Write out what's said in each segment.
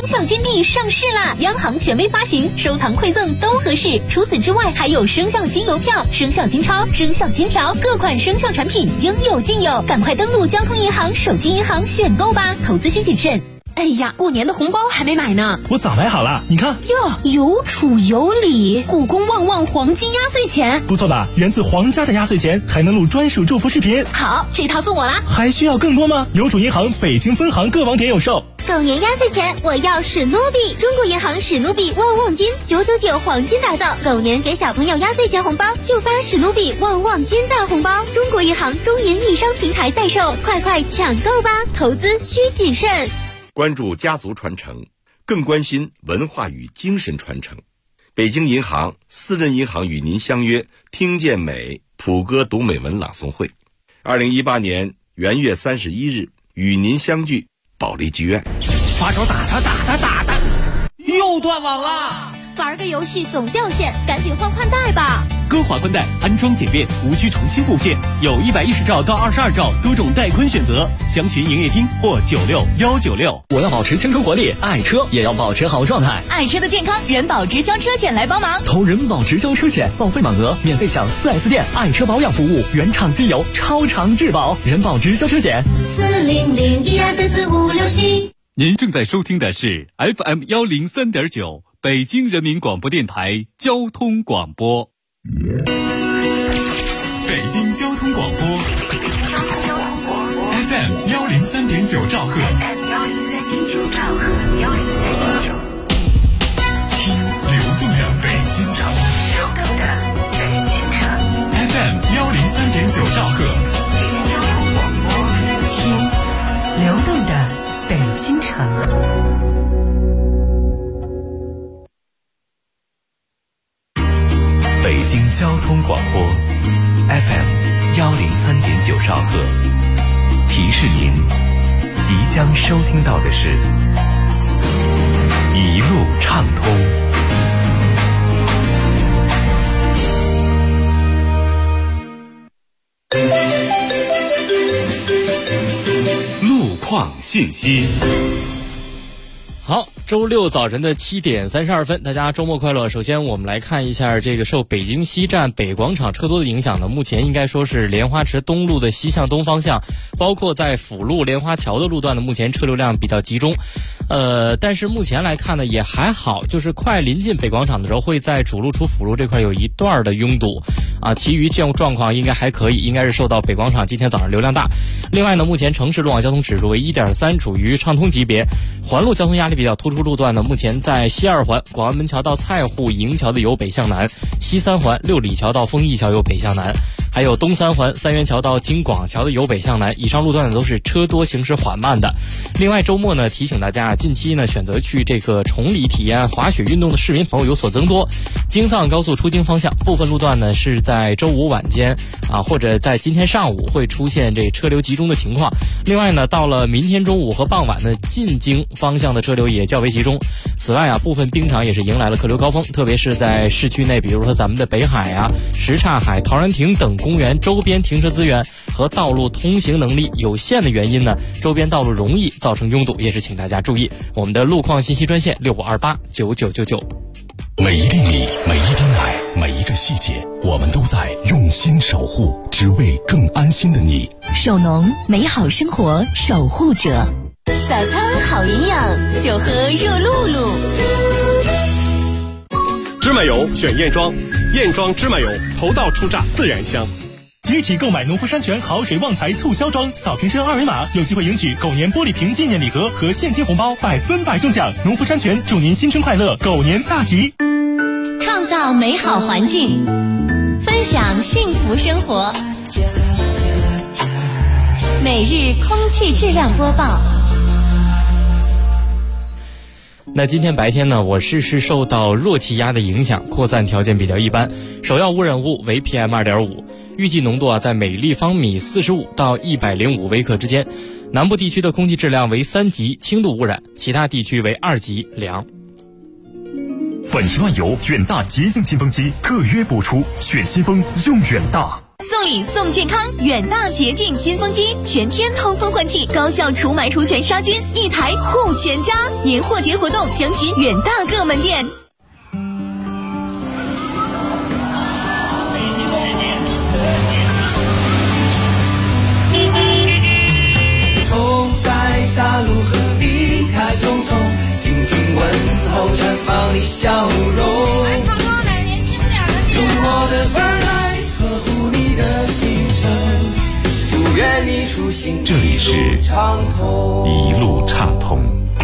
生肖金币上市啦！央行权威发行，收藏馈赠都合适。除此之外，还有生肖金邮票、生肖金钞、生肖金条，各款生肖产品应有尽有。赶快登录交通银行、手机银行选购吧，投资需谨慎。哎呀，过年的红包还没买呢， 我早买好了，你看哟，有储有礼，故宫旺旺黄金压岁钱， 不错吧？源自皇家的压岁钱，还能录专属祝福视频。 好，这套送我啦！ 还需要更多吗？邮储银行北京分行各网点有售。 狗年压岁钱，我要史努比！中国银行史努比旺旺金999黄金打造，狗年给小朋友压岁钱红包就发史努比旺旺金大红包。中国银行中银易商平台在售，快快抢购吧！投资需谨慎。 关注家族传承，更关心文化与精神传承。北京银行私人银行与您相约听见美普歌读美文朗诵会，2018年元月31日与您相聚保利剧院。 发手打他，又断网了。 玩个游戏总掉线，赶紧换宽带吧。 歌华宽带安装简便，无需重新布线，有110兆到22兆多种带宽选择，详询营业厅或96196。 我要保持青春活力，爱车也要保持好状态。 爱车的健康，人保直销车险来帮忙。 投人保直销车险，报废满额免费享 4S 店爱车保养服务，原厂机油，超长质保。人保直销车险 40012344567。 您正在收听的是 FM103.9北京人民广播电台交通广播。 北京交通广播 FM103.9兆赫，听流动的北京城FM103.9兆赫， 听流动的北京城。 北京交通广播 FM103.9兆赫，提示您即将收听到的是一路畅通。 路况信息。 好，周六早晨的7点32分，大家周末快乐。首先我们来看一下这个受北京西站北广场车多的影响呢，目前应该说是莲花池东路的西向东方向，包括在辅路莲花桥的路段呢，目前车流量比较集中。但是目前来看呢也还好，就是快临近北广场的时候会在主路出辅路这块有一段的拥堵啊，其余这种状况应该还可以，应该是受到北广场今天早上流量大。另外呢，目前城市路网交通指数为 1.3， 处于畅通级别。环路交通压力比较突出路段呢，目前在西2环广安门桥到菜户营桥的由北向南，西3环六里桥到丰益桥由北向南，还有东3环三元桥到京广桥的由北向南，以上路段呢都是车多行驶缓慢的。另外周末呢提醒大家，近期呢选择去这个崇礼体验滑雪运动的市民朋友有所增多。京藏高速出京方向部分路段呢是在周五晚间或者在今天上午会出现这车流集中的情况。另外呢，到了明天中午和傍晚呢，进京方向的车流也较为集中。此外部分冰场也是迎来了客流高峰，特别是在市区内，比如说咱们的北海什刹海、陶然亭等公园周边停车资源和道路通行能力有限的原因呢，周边道路容易造成拥堵，也是请大家注意。我们的路况信息专线65289999。 每一厘米，每一滴奶，每一个细节，我们都在用心守护，只为更安心的你。 手农，美好生活守护者。早餐好营养，就喝热露露。 芝麻油选燕庄，燕庄芝麻油头道初榨自然香。 即起购买农夫山泉好水旺财促销装，扫瓶身2维码，有机会赢取狗年玻璃瓶纪念礼盒和现金红包，100%中奖。农夫山泉祝您新春快乐，狗年大吉！ 创造美好环境，分享幸福生活。每日空气质量播报。 那今天白天呢，我市是受到弱气压的影响，扩散条件比较一般，首要污染物为 PM2.5， 预计浓度在每立方米45到105微克之间。南部地区的空气质量为3级轻度污染，其他地区为2级良。 粉十万油远大捷星新风机特约播出，选新风用远大。 送礼送健康，远大洁净新风机，全天通风换气，高效除螨除醛杀菌，一台护全家。年货节活动详询远大各门店。 同在大陆和离开匆匆，听听问候，绽放你笑容。用我的耳来呵护你的行程，祝愿你出行这里是一路畅通。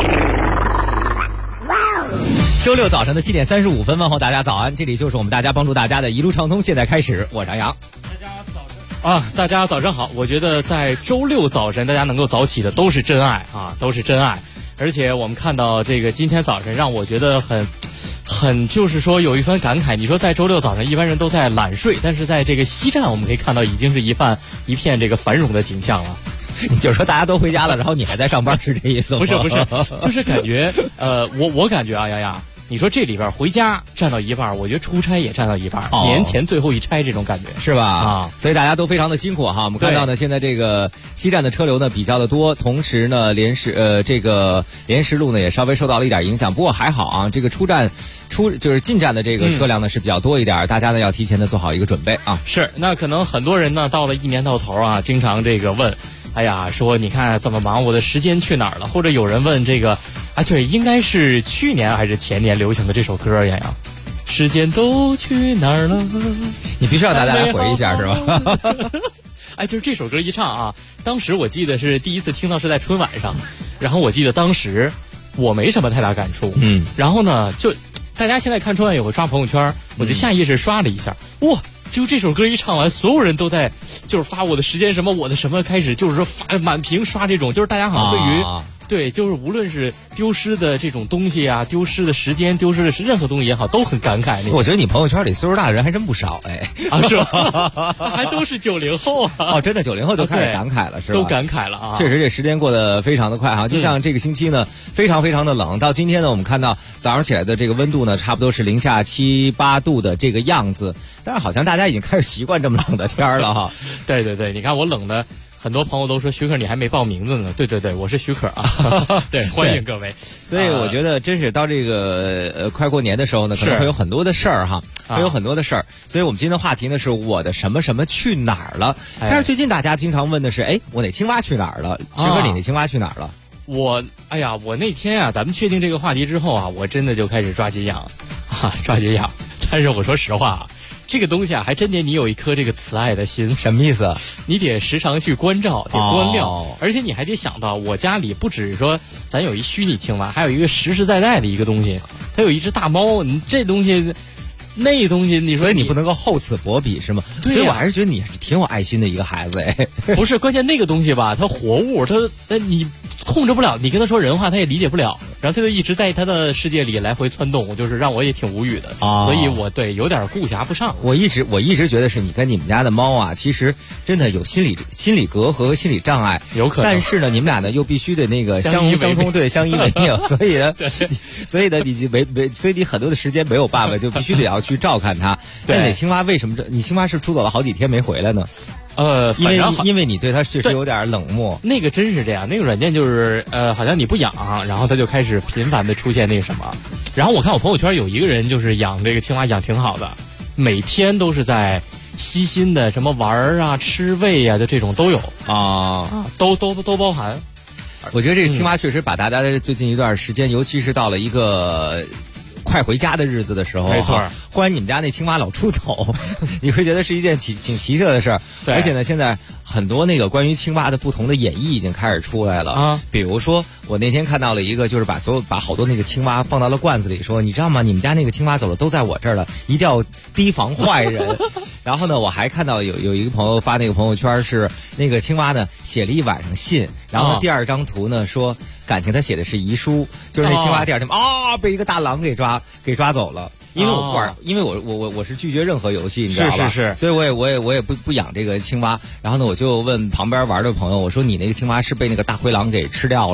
周六早上的7点35分，问候大家早安，这里就是我们大家帮助大家的一路畅通，现在开始，我是杨洋。 大家早上好。我觉得在周六早晨大家能够早起的都是真爱啊，都是真爱。而且我们看到这个今天早晨让我觉得很就是说有一番感慨。你说在周六早晨一般人都在懒睡，但是在这个西站我们可以看到已经是一片这个繁荣的景象了。 你就说大家都回家了，然后你还在上班，是这意思吗？ 不是，就是感觉我感觉啊，丫丫，你说这里边回家占到一半，我觉得出差也占到一半，年前最后一差这种感觉是吧？啊，所以大家都非常的辛苦哈。我们看到呢，现在这个西站的车流呢比较的多，同时呢连石路呢也稍微受到了一点影响，不过还好啊，这个就是进站的这个车辆呢是比较多一点，大家呢要提前的做好一个准备啊。 是，那可能很多人呢到了一年到头啊，经常这个问，哎呀，说你看这么忙，我的时间去哪儿了？或者有人问这个。对，应该是去年还是前年流行的这首歌呀，时间都去哪儿了？ 你必须让大家来回一下是吧？ 就是这首歌一唱啊，当时我记得是第一次听到是在春晚上，然后我记得当时我没什么太大感触，然后呢，就大家现在看春晚也会刷朋友圈，我就下意识刷了一下，哇！就这首歌一唱完，所有人都在就是发我的时间什么我的什么，开始就是说发满屏刷这种，就是大家好像对于对，就是无论是丢失的这种东西啊，丢失的时间，丢失的是任何东西也好，都很感慨。 我觉得你朋友圈里岁数大的人还真不少是吧？还都是90后啊！ 真的90后就开始感慨了，是吧？ 都感慨了啊！ 确实，这时间过得非常的快哈。就像这个星期呢，非常非常的冷，到今天呢，我们看到早上起来的这个温度呢，差不多是零下7、8度的这个样子，但是好像大家已经开始习惯这么冷的天了哈。 对对对，你看我冷的。很多朋友都说徐可你还没报名字呢，对对对，我是徐可啊，对，欢迎各位。 所以我觉得真是到这个快过年的时候呢，可能会有很多的事儿哈，会有很多的事儿。所以我们今天的话题呢是我的什么什么去哪儿了？但是最近大家经常问的是，我那青蛙去哪儿了？徐可你那青蛙去哪儿了？ 我那天啊，咱们确定这个话题之后啊，我真的就开始抓紧痒啊，抓紧痒。但是我说实话啊。这个东西啊，还真得你有一颗这个慈爱的心。 什么意思？ 你得时常去关照，得关料，而且你还得想到，我家里不只是说咱有一虚拟青蛙，还有一个实实在在的一个东西，它有一只大猫。你这东西，那东西，你说， 所以你不能够厚此薄彼是吗？ 对， 所以我还是觉得你是挺有爱心的一个孩子不是，关键那个东西吧，它活物，你控制不了，你跟他说人话，他也理解不了。然后他就一直在他的世界里来回窜动，就是让我也挺无语的所以我对有点顾暇不上。 我一直觉得是你跟你们家的猫啊，其实真的有心理隔阂和心理障碍， 有可能。 但是呢，你们俩呢又必须得那个相通，对，相依为命。所以呢，所以你很多的时间没有办法，就必须得要去照看它。那你青蛙为什么你青蛙是出走了好几天没回来呢？因为你对它确实有点冷漠。 那个真是这样，那个软件就是好像你不养，然后它就开始频繁的出现那个什么。然后我看我朋友圈有一个人就是养这个青蛙养挺好的，每天都是在悉心的什么玩啊、吃喂啊，就这种都有都包含。 我觉得这个青蛙确实把大家的最近一段时间，尤其是到了一个快回家的日子的时候， 没错， 忽然你们家那青蛙老出走，你会觉得是一件挺奇特的事儿。而且呢，现在很多那个关于青蛙的不同的演绎已经开始出来了啊。比如说，我那天看到了一个，就是把好多那个青蛙放到了罐子里，说你知道吗？你们家那个青蛙走了，都在我这儿了，一定要提防坏人。然后呢，我还看到有一个朋友发那个朋友圈，是那个青蛙呢写了一晚上信，然后第二张图呢说感情他写的是遗书，就是那青蛙第二天被一个大狼给抓走了。因为我是拒绝任何游戏，你知道吧？ 是， 所以我也不养这个青蛙。然后呢，我就问旁边玩的朋友，我说你那个青蛙是被那个大灰狼给吃掉了吗？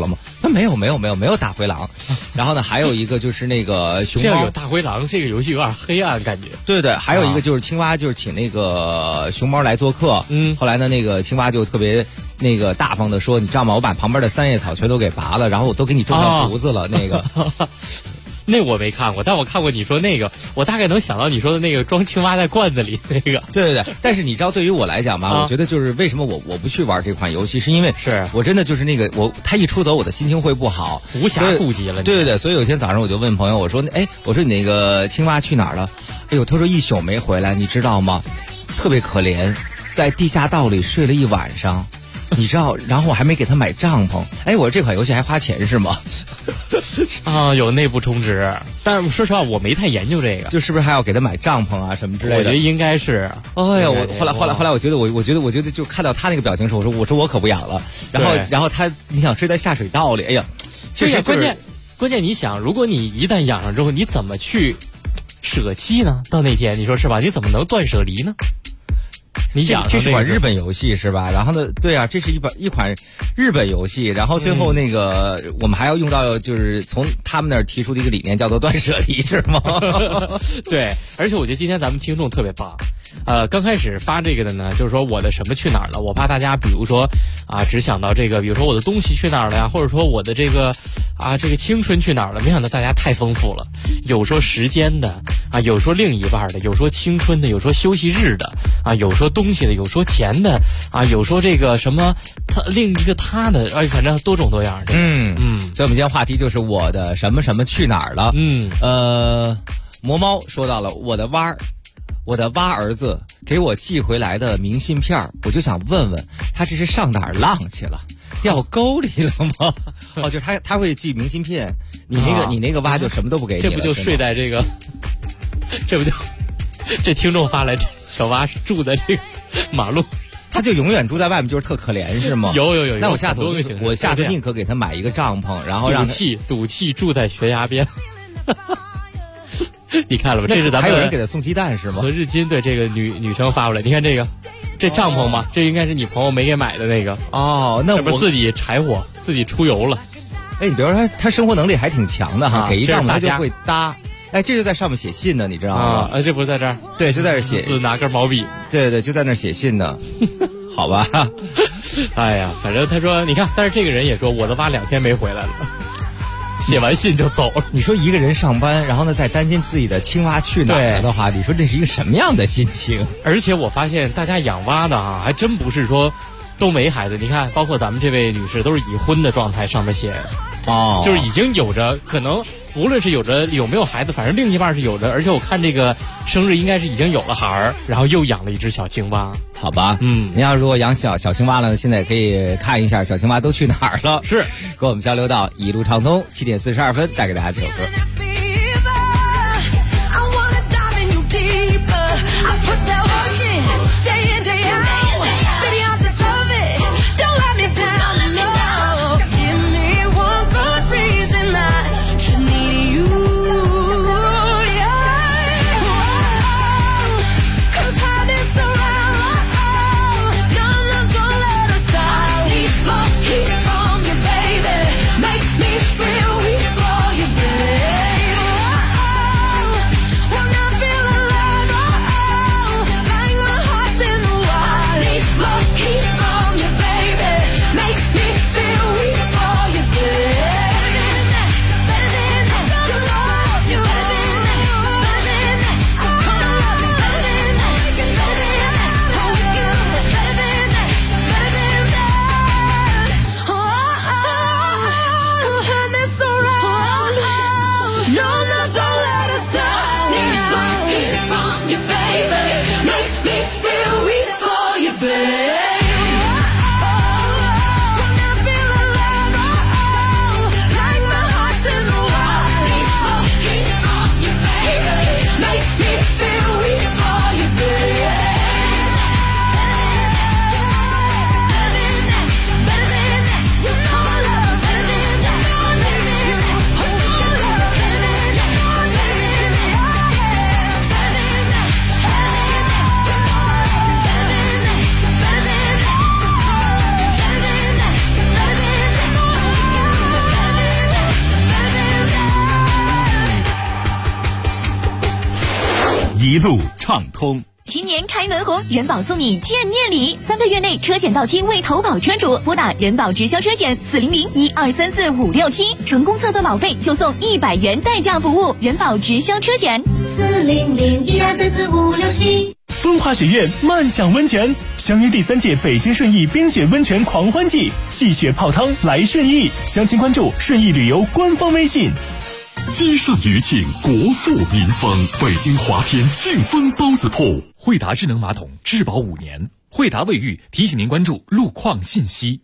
没有大灰狼。然后呢，还有一个就是那个熊猫。 这样有大灰狼，这个游戏有点黑暗感觉。 对，还有一个就是青蛙，就是请那个熊猫来做客。后来呢，那个青蛙就特别那个大方的说，你知道吗？我把旁边的三叶草全都给拔了，然后我都给你种上竹子了。那个。 那我没看过，但我看过你说那个，我大概能想到你说的那个装青蛙在罐子里那个。 对，但是你知道，对于我来讲吧，我觉得就是为什么我不去玩这款游戏，是因为我真的就是那个他一出走，我的心情会不好， 无暇顾及了。 对，所以有一天早上我就问朋友，我说你那个青蛙去哪儿了？哎呦，他说一宿没回来，你知道吗？特别可怜，在地下道里睡了一晚上。你知道，然后我还没给他买帐篷。哎，我这款游戏还花钱是吗？ 有内部充值，但是说实话，我没太研究这个， 就是不是还要给他买帐篷啊什么之类的？ 我觉得应该是。 哎呀，我后来，我觉得就看到他那个表情时，我说我可不养了。然后他，你想睡在下水道里，哎呀， 确实关键你想，如果你一旦养上之后，你怎么去舍弃呢？到那天，你说是吧？你怎么能断舍离呢？你养这是款日本游戏是吧？然后呢，对啊，这是一款日本游戏，然后最后那个我们还要用到就是从他们那儿提出的一个理念叫做断舍离是吗？ 对，而且我觉得今天咱们听众特别棒。刚开始发这个的呢，就是说我的什么去哪儿了？我怕大家比如说只想到这个，比如说我的东西去哪儿了呀，或者说我的这个这个青春去哪儿了？没想到大家太丰富了，有说时间的有说另一半的，有说青春的，有说休息日的有说东西的，有说钱的有说这个什么另一个他的，反正多种多样的。 所以我们今天话题就是我的什么什么去哪儿了。魔猫说到了我的蛙儿子给我寄回来的明信片，我就想问问他这是上哪儿浪去了？掉沟里了吗？就是他会寄明信片，你那个蛙就什么都不给你了。 这不就睡在这个？这听众发来，小蛙是住在这个马路， 他就永远住在外面，就是特可怜是吗？ 有。 那我下次宁可给他买一个帐篷，然后让赌气住在悬崖边。你看了吧？这是咱们还有人给他送鸡蛋是吗？ 和日金对这个女生发过来，你看这帐篷吗？这应该是你朋友没给买的那个。 那不是自己柴火自己出游了。 你比如说他生活能力还挺强的哈，给一帐篷他就会搭。这就在上面写信呢，你知道吗？ 这不是在这儿？ 对，就在这写， 拿根毛笔。 对，就在那写信呢。好吧。 哎呀，反正他说，你看，但是这个人也说，我的蛙2天没回来了。写完信就走了。 你说一个人上班，然后呢再担心自己的青蛙去哪儿了的话，你说这是一个什么样的心情？ 而且我发现大家养蛙的还真不是说都没孩子。你看，包括咱们这位女士都是已婚的状态，上面写就是已经有着，可能无论是有没有孩子，反正另一半是有着。而且我看这个生日应该是已经有了孩儿，然后又养了一只小青蛙。 好吧，您要如果养小青蛙呢，现在可以看一下小青蛙都去哪儿了。 是， 跟我们交流到一路畅通7点42分，带给大家这首歌。 Feel alive, like my heart's in 一路畅通。 新年开门红，人保送你见面礼，3个月内车险到期未投保车主，拨打人保直销车险400-1234-567，成功测算保费就送100元代驾服务。人保直销车险 400-1234-567。 风华雪苑漫享温泉，相约第3届北京顺义冰雪温泉狂欢季，戏雪泡汤来顺义，详情关注顺义旅游官方微信。 积善余庆，国富民丰。北京华天庆丰包子铺， 惠达智能马桶质保5年。惠达卫浴提醒您关注路况信息。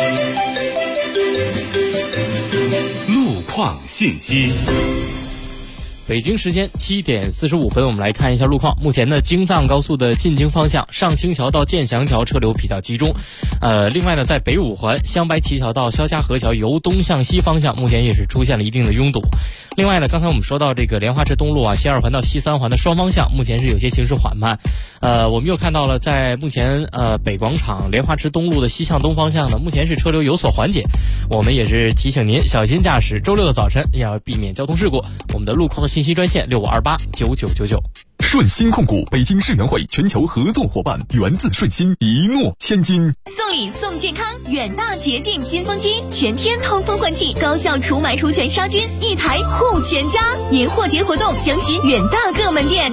路况信息。 北京时间7点45分，我们来看一下路况。目前呢，京藏高速的进京方向上清桥到建祥桥车流比较集中。另外呢，在北五环镶白旗桥到萧家河桥由东向西方向，目前也是出现了一定的拥堵。另外呢，刚才我们说到这个莲花池东路啊，西2环到西3环的双方向，目前是有些行驶缓慢。我们又看到了，在目前北广场莲花池东路的西向东方向呢，目前是车流有所缓解。我们也是提醒您小心驾驶，周6的早晨也要避免交通事故。我们的路况信息专线65289999。 顺鑫控股北京世园会全球合作伙伴，源自顺鑫，一诺千金。 送礼送健康，远大洁净新风机，全天通风换气，高效除螨除醛杀菌，1台护全家。年货节活动详询远大各门店。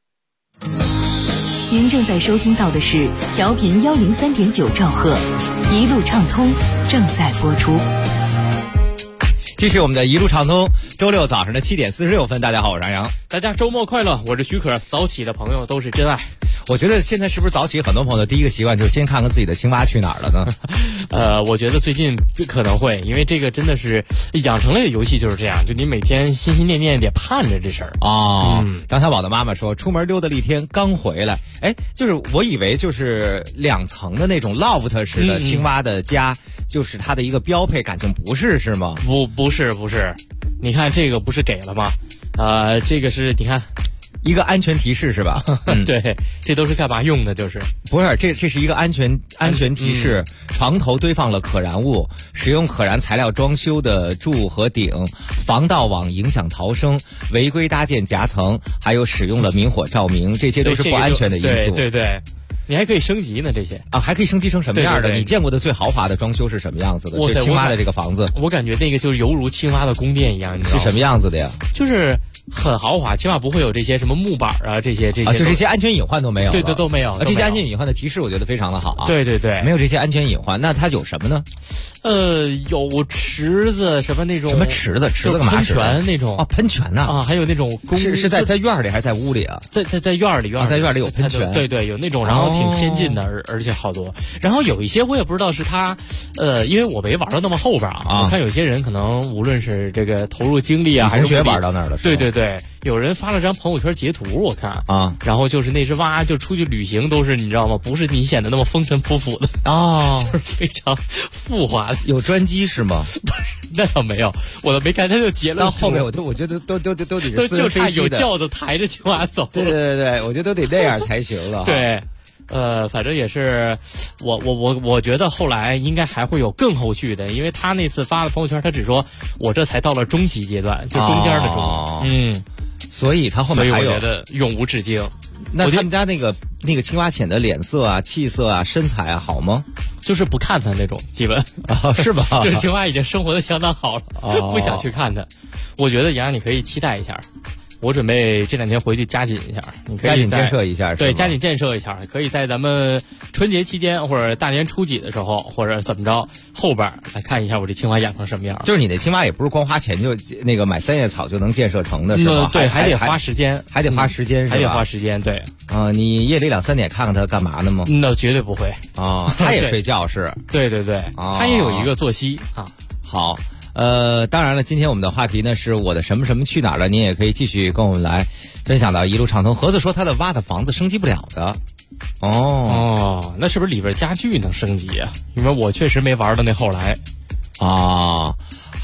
您正在收听到的是调频103.9兆赫，一路畅通正在播出。 继续我们的一路畅通，周6早上的7点46分，大家好，我是杨洋。 大家周末快乐，我是许可。早起的朋友都是真爱。 我觉得现在是不是早起很多朋友第一个习惯就是先看看自己的青蛙去哪儿了呢？ 我觉得最近可能会，因为这个真的是养成类的游戏就是这样，就你每天心心念念得盼着这事儿啊。张小宝的妈妈说，出门溜达了1天刚回来，就是我以为就是2层的那种 loft 式的青蛙的家，就是它的一个标配，感情不是是吗？ 不是，你看这个不是给了吗？这个是你看。 一个安全提示是吧？ 对，这都是干嘛用的？就是不是这是一个安全提示。床头堆放了可燃物，使用可燃材料装修的柱和顶，防盗网影响逃生，违规搭建夹层，还有使用了明火照明，这些都是不安全的因素。 对。你还可以升级呢，这些啊，还可以升级成什么样的？ 对， 你见过的最豪华的装修是什么样子的？这青蛙的这个房子， 我感觉那个就是犹如青蛙的宫殿一样，你知道吗？ 是什么样子的呀？ 就是很豪华，起码不会有这些什么木板啊，这些就这些安全隐患都没有。 对，都没有。 这些安全隐患的提示，我觉得非常的好啊。 对， 没有这些安全隐患，那它有什么呢？ 有池子，什么那种什么池子干嘛？ 喷泉那种啊，喷泉呐啊，还有那种是在院里还是在屋里啊？ 在院里在院里有喷泉， 对，有那种，然后挺先进的，而且好多。然后有一些我也不知道是它，因为我没玩到那么后边啊。我看有些人可能无论是这个投入精力啊，还是学玩到那儿了。 对，有人发了张朋友圈截图，我看啊，然后就是那只蛙就出去旅行都是你知道吗？不是你显得那么风尘仆仆的啊，就是非常富华的。 有专机是吗？ 不是，那倒没有，我都没看，他就截了。 到后面我觉得都得就差有轿子抬着青蛙走。 对，我觉得都得那样才行了。 对。反正也是，我觉得后来应该还会有更后续的，因为他那次发了朋友圈，他只说我这才到了中级阶段，就中间的中， 所以他后面还有， 所以我觉得永无止境。 那他们家那个青蛙潜的脸色啊、气色啊、身材啊好吗？ 就是不看他那种，基本是吧？ 就是青蛙已经生活的相当好了，不想去看他。我觉得洋洋你可以期待一下。我准备这2天回去加紧一下，你可以加紧建设一下， 对，加紧建设一下，可以在咱们春节期间或者大年初几的时候，或者怎么着后边来看一下我这青蛙养成什么样。 就是你那青蛙也不是光花钱就那个买3叶草就能建设成的，是吧？ 对，还得花时间， 还得花时间，是吧？ 还得花时间，对。 你夜里2、3点看看它干嘛呢吗？ 那绝对不会啊，它也睡觉是？ 对，它也有一个作息啊。 好。当然了，今天我们的话题呢是我的什么什么去哪儿了，您也可以继续跟我们来分享到一路畅通。盒子说他的挖的房子升级不了的， 那是不是里边家具能升级啊？因为我确实没玩到那后来。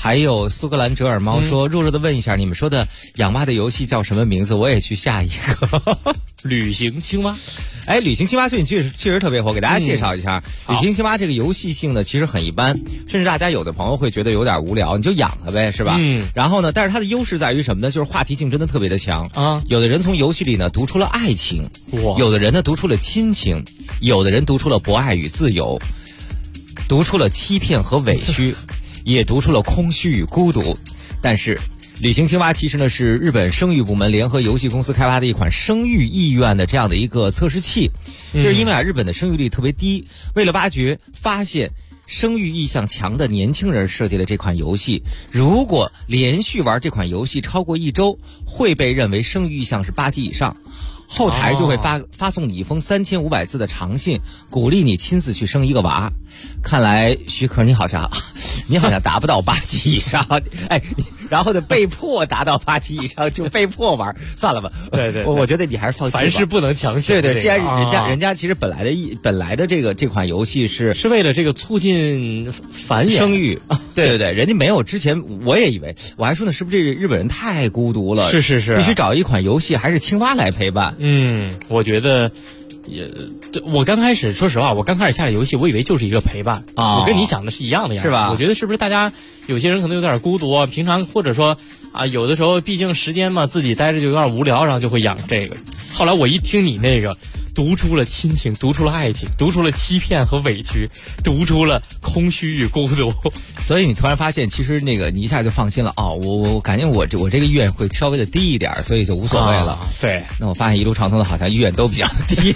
还有苏格兰折耳猫说，弱弱的问一下，你们说的养蛙的游戏叫什么名字？我也去下一个。 旅行青蛙。 哎，旅行青蛙最近确实特别火，给大家介绍一下。旅行青蛙这个游戏性呢，其实很一般，甚至大家有的朋友会觉得有点无聊，你就养它呗，是吧？然后呢，但是它的优势在于什么呢？就是话题性真的特别的强啊。有的人从游戏里呢读出了爱情，有的人呢读出了亲情，有的人读出了博爱与自由，读出了欺骗和委屈，也读出了空虚与孤独。但是旅行青蛙其实呢是日本生育部门联合游戏公司开发的一款生育意愿的这样的一个测试器。就是因为日本的生育率特别低，为了挖掘发现生育意向强的年轻人设计的这款游戏，如果连续玩这款游戏超过1周，会被认为生育意向是8级以上。后台就会发送你一封3500字的长信，鼓励你亲自去生一个娃。看来徐克你好像达不到8级以上，哎，然后呢被迫达到8级以上就被迫玩，算了吧。 对， 我觉得你还是放弃吧。 凡事不能强求。 对，既然人家其实本来的这款游戏是为了这个促进繁衍生育。对，人家没有之前我也以为，我还说呢，是不是这日本人太孤独了？ 是， 必须找一款游戏还是青蛙来陪伴。 我觉得我刚开始说实话，我刚开始下这游戏，我以为就是一个陪伴啊，我跟你想的是一样的样子， 是吧？ 我觉得是不是大家有些人可能有点孤独啊，平常或者说啊，有的时候毕竟时间嘛，自己待着就有点无聊，然后就会养这个。后来我一听你那个，读出了亲情，读出了爱情，读出了欺骗和委屈，读出了空虚与孤独， 所以你突然发现，其实那个你一下就放心了哦，我感觉我这个意愿会稍微的低一点，所以就无所谓了。 对， 那我发现一路畅通的好像意愿都比较低。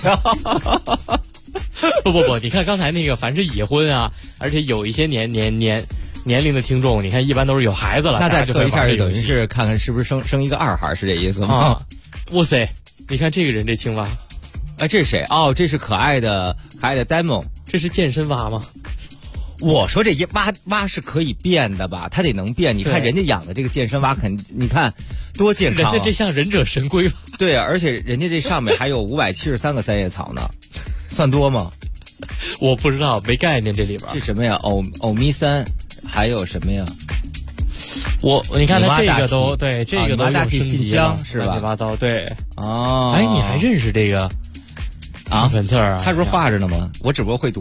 不，你看刚才那个，凡是已婚啊，而且有一些年龄的听众，你看一般都是有孩子了， 那再测一下，等于是看看是不是生一个二孩，是这意思吗？ 哇塞，你看这个人这青蛙。 哎，这是谁？哦，这是可爱的 demo， 这是健身蛙吗？ 我说这蛙是可以变的吧？它得能变。你看人家养的这个健身蛙，你看多健康啊！ 人家这像忍者神龟吧？ 对啊，而且人家这上面还有573个三叶草呢，算多吗？ 我不知道，没概念这里边。 这什么呀？欧米3，还有什么呀？ 你看它这个都对，这个都有升级了，是吧？ 乱七八糟，对。 哦， 哎，你还认识这个？ 啊， 本字啊， 他是不是画着呢吗？我只不过会读，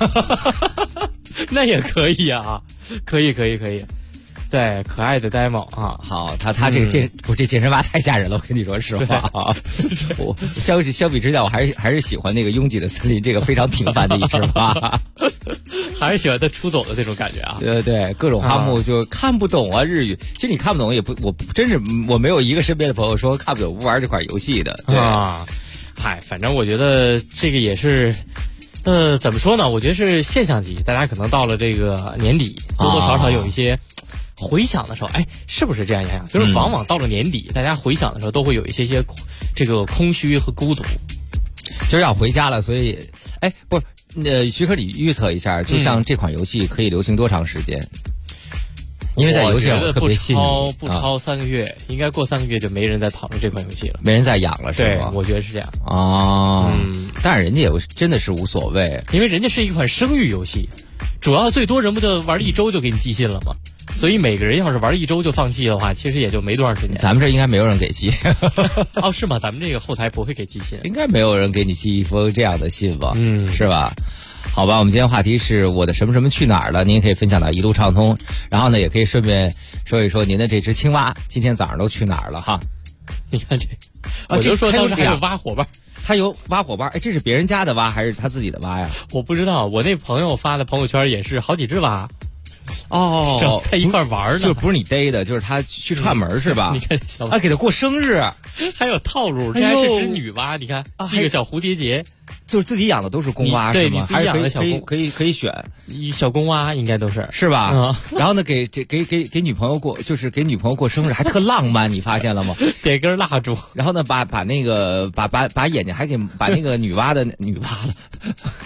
那也可以啊，可以，对，可爱的 demo 啊， 好，他这个这健身蛙太吓人了，我跟你说实话啊，我相比之下，我还是喜欢那个拥挤的森林这个非常平凡的一只蛙， 还是喜欢它出走的那种感觉啊， 对，各种哈木就看不懂啊日语，其实你看不懂我真是我没有一个身边的朋友说看不懂不玩这款游戏的，对啊。嗨，反正我觉得这个也是，怎么说呢？我觉得是现象级，大家可能到了这个年底，多多少少有一些回想的时候，哎，是不是这样呀？就是往往到了年底，大家回想的时候都会有一些这个空虚和孤独。 就是要回家了，所以，哎，不是，徐克，你预测一下，就像这款游戏可以流行多长时间？因为在游戏上我特别信你， 不超3个月，应该过3个月就没人再讨论这款游戏了， 没人再养了，是吧？ 对，我觉得是这样。 哦，但是人家也真的是无所谓， 因为人家是一款生育游戏，主要最多人不就玩1周就给你寄信了吗？所以每个人要是玩1周就放弃的话，其实也就没多长时间。 咱们这应该没有人给寄。 哦，是吗？咱们这个后台不会给寄信， 应该没有人给你寄一封这样的信吧？是吧？好吧，我们今天话题是我的什么什么去哪儿了，您也可以分享到一路畅通，然后呢，也可以顺便说一说您的这只青蛙今天早上都去哪儿了哈？ 你看这，我就说当时还有挖伙伴， 他有挖伙伴，哎，这是别人家的蛙还是他自己的蛙呀？ 我不知道，我那朋友发的朋友圈也是好几只蛙。 哦， 在一块玩呢， 就不是你逮的，就是他去串门是吧？ 你看小啊，给他过生日， 还有套路，这还是只女蛙，你看系个小蝴蝶结， 就是自己养的都是公蛙， 对，你自己养的小公可以选小公蛙，应该都是吧？然后呢，给女朋友过，就是给女朋友过生日，还特浪漫，你发现了吗？ 点根蜡烛， 然后呢，把那个把眼睛还给把那个女蛙的女蛙了。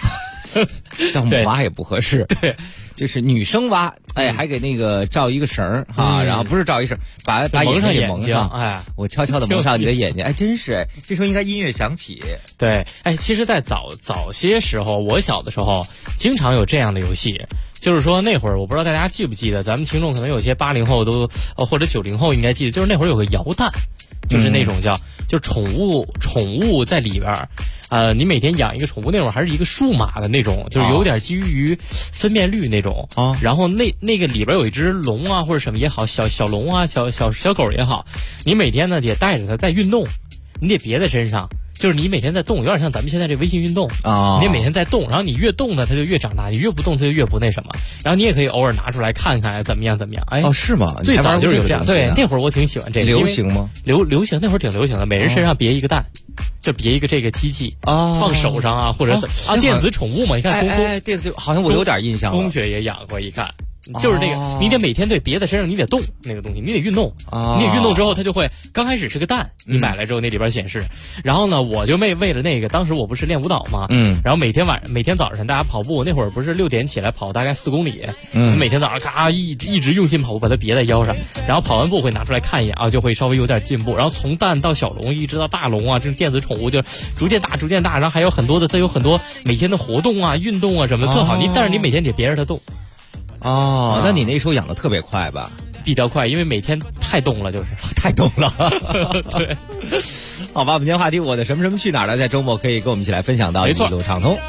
叫母蛙也不合适。 对， 就是女生蛙，还给那个罩一个绳哈，然后不是罩一绳，把眼睛也蒙上。我悄悄的蒙上你的眼睛，真是，这时候应该音乐响起。 对，其实，在早些时候，我小的时候经常有这样的游戏。就是说那会儿我不知道大家记不记得，咱们听众可能有些80后都或者90后应该记得，就是那会儿有个摇蛋，就是那种就宠物在里边你每天养一个宠物，那种还是一个数码的那种，就是有点基于分辨率那种然后那个里边有一只龙啊或者什么也好，小龙啊小狗也好，你每天呢也带着它在运动，你得别在身上。就是你每天在动，有点像咱们现在这微信运动你每天在动，然后你越动呢，它就越长大；你越不动，它就越不那什么。然后你也可以偶尔拿出来看看怎么样。 是吗？ 最早就是有这样。对，那会儿我挺喜欢这个。 流行吗？ 流行，那会儿挺流行的。每人身上别一个蛋，就别一个这个机器放手上啊，或者电子宠物嘛。你看电子好像我有点印象了。 公爵也养过，一看。就是那个，你得每天对别的身上你得动那个东西，你得运动，你得运动之后它就会刚开始是个蛋，你买来之后那里边显示，然后呢我就为了那个，当时我不是练舞蹈嘛，然后每天早上大家跑步，那会儿不是6点起来跑大概4公里，每天早上咔一直用心跑步，把它别在腰上，然后跑完步会拿出来看一眼就会稍微有点进步，然后从蛋到小龙一直到大龙这是电子宠物就逐渐大，然后还有很多的它有很多每天的活动运动什么特好，但是你每天得别着它动。 那你那时候养的特别快吧？ 比较快，因为每天太动了，就是太动了。 对， 好吧，我们今天话题我的什么什么去哪儿了，在周末可以跟我们一起来分享到一路畅通。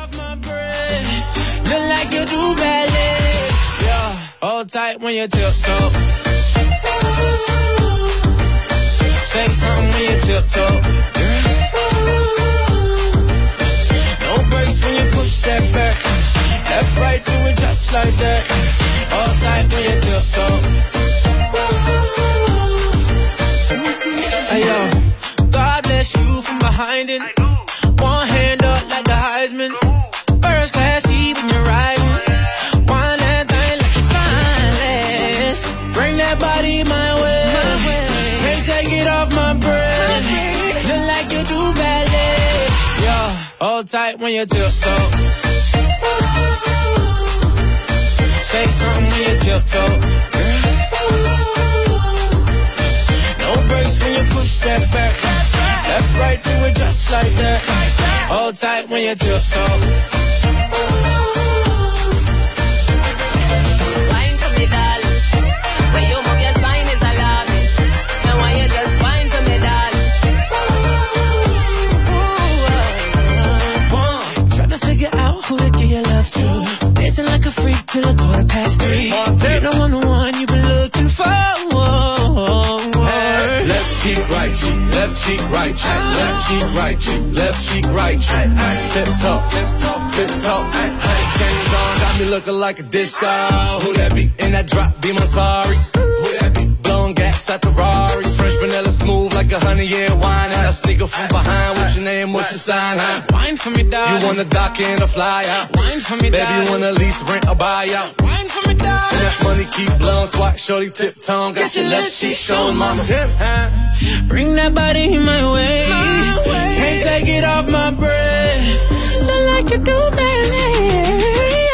Left, right, do it just like that. All tight when you tiptoe. Hey yo, God bless you from behind it. One hand up like the Heisman. First class seat when you're riding. One that thing like it's spineless. Bring that body my way. Can't take it off my brain. Look like you do ballet. Yeah, hold tight when you tiptoe. Say something when you tiptoe. No brakes when you push that back. Left, right, do it just like that. Hold tight when you tiptoe. Wine for me, darling. When you move your spine is alarming. And when you just wine for me, darling. Tryna figure out who to give your love to. Dancing like a freak till 3:15. You know I'm the one you've been looking for. Left cheek, right cheek, left cheek, right cheek, left cheek, right cheek, left cheek, right cheek. Tip top, tip top, tip top. Chains on, got me looking like a disco. Who that be? In that drop, be my sorry. Who that be? Blowing gas at the Rari. Fresh vanilla smooth like 100-year wine. And I sneak up from behind. What's your name? What's your sign? Wine for me, darling. You wanna dock in or fly out? Wine for me, darling. Baby, you wanna lease, rent or buy out? Wine for me, darling. And that money keep blowing, swat, shorty, tip tongue. Got your left cheek showing, mama. Tip, Bring that body my way. Can't take it off my breath. Look like you do, baby.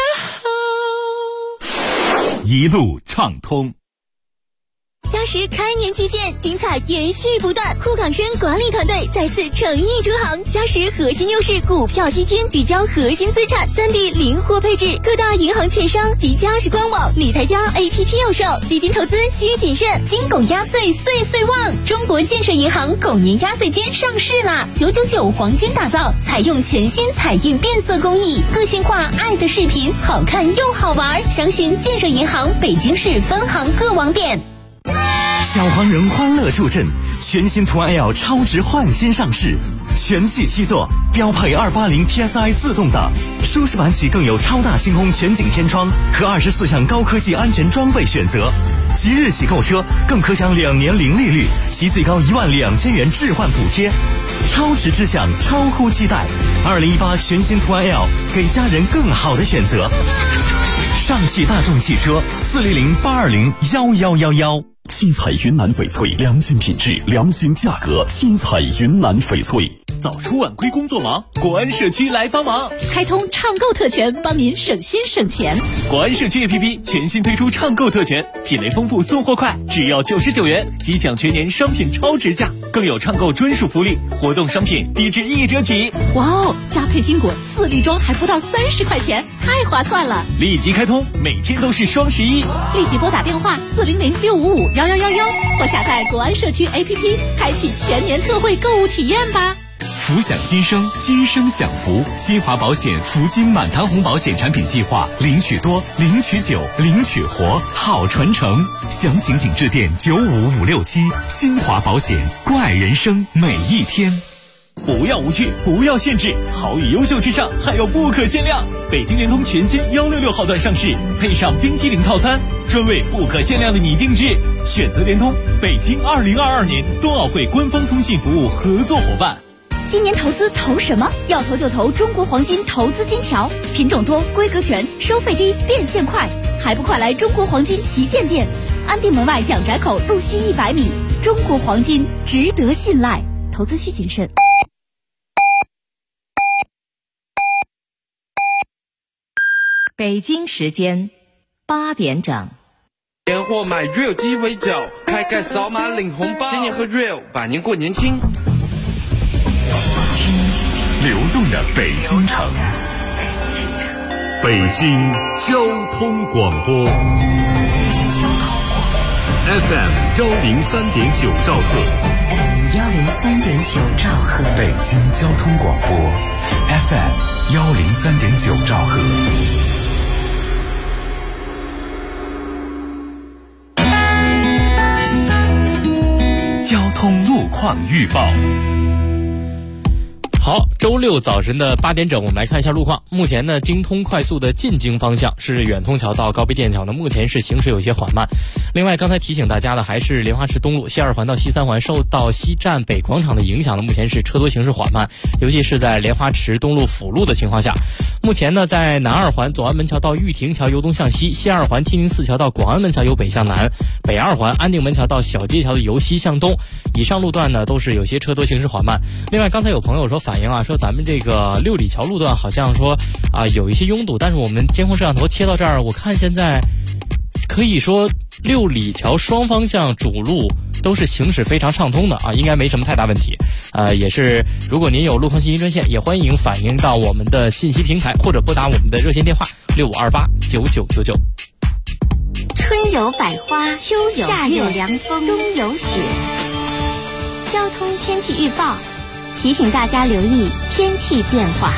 一路畅通。 嘉实开年期间，精彩延续不断。沪港深管理团队再次诚意出航，嘉实核心优势股票基金聚焦核心资产，3D 灵活配置，各大银行券商及嘉实官网、理财家 APP 有售。基金投资需谨慎，金狗压岁岁岁旺！中国建设银行狗年压岁金上市啦！999黄金打造，采用全新彩印变色工艺，个性化爱的视频，好看又好玩。详询建设银行北京市分行各网点。 小黄人欢乐助阵，全新途安 L 超值换新上市，全系7座，标配280 TSI 自动挡，舒适版起更有超大星空全景天窗和24项高科技安全装备选择。即日起购车更可享2年零利率及最高12000元置换补贴，超值之享，超乎期待。2018全新途安 L 给家人更好的选择。上汽大众汽车400-820-1111。 七彩云南翡翠，良心品质，良心价格。七彩云南翡翠。 早出晚归工作忙，国安社区来帮忙， 开通畅购特权，帮您省心省钱。 国安社区 APP 全新推出畅购特权，品类丰富，送货快，只要99元即享全年商品超值价，更有畅购专属福利，活动商品低至1折起。 哇哦，加配金果4粒装还不到30块钱，太划算了！ 立即开通，每天都是双11， 立即拨打电话400-655-1111或下载国安社区 APP， 开启全年特惠购物体验吧。 福享今生，今生享福。新华保险福金满堂红保险产品计划，领取多，领取久，领取活，好传承。详情请致电95567。新华保险，关爱人生每一天。 不要无趣，不要限制，好与优秀之上还有不可限量。北京联通全新166号段上市，配上冰淇淋套餐，专为不可限量的你定制。选择联通，北京2022年冬奥会官方通信服务合作伙伴。 今年投资投什么？要投就投中国黄金投资金条，品种多，规格全，收费低，变现快，还不快来中国黄金旗舰店，安定门外蒋宅口路西100米。中国黄金值得信赖，投资需谨慎。 北京时间8点整。 年货买 Real 鸡尾酒，开盖扫码领红包，新年喝 Real， 百年过年轻。 流动的北京城，北京交通广播 FM 103.9兆赫 103.9兆赫， 北京交通广播 FM 103.9兆赫。交通路况预报。 好，周六早晨的8点整，我们来看一下路况。目前呢，京通快速的进京方向是远通桥到高碑店桥呢，目前是行驶有些缓慢。另外，刚才提醒大家的还是莲花池东路西2环到西3环受到西站北广场的影响呢，目前是车多行驶缓慢，尤其是在莲花池东路辅路的情况下。目前呢，在南2环左安门桥到玉亭桥由东向西，西2环天宁寺桥到广安门桥由北向南，北2环安定门桥到小街桥的由西向东。以上路段呢，都是有些车多行驶缓慢。另外，刚才有朋友说反映啊，说咱们这个六里桥路段好像说有一些拥堵，但是我们监控摄像头切到这儿，我看现在可以说六里桥双方向主路都是行驶非常畅通的啊，应该没什么太大问题。也是如果您有路况信息专线，也欢迎反映到我们的信息平台，或者拨打我们的热线电话65289999。 春有百花，秋有夏有凉风，冬有雪。交通天气预报提醒大家留意天气变化。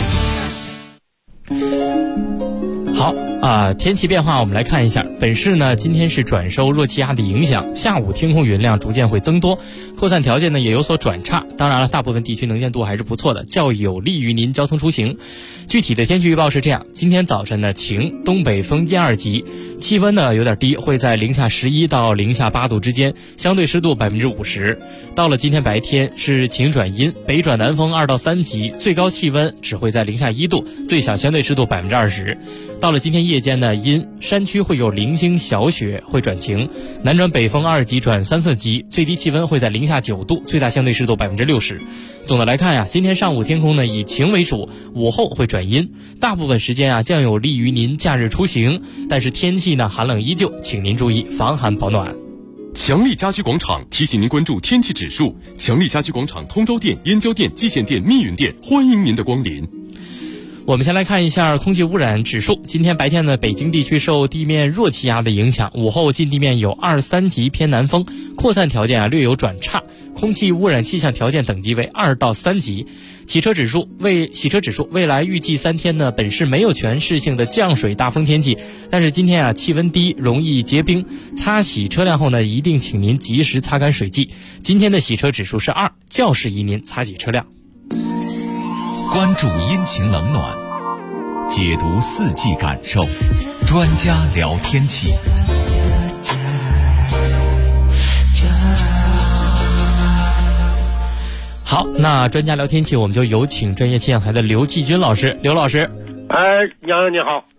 好天气变化我们来看一下。本市呢今天是转受弱气压的影响，下午天空云量逐渐会增多，扩散条件呢也有所转差。当然了，大部分地区能见度还是不错的，较有利于您交通出行。具体的天气预报是这样：今天早晨呢晴，东北风1、2级，气温呢有点低，会在零下11到零下8度之间，相对湿度50%。到了今天白天是晴转阴，北转南风2到3级，最高气温只会在零下1度，最小相对湿度20%。到了今天夜间呢阴，山区会有零星小雪，会转晴，南转北风2级转3、4级，最低气温会在零下9度，最大相对湿度60%。总的来看今天上午天空呢以晴为主，午后会转阴，大部分时间将有利于您假日出行，但是天气呢寒冷依旧，请您注意防寒保暖。 强力家居广场提醒您关注天气指数。强力家居广场通州店、燕郊店、蓟县店、密云店，欢迎您的光临。 我们先来看一下空气污染指数。今天白天呢，北京地区受地面弱气压的影响，午后近地面有2、3级偏南风，扩散条件略有转差，空气污染气象条件等级为2到3级。洗车指数未来预计3天呢，本市没有全市性的降水大风天气，但是今天气温低，容易结冰，擦洗车辆后呢，一定请您及时擦干水迹。今天的洗车指数是2，较适宜您擦洗车辆。 关注阴晴冷暖，解读四季感受，专家聊天气。 好，那专家聊天气，我们就有请专业气象台的刘继军老师。刘老师， 杨洋你好。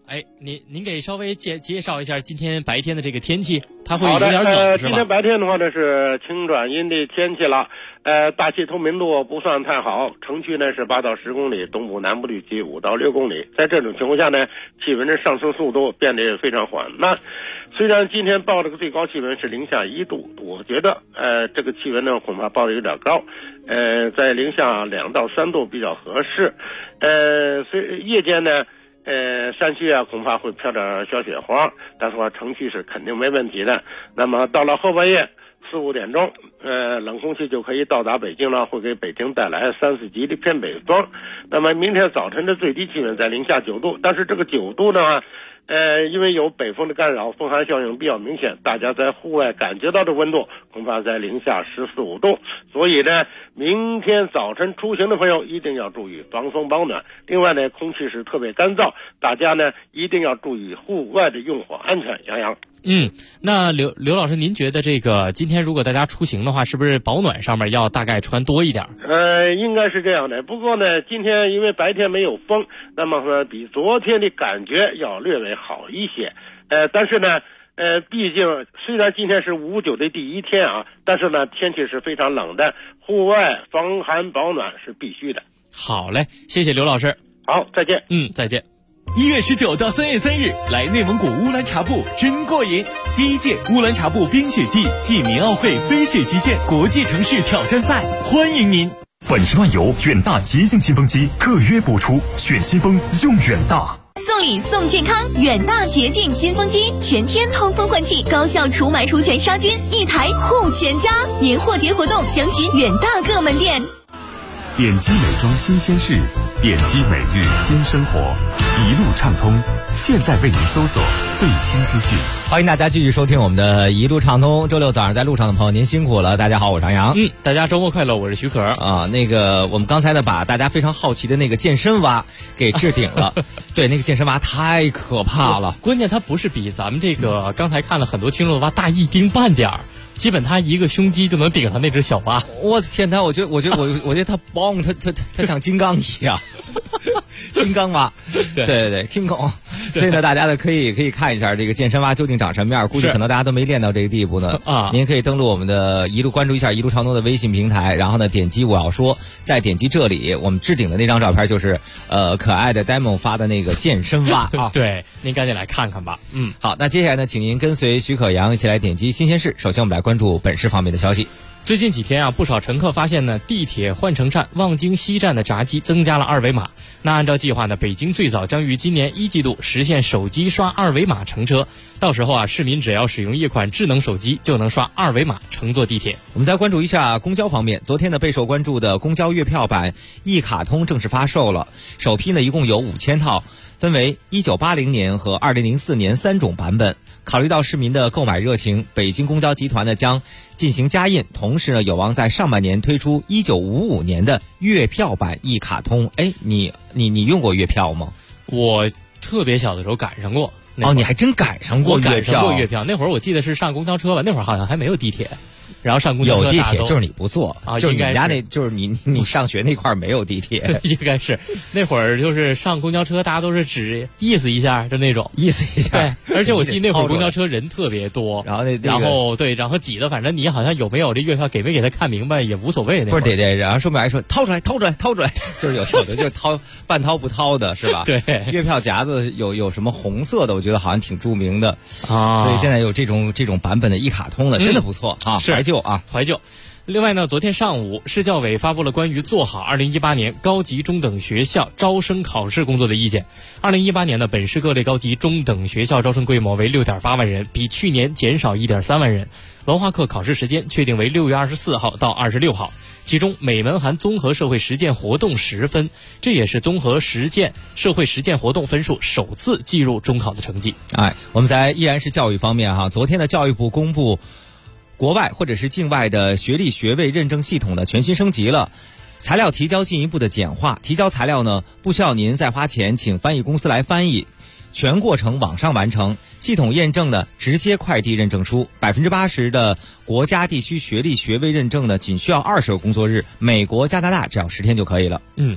哎，您给稍微介绍一下今天白天的这个天气，它会有好的， 点冷是吧？ 今天白天的话呢是晴转阴的天气了，大气透明度不算太好，城区呢是8到10公里，东部南部地区5到6公里。在这种情况下呢，气温的上升速度变得非常缓慢。虽然今天报这个最高气温是零下1度，我觉得这个气温呢恐怕报的有点高，在零下2到3度比较合适。夜间呢。山区啊恐怕会飘点小雪花，但是话城区是肯定没问题的。那么到了后半夜4、5点钟，冷空气就可以到达北京了，会给北京带来3、4级的偏北风。那么明天早晨的最低气温在零下9度，但是这个9度呢，因为有北风的干扰，风寒效应比较明显，大家在户外感觉到的温度恐怕在零下14、15度。所以呢，明天早晨出行的朋友一定要注意防风保暖。另外呢，空气是特别干燥，大家呢一定要注意户外的用火安全。杨洋。 那刘老师，您觉得这个今天如果大家出行的话，是不是保暖上面要大概穿多一点？ 应该是这样的。不过呢，今天因为白天没有风，那么说比昨天的感觉要略微好一些。但是呢，毕竟虽然今天是59的第一天啊，但是呢天气是非常冷的，户外防寒保暖是必须的。 好嘞，谢谢刘老师。 好，再见。 再见。 1月19到3月3日，来内蒙古乌兰察布真过瘾！第1届乌兰察布冰雪季暨民奥会飞雪极限国际城市挑战赛，欢迎您！ 本时段由远大洁净新风机特约播出，选新风用远大。 送礼送健康，远大洁净新风机，全天通风换气，高效除螨除醛杀菌，一台护全家。年货节活动详询远大各门店。 点击美妆新鲜事，点击每日新生活，一路畅通，现在为您搜索最新资讯。 欢迎大家继续收听我们的一路畅通。周六早上在路上的朋友，您辛苦了。大家好，我是张扬。 大家周末快乐，我是徐可。 我们刚才呢把大家非常好奇的那个健身蛙给置顶了。对，那个健身蛙太可怕了。 关键它不是比咱们这个刚才看了很多听众的蛙大一丁半点儿。基本他一个胸肌就能顶上那只小蛙。 我的天哪！我觉得他嘣，他像金刚一样，金刚蛙。对，金刚。所以呢，大家呢可以看一下这个健身蛙究竟长什么样。估计可能大家都没练到这个地步呢。您可以登录我们的关注一下一路畅通的微信平台，然后呢点击我要说，再点击这里，我们置顶的那张照片就是可爱的 Demo 发的那个健身蛙啊。 对，您赶紧来看看吧。 好，那接下来呢，请您跟随徐可阳一起来点击新鲜事。首先我们来关注本市方面的消息。 最近几天啊，不少乘客发现呢，地铁换乘站望京西站的闸机增加了2维码。那按照计划呢，北京最早将于今年1季度实现手机刷2维码乘车。到时候啊，市民只要使用一款智能手机，就能刷2维码乘坐地铁。 我们再关注一下公交方面，昨天呢备受关注的公交月票版一卡通正式发售了，首批呢一共有5000套，分为1980年和2004年3种版本。考虑到市民的购买热情，北京公交集团呢将进行加印，同时呢有望在上半年推出1955年的月票版一卡通。你用过月票吗？ 我特别小的时候赶上过。 你还真赶上过月票？ 我赶上过月票，那会儿我记得是上公交车吧，那会儿好像还没有地铁。然后上公交车有地铁，就是你不坐啊， 就是你家那，就是你上学那块没有地铁， 应该是那会儿就是上公交车，大家都是只意思一下，就那种意思一下。 对，而且我记得那会儿公交车人特别多， 然后然后挤的，反正你好像有没有这月票给没给他看明白也无所谓。 不是对，然后售卖员说掏出来，就是有的就是掏半掏不掏的是吧？ 对， 月票夹子有什么红色的，我觉得好像挺著名的啊，所以现在有这种版本的一卡通了，真的不错啊， 是怀旧。 另外呢，昨天上午，市教委发布了关于做好2018年高级中等学校招生考试工作的意见。2018年呢，本市各类高级中等学校招生规模为6.8万人，比去年减少1.3万人。文化课考试时间确定为6月24号到26号，其中每门含综合社会实践活动10分，这也是综合社会实践活动分数首次计入中考的成绩。 我们在依然是教育方面哈，昨天的教育部公布国外或者是境外的学历学位认证系统的全新升级了，材料提交进一步的简化，提交材料呢不需要您再花钱请翻译公司来翻译，全过程网上完成，系统验证呢直接快递认证书，80%的国家地区学历学位认证呢仅需要20个工作日，美国、加拿大只要10天就可以了。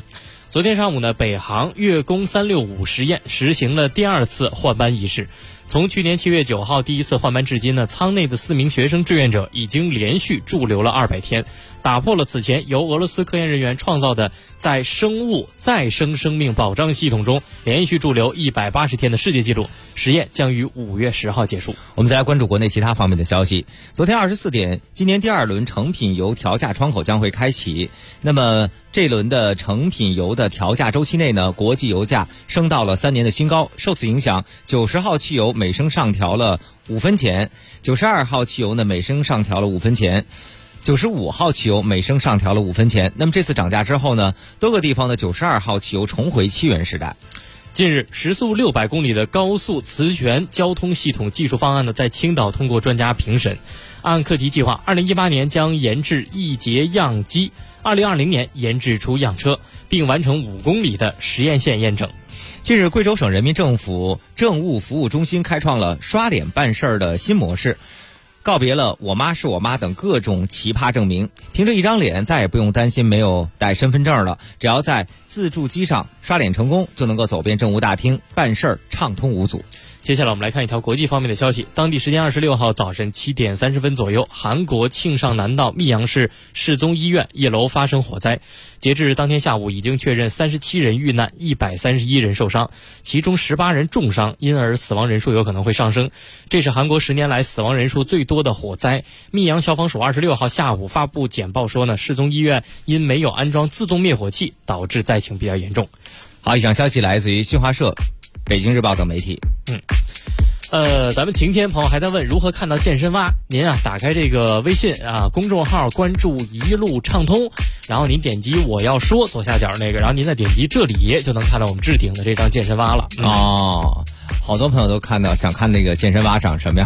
昨天上午呢，北航月宫365实验实行了第2次换班仪式。从去年7月9号第一次换班至今呢，舱内的4名学生志愿者已经连续驻留了200天，打破了此前由俄罗斯科研人员创造的在生物再生生命保障系统中连续驻留180天的世界纪录。实验将于5月10号结束。 我们再来关注国内其他方面的消息。昨天24点，今年第2轮成品油调价窗口将会开启。那么这轮的成品油的调价周期内呢，国际油价升到了3年的新高。受此影响，90号汽油每升上调了5分钱，92号汽油呢每升上调了5分钱。95号汽油每升上调了5分钱。那么这次涨价之后呢，多个地方的92号汽油重回7元时代。 近日，时速600公里的高速磁悬交通系统技术方案呢，在青岛通过专家评审。按课题计划，2018年将研制1节样机，2020年研制出样车，并完成5公里的实验线验证。 近日，贵州省人民政府政务服务中心开创了刷脸办事儿的新模式，告别了我妈是我妈等各种奇葩证明，凭着一张脸再也不用担心没有带身份证了，只要在自助机上刷脸成功，就能够走遍政务大厅，办事儿畅通无阻。 接下来我们来看一条国际方面的消息。当地时间26号早晨7点30分左右，韩国庆尚南道密阳市世宗医院1楼发生火灾。截至当天下午，已经确认37人遇难，131人受伤，其中18人重伤，因而死亡人数有可能会上升。这是韩国10年来死亡人数最多的火灾。密阳消防署26号下午发布简报说呢，世宗医院因没有安装自动灭火器，导致灾情比较严重。 好，以上消息来自于新华社、北京日报等媒体。 咱们晴天朋友还在问如何看到健身蛙。您啊，打开这个微信啊公众号，关注一路畅通，然后您点击我要说左下角那个，然后您再点击这里，就能看到我们置顶的这张健身蛙了。 哦，好多朋友都看到，想看那个健身蛙长什么样，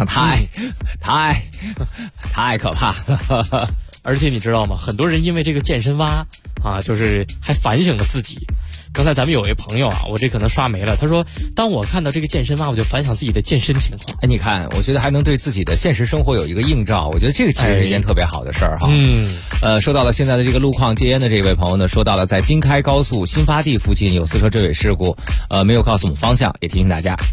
太可怕了。 而且你知道吗？很多人因为这个健身蛙啊，就是还反省了自己。刚才咱们有位朋友啊，我这可能刷没了。他说，当我看到这个健身蛙，我就反省自己的健身情况。 哎，你看，我觉得还能对自己的现实生活有一个映照，我觉得这个其实是一件特别好的事儿哈。说到了现在的这个路况戒烟的这位朋友呢，说到了在京开高速新发地附近有4车追尾事故，没有告诉我们方向，也提醒大家。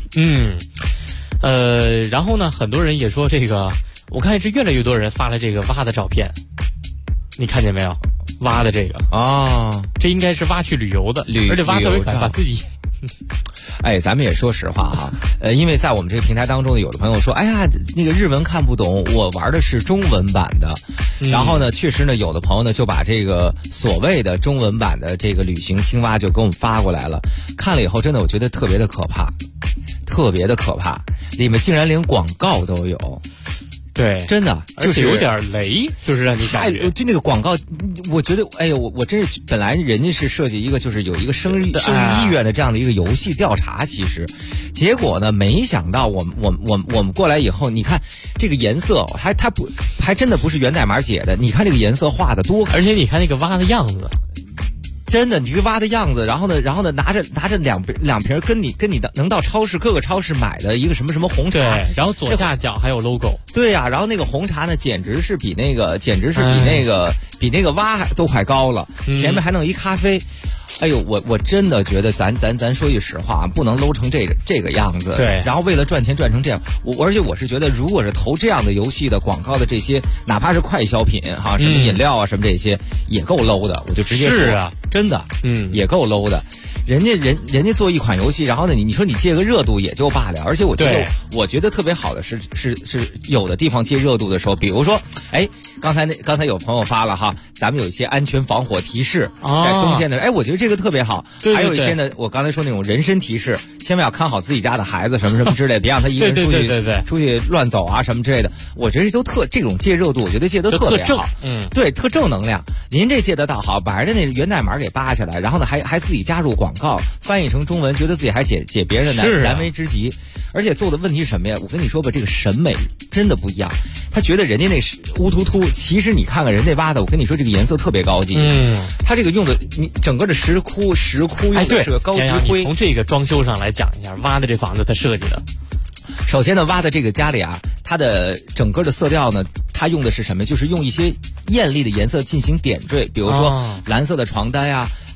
然后呢，很多人也说这个，我看是越来越多人发了这个蛙的照片，你看见没有？蛙的这个这应该是蛙去旅游的，而且蛙特别可爱，把自己哎，咱们也说实话哈，因为在我们这个平台当中，有的朋友说，哎呀，那个日文看不懂，我玩的是中文版的。然后呢，确实呢，有的朋友呢就把这个所谓的中文版的这个旅行青蛙就给我们发过来了。看了以后，真的我觉得特别的可怕，特别的可怕，里面竟然连广告都有。 对， 真的， 而且有点雷，就是让你感觉， 就那个广告，我觉得，哎呦，我真是，本来人家是设计一个，就是有一个生意院的这样的一个游戏调查，其实，结果呢，没想到我们过来以后，你看这个颜色，还真的不是源代码解的，你看这个颜色画的多， 而且你看那个蛙的样子。 真的，你这个蛙的样子，然后呢，拿着两瓶跟你能到各个超市买的一个什么红茶， 对，然后左下角还有 logo， 对呀，然后那个红茶呢，简直是比那个蛙都还高了，前面还弄一咖啡。哎呦，我真的觉得咱说句实话，不能搂成这个样子。 对， 然后为了赚钱赚成这样，而且我是觉得，如果是投这样的游戏的广告的这些，哪怕是快消品哈，什么饮料啊什么这些，也够 low 的。我就直接说， 是啊， 真的，也够 low 的。人家做一款游戏，然后呢，你说你借个热度也就罢了，而且我觉得特别好的是有的地方借热度的时候，比如说，哎，刚才有朋友发了哈，咱们有一些安全防火提示，在冬天的，哎，我觉得这个特别好。 对， 还有一些呢，我刚才说那种人身提示，千万要看好自己家的孩子什么之类，别让他一个人出去乱走啊什么之类的。我觉得这种借热度，我觉得借得特别好，对，特正能量。您这借得倒好，把人家那源代码给扒下来，然后呢还自己加入广告，翻译成中文，觉得自己还解别人的燃眉之急。而且做的问题是什么呀？我跟你说吧，这个审美真的不一样。他觉得人家那是乌突突，其实你看看人家挖的，我跟你说这个颜色特别高级。他这个用的你整个的石窟用的是个高级灰。 你从这个装修上来讲一下，挖的这房子他设计的。 首先呢，挖的这个家里啊，它的整个的色调呢，它用的是什么？就是用一些艳丽的颜色进行点缀，比如说蓝色的床单呀。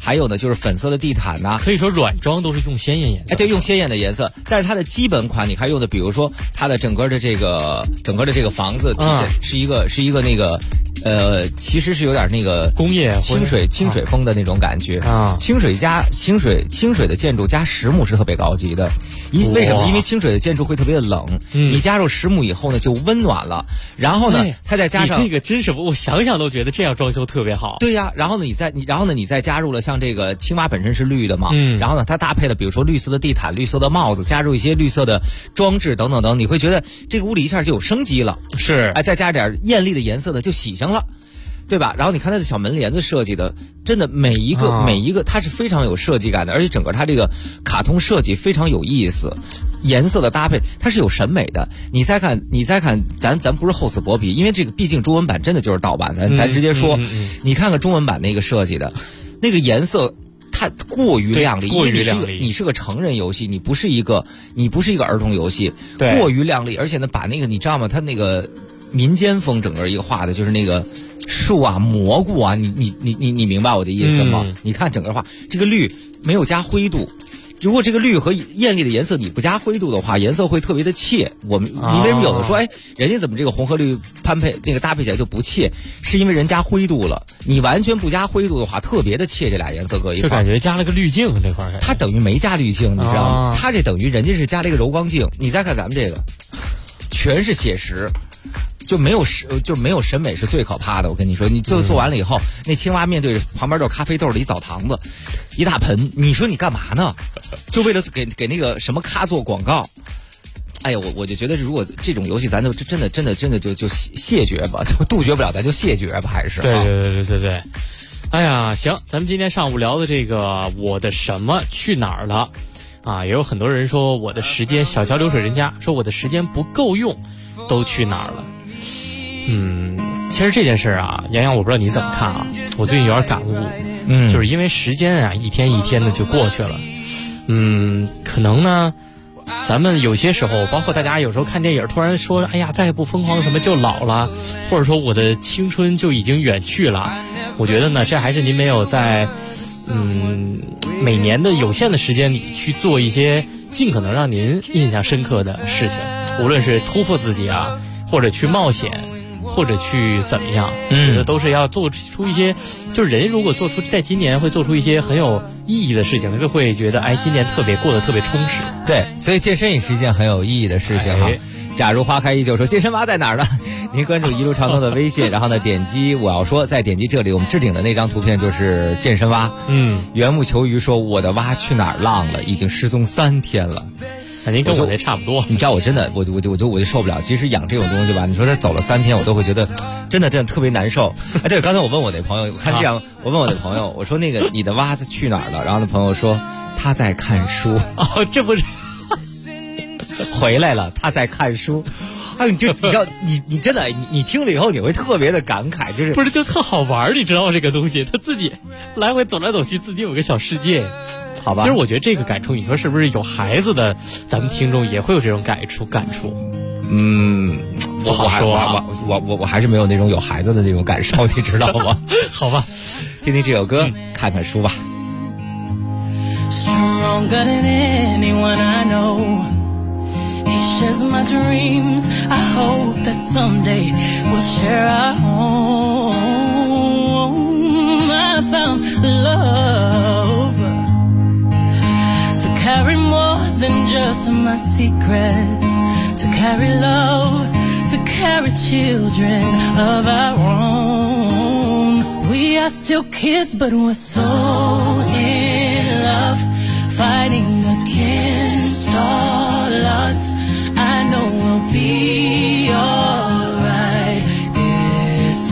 还有呢就是粉色的地毯呐。 可以说软装都是用鲜艳颜色。 哎，对，用鲜艳的颜色。但是它的基本款，你看用的，比如说它的整个的这个房子，是一个那个。其实是有点那个工业清水风的那种感觉啊， 清水的建筑加实木是特别高级的。为什么？因为清水的建筑会特别的冷，你加入实木以后呢，就温暖了。然后呢，它再加上你这个真是我想想都觉得这样装修特别好。 对呀，然后呢，你再加入了像这个青蛙本身是绿的嘛，然后呢，它搭配了比如说绿色的地毯、绿色的帽子，加入一些绿色的装置等等等，你会觉得这个屋里一下就有生机了。 是， 哎，再加点艳丽的颜色呢，就喜庆了。对吧？然后你看它的小门帘子设计的，真的每一个它是非常有设计感的，而且整个它这个卡通设计非常有意思，颜色的搭配它是有审美的。你再看，咱不是厚此薄彼，因为这个毕竟中文版真的就是盗版，咱直接说，你看看中文版那个设计的，那个颜色。它过于亮丽，你是个成人游戏，你不是一个儿童游戏，过于亮丽，而且呢，把那个你知道吗？它那个民间风整个一个画的，就是那个树啊、蘑菇啊，你明白我的意思吗？你看整个画，这个绿没有加灰度。如果这个绿和艳丽的颜色你不加灰度的话，颜色会特别的怯。你为什么有的说，哎，人家怎么这个红和绿搭配起来就不怯？是因为人加灰度了。你完全不加灰度的话，特别的怯，这俩颜色搁一块， 就感觉加了个滤镜这块。 它等于没加滤镜，你知道吗？它这等于人家是加了一个柔光镜。你再看咱们这个，全是写实。就没有审美是最可怕的。我跟你说，你做完了以后，那青蛙面对旁边都是咖啡豆的一澡堂子，一大盆，你说你干嘛呢？就为了给那个什么咖做广告。哎呀，我就觉得如果这种游戏，咱就真的就谢绝吧，就杜绝不了，咱就谢绝吧，还是。 对。哎呀，行，咱们今天上午聊的这个我的什么去哪儿了啊？也有很多人说我的时间，小桥流水人家说我的时间不够用，都去哪儿了？其实这件事啊，洋洋，我不知道你怎么看啊。我最近有点感悟，就是因为时间啊，一天一天的就过去了。可能呢，咱们有些时候，包括大家有时候看电影，突然说，哎呀，再也不疯狂什么就老了，或者说我的青春就已经远去了。我觉得呢，这还是您没有在每年的有限的时间里去做一些尽可能让您印象深刻的事情，无论是突破自己啊，或者去冒险。或者去怎么样，觉得都是要做出一些，就是人如果做出在今年会做出一些很有意义的事情，就会觉得哎，今年过得特别充实。 对，所以健身也是一件很有意义的事情哈。假如花开依旧说健身娃在哪儿呢？您关注一路畅通的微信，然后呢点击我要说，再点击这里，我们置顶的那张图片就是健身蛙。缘木求鱼说我的蛙去哪儿浪了，已经失踪3天了。 您跟我那差不多， 你知道我真的，我就受不了。其实养这种东西吧，你说他走了3天，我都会觉得真的特别难受。哎，对，刚才我问我那朋友，我看这样，我问我那朋友，我说那个你的蛙子去哪儿了？然后那朋友说他在看书。 哦，这不是回来了，他在看书。哎，你知道，你真的，你听了以后你会特别的感慨，就是不是就特好玩，你知道吗？这个东西他自己来回走来走去，自己有个小世界。 好吧， 其实我觉得这个感触，你说是不是有孩子的咱们听众也会有这种感触？不好说啊， 我还是没有那种有孩子的那种感受，你知道吗？ 好吧， 听听这首歌，看看书吧。 Stronger than anyone I know, he shares my dreams. I hope that someday we'll share our home. I found love.To carry more than just my secrets, to carry love, to carry children of our own. We are still kids, but we're so in love, fighting against all odds. I know we'll be alright this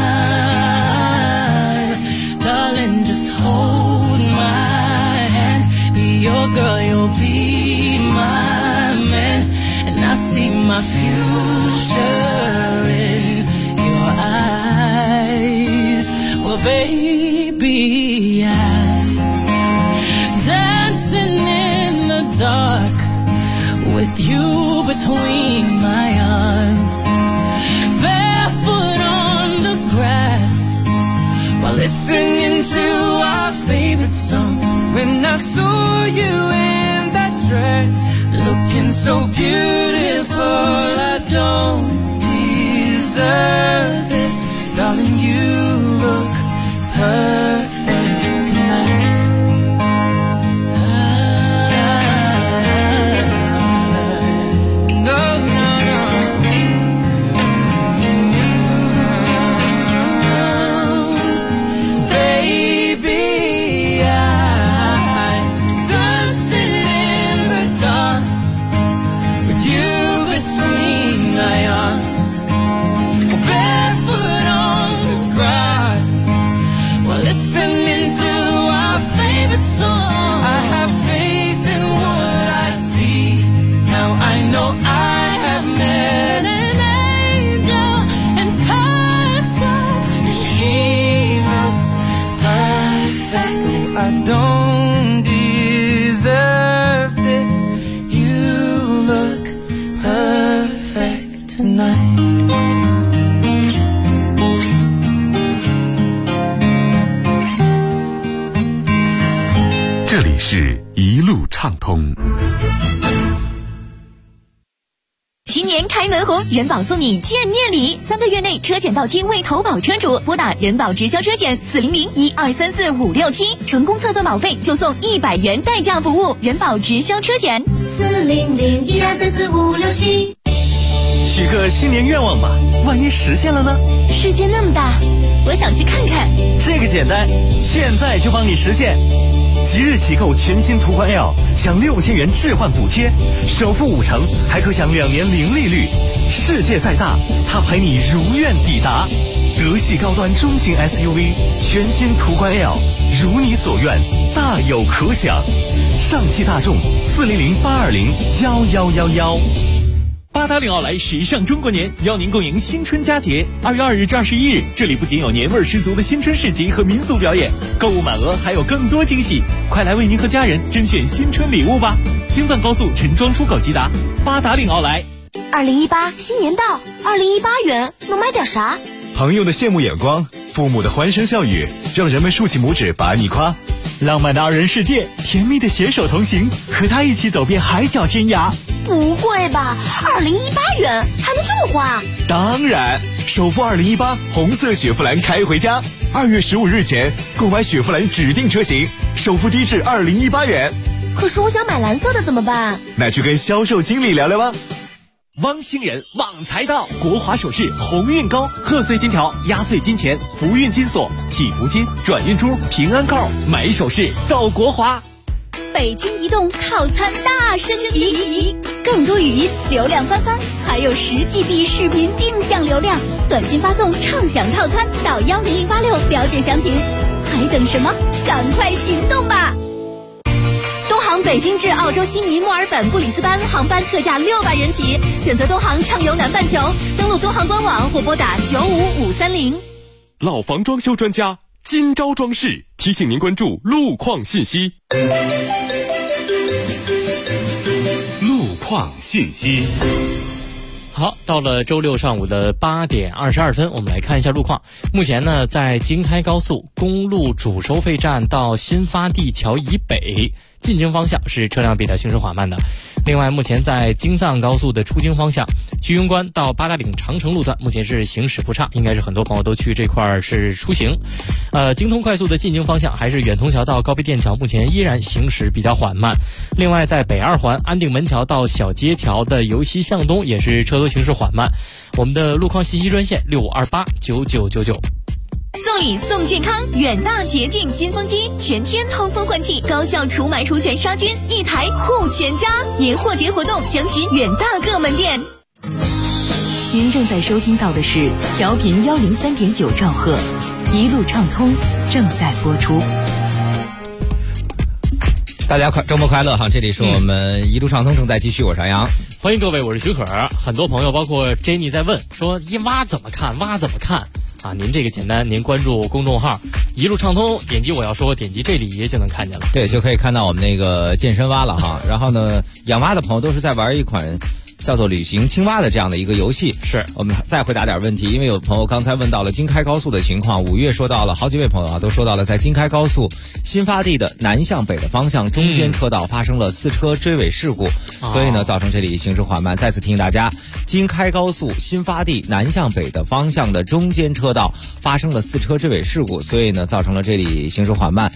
time. Darling, just hold my hand.Be your girl, you'll be my man, and I see my future in your eyes. Well, baby, I'm dancing in the dark with you between my arms, barefoot on the grass while listening to our our favorite song. When I saw you in that dress, looking so beautiful, I don't deserve this. Darling, you look perfect tonight. I don't deserve it. You look perfect tonight. 这里是一路畅通。 新年开门红，人保送你见面礼，3个月内车险到期未投保车主，拨打人保直销车险400-1234-567，成功测算保费就送100元代驾服务。人保直销车险 400-1234-567。 许个新年愿望吧，万一实现了呢？ 世界那么大，我想去看看。 这个简单，现在就帮你实现。即日起购全新途观 L， 享6000元置换补贴，首付5成，还可享2年零利率。世界再大，它陪你如愿抵达。德系高端中型 SUV， 全新途观 L， 如你所愿，大有可享。上汽大众400-820-1111。 八达岭奥莱时尚中国年邀您共迎新春佳节。2月2日至21日，这里不仅有年味十足的新春市集和民俗表演，购物满额还有更多惊喜，快来为您和家人甄选新春礼物吧！京藏高速陈庄出口吉达，八达岭奥莱。 2018新年到，2018元能买点啥？ 朋友的羡慕眼光，父母的欢声笑语，让人们竖起拇指把你夸。 浪漫的2人世界，甜蜜的携手同行，和他一起走遍海角天涯。 不会吧，2018元还能这么花？ 当然，首付2018红色雪佛兰开回家，2月15日前购买雪佛兰指定车型，首付低至2018元。 可是我想买蓝色的怎么办？ 那去跟销售经理聊聊吧。 汪星人旺财到，国华首饰鸿运高，贺岁金条、压岁金钱、福运金锁、祈福金、转运珠、平安扣，买首饰到国华。 北京移动套餐大升级，更多语音流量翻番，还有10GB 视频定向流量，短信发送畅享套餐到10086了解详情，还等什么？赶快行动吧！东航北京至澳洲悉尼、墨尔本、布里斯班航班特价600元起，选择东航畅游南半球，登录东航官网或拨打95530。 老房装修专家今朝装饰提醒您关注路况信息。 路况信息。 好，到了周六上午的8点22分，我们来看一下路况。目前呢，在京开高速公路主收费站到新发地桥以北进京方向是车辆比较行驶缓慢的。另外，目前在京藏高速的出京方向，居庸关到八达岭长城路段目前是行驶不畅，应该是很多朋友都去这块是出行。京通快速的进京方向还是远通桥到高碑店桥，目前依然行驶比较缓慢。另外，在北二环安定门桥到小街桥的由西向东也是车多行驶缓慢。我们的路况信息专线65289999。 送礼送健康，远大洁净新风机，全天通风换气，高效除螨除醛杀菌，一台护全家。年货节活动详询远大各门店。 您正在收听到的是调频103.9兆赫，一路畅通正在播出。 大家周末快乐哈！这里是我们一路畅通正在继续，我是杨洋， 欢迎各位，我是许可。很多朋友包括 Jenny 在问说一挖怎么看，挖怎么看啊？您这个简单，您关注公众号一路畅通，点击我要说，点击这里就能看见了。 对，就可以看到我们那个健身蛙了哈。然后呢，养蛙的朋友都是在玩一款叫做旅行青蛙的这样的一个游戏。 是我们再回答点问题，因为有朋友刚才问到了京开高速的情况，5月说到了，好几位朋友啊都说到了，在京开高速新发地的南向北的方向中间车道发生了4车追尾事故，所以呢造成这里行驶缓慢。再次提醒大家，京开高速新发地南向北的方向的中间车道发生了4车追尾事故，所以呢造成了这里行驶缓慢。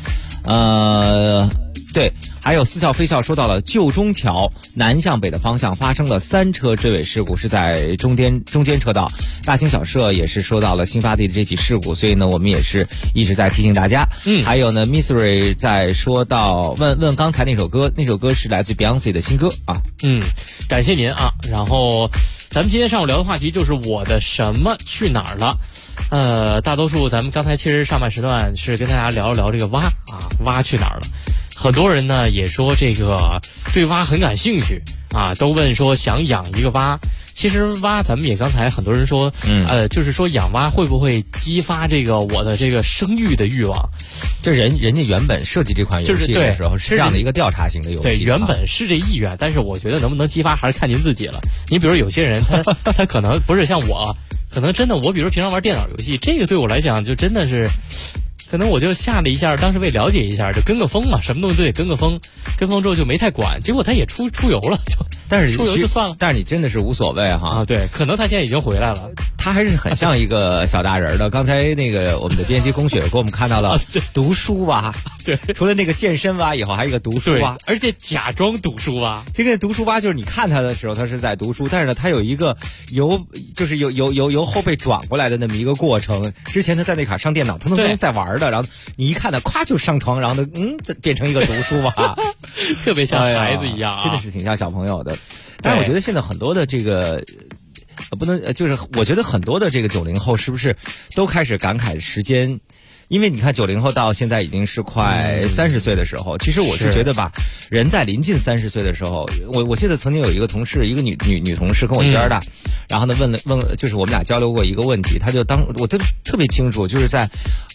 对，还有似笑非笑说到了旧中桥南向北的方向发生了3车追尾事故，是在中间车道。大兴小社也是说到了新发地的这起事故，所以呢我们也是一直在提醒大家。还有呢 Misery 在说到问刚才那首歌是来自 Beyonce 的新歌啊。 感谢您啊。然后咱们今天上午聊的话题就是我的什么去哪儿了。大多数咱们刚才其实上半时段是跟大家聊一聊这个蛙啊，蛙去哪儿了。很多人呢也说这个对蛙很感兴趣啊，都问说想养一个蛙。其实蛙咱们也刚才很多人说，就是说养蛙会不会激发这个我的这个生育的欲望？ 就人家原本设计这款游戏的时候是这样的一个调查型的游戏， 对，原本是这意愿，但是我觉得能不能激发还是看您自己了。你比如有些人他可能不是像我，可能真的我比如平常玩电脑游戏，这个对我来讲就真的是。可能我就下了一下，当时为了解一下，就跟个风嘛，什么东西都得跟个风，跟风之后就没太管，结果他也出游了， 但是出游就算了。 但是你真的是无所谓哈。 对，可能他现在已经回来了， 他还是很像一个小大人的。刚才那个我们的编辑龚雪给我们看到了读书蛙， 对， 除了那个健身蛙以后，还有一个读书蛙， 而且假装读书蛙。 这个读书蛙就是你看他的时候，他是在读书，但是呢，他有一个由后背转过来的那么一个过程。之前他在那卡上电脑，他在玩的，然后你一看他咵就上床，然后变成一个读书蛙， 特别像孩子一样啊， 真的是挺像小朋友的。但是我觉得现在很多的这个不能，就是我觉得很多的这个90后是不是都开始感慨时间？因为你看90后到现在已经是快30岁的时候，其实我是觉得吧，人在临近30岁的时候，我记得曾经有一个同事，一个女同事跟我一边大，然后呢问，就是我们俩交流过一个问题，他就我都特别清楚，就是在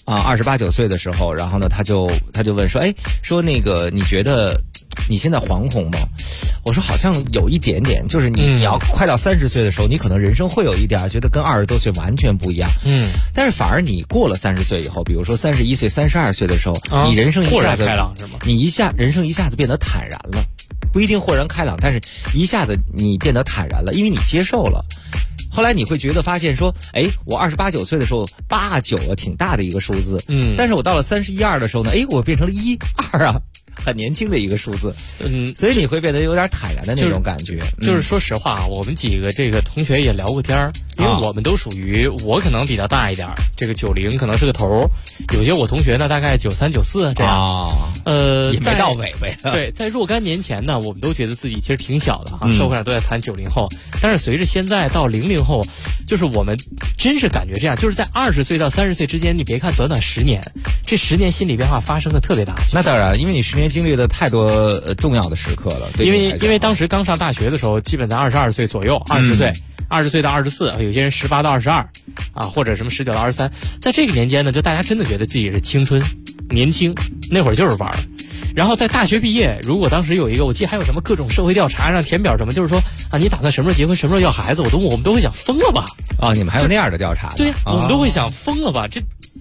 28、9岁的时候，然后呢他就问说，说那个你觉得你现在惶恐吗？我说好像有一点点，就是你要快到30岁的时候，你可能人生会有一点觉得跟20多岁完全不一样。但是反而你过了30岁以后，比如说31岁、32岁的时候，你人生一下子豁然开朗是吗？ 人生一下子变得坦然了，不一定豁然开朗，但是一下子你变得坦然了，因为你接受了。后来你会觉得发现说，我28、9岁的时候8、9挺大的一个数字，但是我到了31、2的时候呢，我变成了1、2啊。很年轻的一个数字，所以你会变得有点坦然的那种感觉。 就是说实话啊，我们几个这个同学也聊过天儿，因为我们都属于我可能比较大一点，这个90可能是个头，有些我同学呢大概93、94这样。 也没到尾呗。 对，在若干年前呢，我们都觉得自己其实挺小的啊，社会上都在谈90后，但是随着现在到00后，就是我们真是感觉这样，就是在20岁到30岁之间，你别看短短10年，这10年心理变化发生的特别大。 那当然，因为你10年经历了太多重要的时刻了。 因为当时刚上大学的时候，基本在22岁左右，20岁，20岁到24，有些人18到22，啊，或者什么19到23，在这个年间呢，就大家真的觉得自己是青春、年轻，那会儿就是玩。然后在大学毕业，如果当时有一个，我记得还有什么各种社会调查让填表什么，就是说啊，你打算什么时候结婚，什么时候要孩子，我们都会想疯了吧？ 啊，你们还有那样的调查？ 对呀，我们都会想疯了吧？这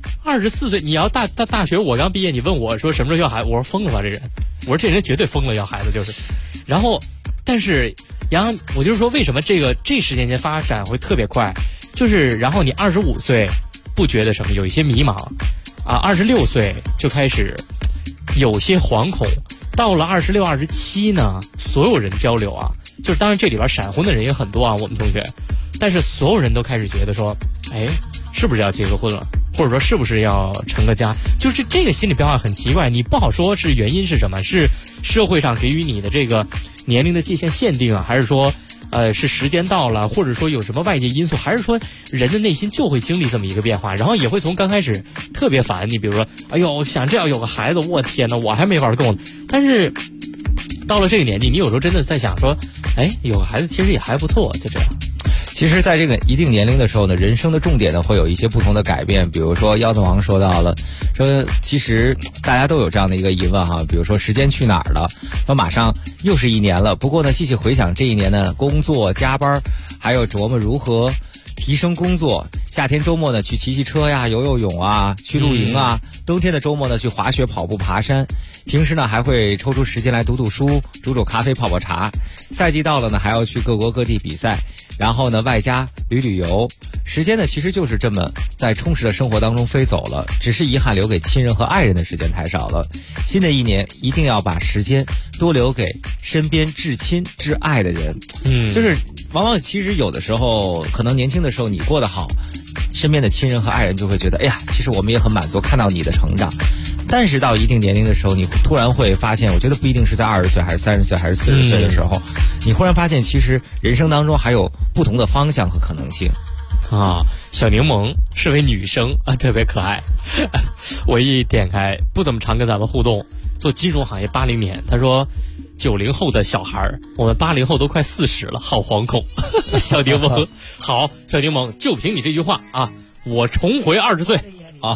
24岁，你要大学，我刚毕业，你问我说什么时候要孩子，我说疯了吧这人，我说这人绝对疯了要孩子就是。然后，但是我就是说为什么这10年间发展会特别快，就是然后你25岁不觉得什么，有一些迷茫啊，26岁就开始有些惶恐，到了26、27呢，所有人交流啊，就是当然这里边闪婚的人也很多啊，我们同学，但是所有人都开始觉得说，是不是要结个婚了，或者说是不是要成个家，就是这个心理变化很奇怪，你不好说是原因是什么，是社会上给予你的这个年龄的界限限定啊，还是说是时间到了，或者说有什么外界因素，还是说人的内心就会经历这么一个变化，然后也会从刚开始特别烦，你比如说哎呦想这样有个孩子，我天哪，我还没法供，但是到了这个年纪，你有时候真的在想说，有个孩子其实也还不错，就这样。 其实在这个一定年龄的时候呢，人生的重点呢会有一些不同的改变，比如说腰子王说到了说其实大家都有这样的一个疑问哈，比如说时间去哪儿了？说马上又是一年了，不过呢，细细回想这一年呢，工作加班，还有琢磨如何提升工作。夏天周末呢去骑骑车呀，游游泳啊，去露营啊；冬天的周末呢去滑雪、跑步、爬山。平时呢还会抽出时间来读读书、煮煮咖啡、泡泡茶。赛季到了呢，还要去各国各地比赛，然后呢外加旅游。时间呢其实就是这么在充实的生活当中飞走了，只是遗憾留给亲人和爱人的时间太少了。新的一年一定要把时间多留给身边至亲至爱的人。就是往往其实有的时候可能年轻的时候你过得好，身边的亲人和爱人就会觉得，哎呀，其实我们也很满足看到你的成长。但是到一定年龄的时候，你突然会发现，我觉得不一定是在20岁还是30岁还是40岁的时候，你忽然发现其实人生当中还有不同的方向和可能性。 小柠檬是位女生啊，特别可爱。我一点开，不怎么常跟咱们互动，做金融行业80年，他说90后的小孩，我们80后都快40了，好惶恐。小柠檬，好，小柠檬，就凭你这句话啊，我重回20岁啊。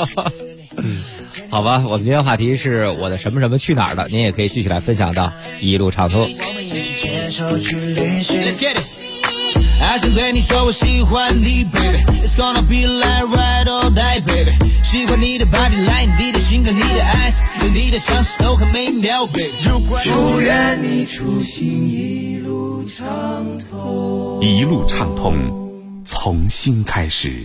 好吧，我们今天话题是我的什么什么去哪儿了，您也可以继续来分享到一路畅通。 还想对你说我喜欢你 baby It's gonna be like ride or die baby 喜欢你的 body line 你的性格你的 eyes 有你的相似都很美妙 baby 祝愿你出行一路畅通， 一路畅通，从新开始。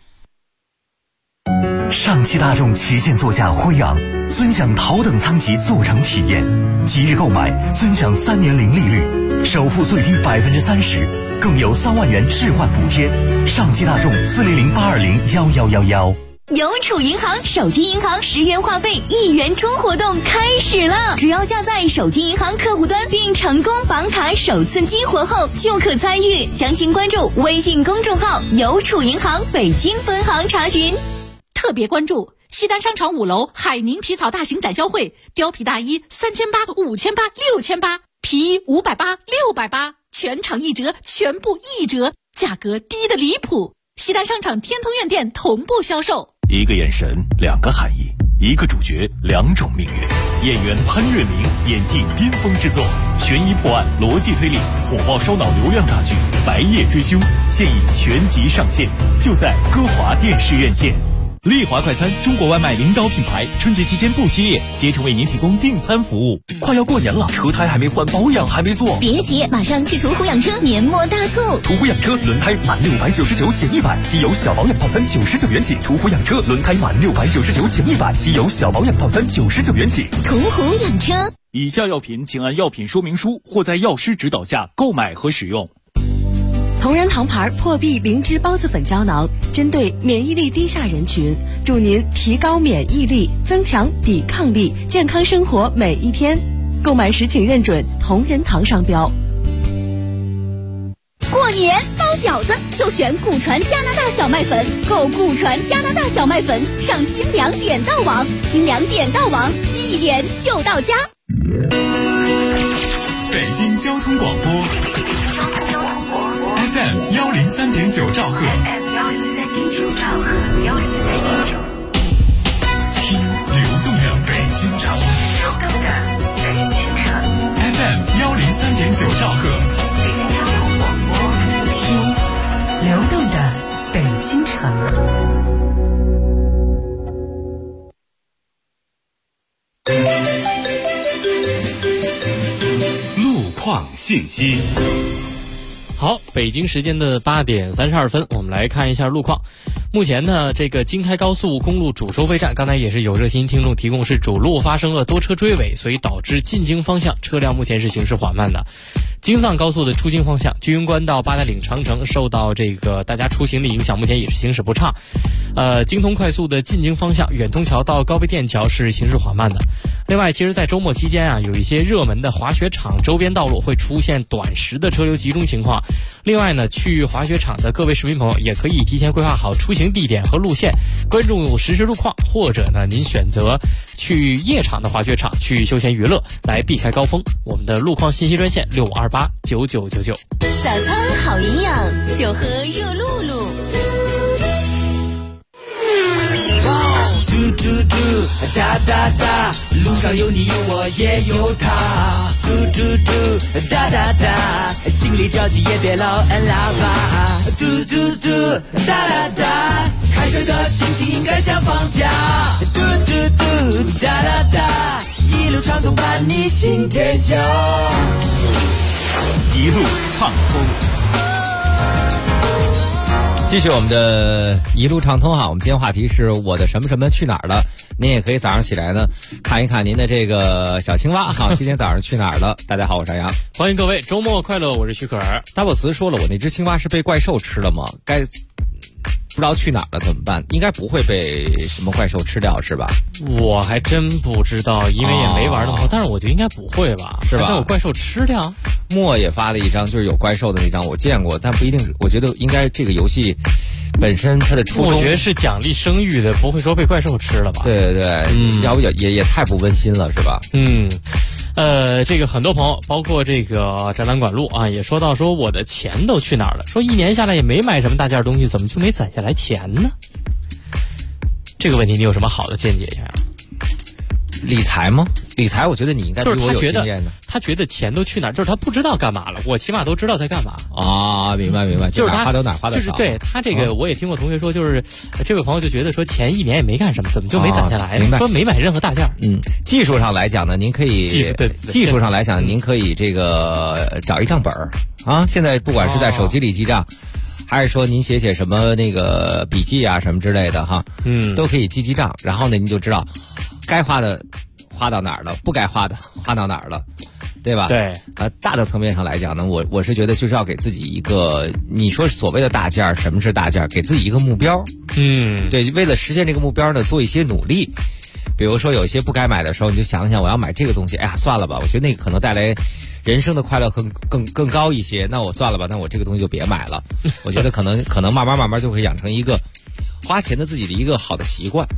上汽大众旗舰座驾辉昂尊享头等舱级座乘体验，即日购买尊享3年零利率，首付最低30%，更有3万元置换补贴。上汽大众40082011111。 邮储银行手机银行10元话费1元充活动开始了，只要下载手机银行客户端并成功绑卡首次激活后就可参与，详情关注微信公众号邮储银行北京分行查询。 特别关注西单商场5楼海宁皮草大型展销会，貂皮大衣3800、5800、6800，皮衣580、680，全场1折，全部1折，价格低得离谱。西单商场天通苑店同步销售。 一个眼神2个含义，一个主角2种命运。演员潘粤明演技巅峰之作，悬疑破案、逻辑推理，火爆烧脑流量大剧《白夜追凶》现已全集上线，就在歌华电视院线。 丽华快餐，中国外卖领导品牌，春节期间不歇业，竭诚为您提供订餐服务。 快要过年了，车胎还没换，保养还没做， 别急，马上去途虎养车年末大促。 途虎养车轮胎满699减100，稀有小保养套餐99元起。途虎养车轮胎满699减100，稀有小保养套餐99元起。 途虎养车。 以下药品请按药品说明书或在药师指导下购买和使用。 同仁堂牌破壁灵芝孢子粉胶囊，针对免疫力低下人群，助您提高免疫力，增强抵抗力，健康生活每一天。购买时请认准同仁堂商标。 过年包饺子就选古传加拿大小麦粉，购古传加拿大小麦粉上清凉点到网，清凉点到网，一点就到家。 北京交通广播FM 103.9兆赫， FM 103.9兆赫，103.9， 听流动的北京城， 流动的北京城 FM 103.9兆赫， 北京交通广播， 听流动的北京城。 路况信息。 好，北京时间的8点32分，我们来看一下路况。目前呢，这个京开高速公路主收费站，刚才也是有热心听众提供，是主路发生了多车追尾，所以导致进京方向车辆目前是行驶缓慢的。京藏高速的出京方向，居庸关到八达岭长城受到这个大家出行的影响，目前也是行驶不畅。京通快速的进京方向，远通桥到高碑店桥是行驶缓慢的。另外，其实在周末期间啊，有一些热门的滑雪场周边道路会出现短时的车流集中情况。另外呢，去滑雪场的各位市民朋友也可以提前规划好出行地点和路线，关注实时路况，或者呢，您选择去夜场的滑雪场去休闲娱乐，来避开高峰。我们的路况信息专线65289999。 早餐好营养，就喝热露露。 哒哒哒，路上有你有我也有他，嘟嘟嘟，哒哒哒，心里着急也别老按喇叭，嘟嘟嘟，哒哒哒，开车的心情应该像放假，嘟嘟嘟，哒哒哒，一路畅通伴你行天下， 一路畅通。 继续我们的一路畅通哈，我们今天话题是我的什么什么去哪儿了？您也可以早上起来呢看一看您的这个小青蛙哈，今天早上去哪儿了？大家好，我是杨， 欢迎各位，周末快乐，我是许可儿。 大波斯说了，我那只青蛙是被怪兽吃了吗？该不知道去哪儿了怎么办？应该不会被什么怪兽吃掉是吧？ 我还真不知道，因为也没玩那么多，但是我觉得应该不会吧？ 是吧？ 还有怪兽吃掉？ 莫也发了一张就是有怪兽的那张，我见过，但不一定。我觉得应该这个游戏本身它的初衷， 我觉得是奖励生育的，不会说被怪兽吃了吧？ 对对对，要不也太不温馨了是吧？ 这个很多朋友，包括这个展览馆路啊，也说到说我的钱都去哪儿了？说一年下来也没买什么大件东西，怎么就没攒下来钱呢？这个问题你有什么好的见解呀？ 理财吗？理财，我觉得你应该比我有经验的。 他觉得钱都去哪儿，就是他不知道干嘛了。我起码都知道在干嘛啊！明白明白， 就是哪花都哪花的少。 就是对他这个，我也听过同学说，就是这位朋友就觉得说钱一年也没干什么，怎么就没攒下来呢？说没买任何大件。 技术上来讲呢，您可以技术上来讲，您可以这个找一账本啊。现在不管是在手机里记账，还是说您写什么那个笔记啊什么之类的哈，都可以记账。然后呢，您就知道该花的花到哪儿了，不该花的花到哪儿了，对吧？ 对。 大的层面上来讲呢，我是觉得就是要给自己一个，你说所谓的大件，什么是大件？给自己一个目标。对，为了实现这个目标呢，做一些努力。比如说有一些不该买的时候，你就想想我要买这个东西，哎呀，算了吧，我觉得那个可能带来人生的快乐更高一些，那我算了吧，那我这个东西就别买了。我觉得可能慢慢就会养成一个花钱的自己的一个好的习惯。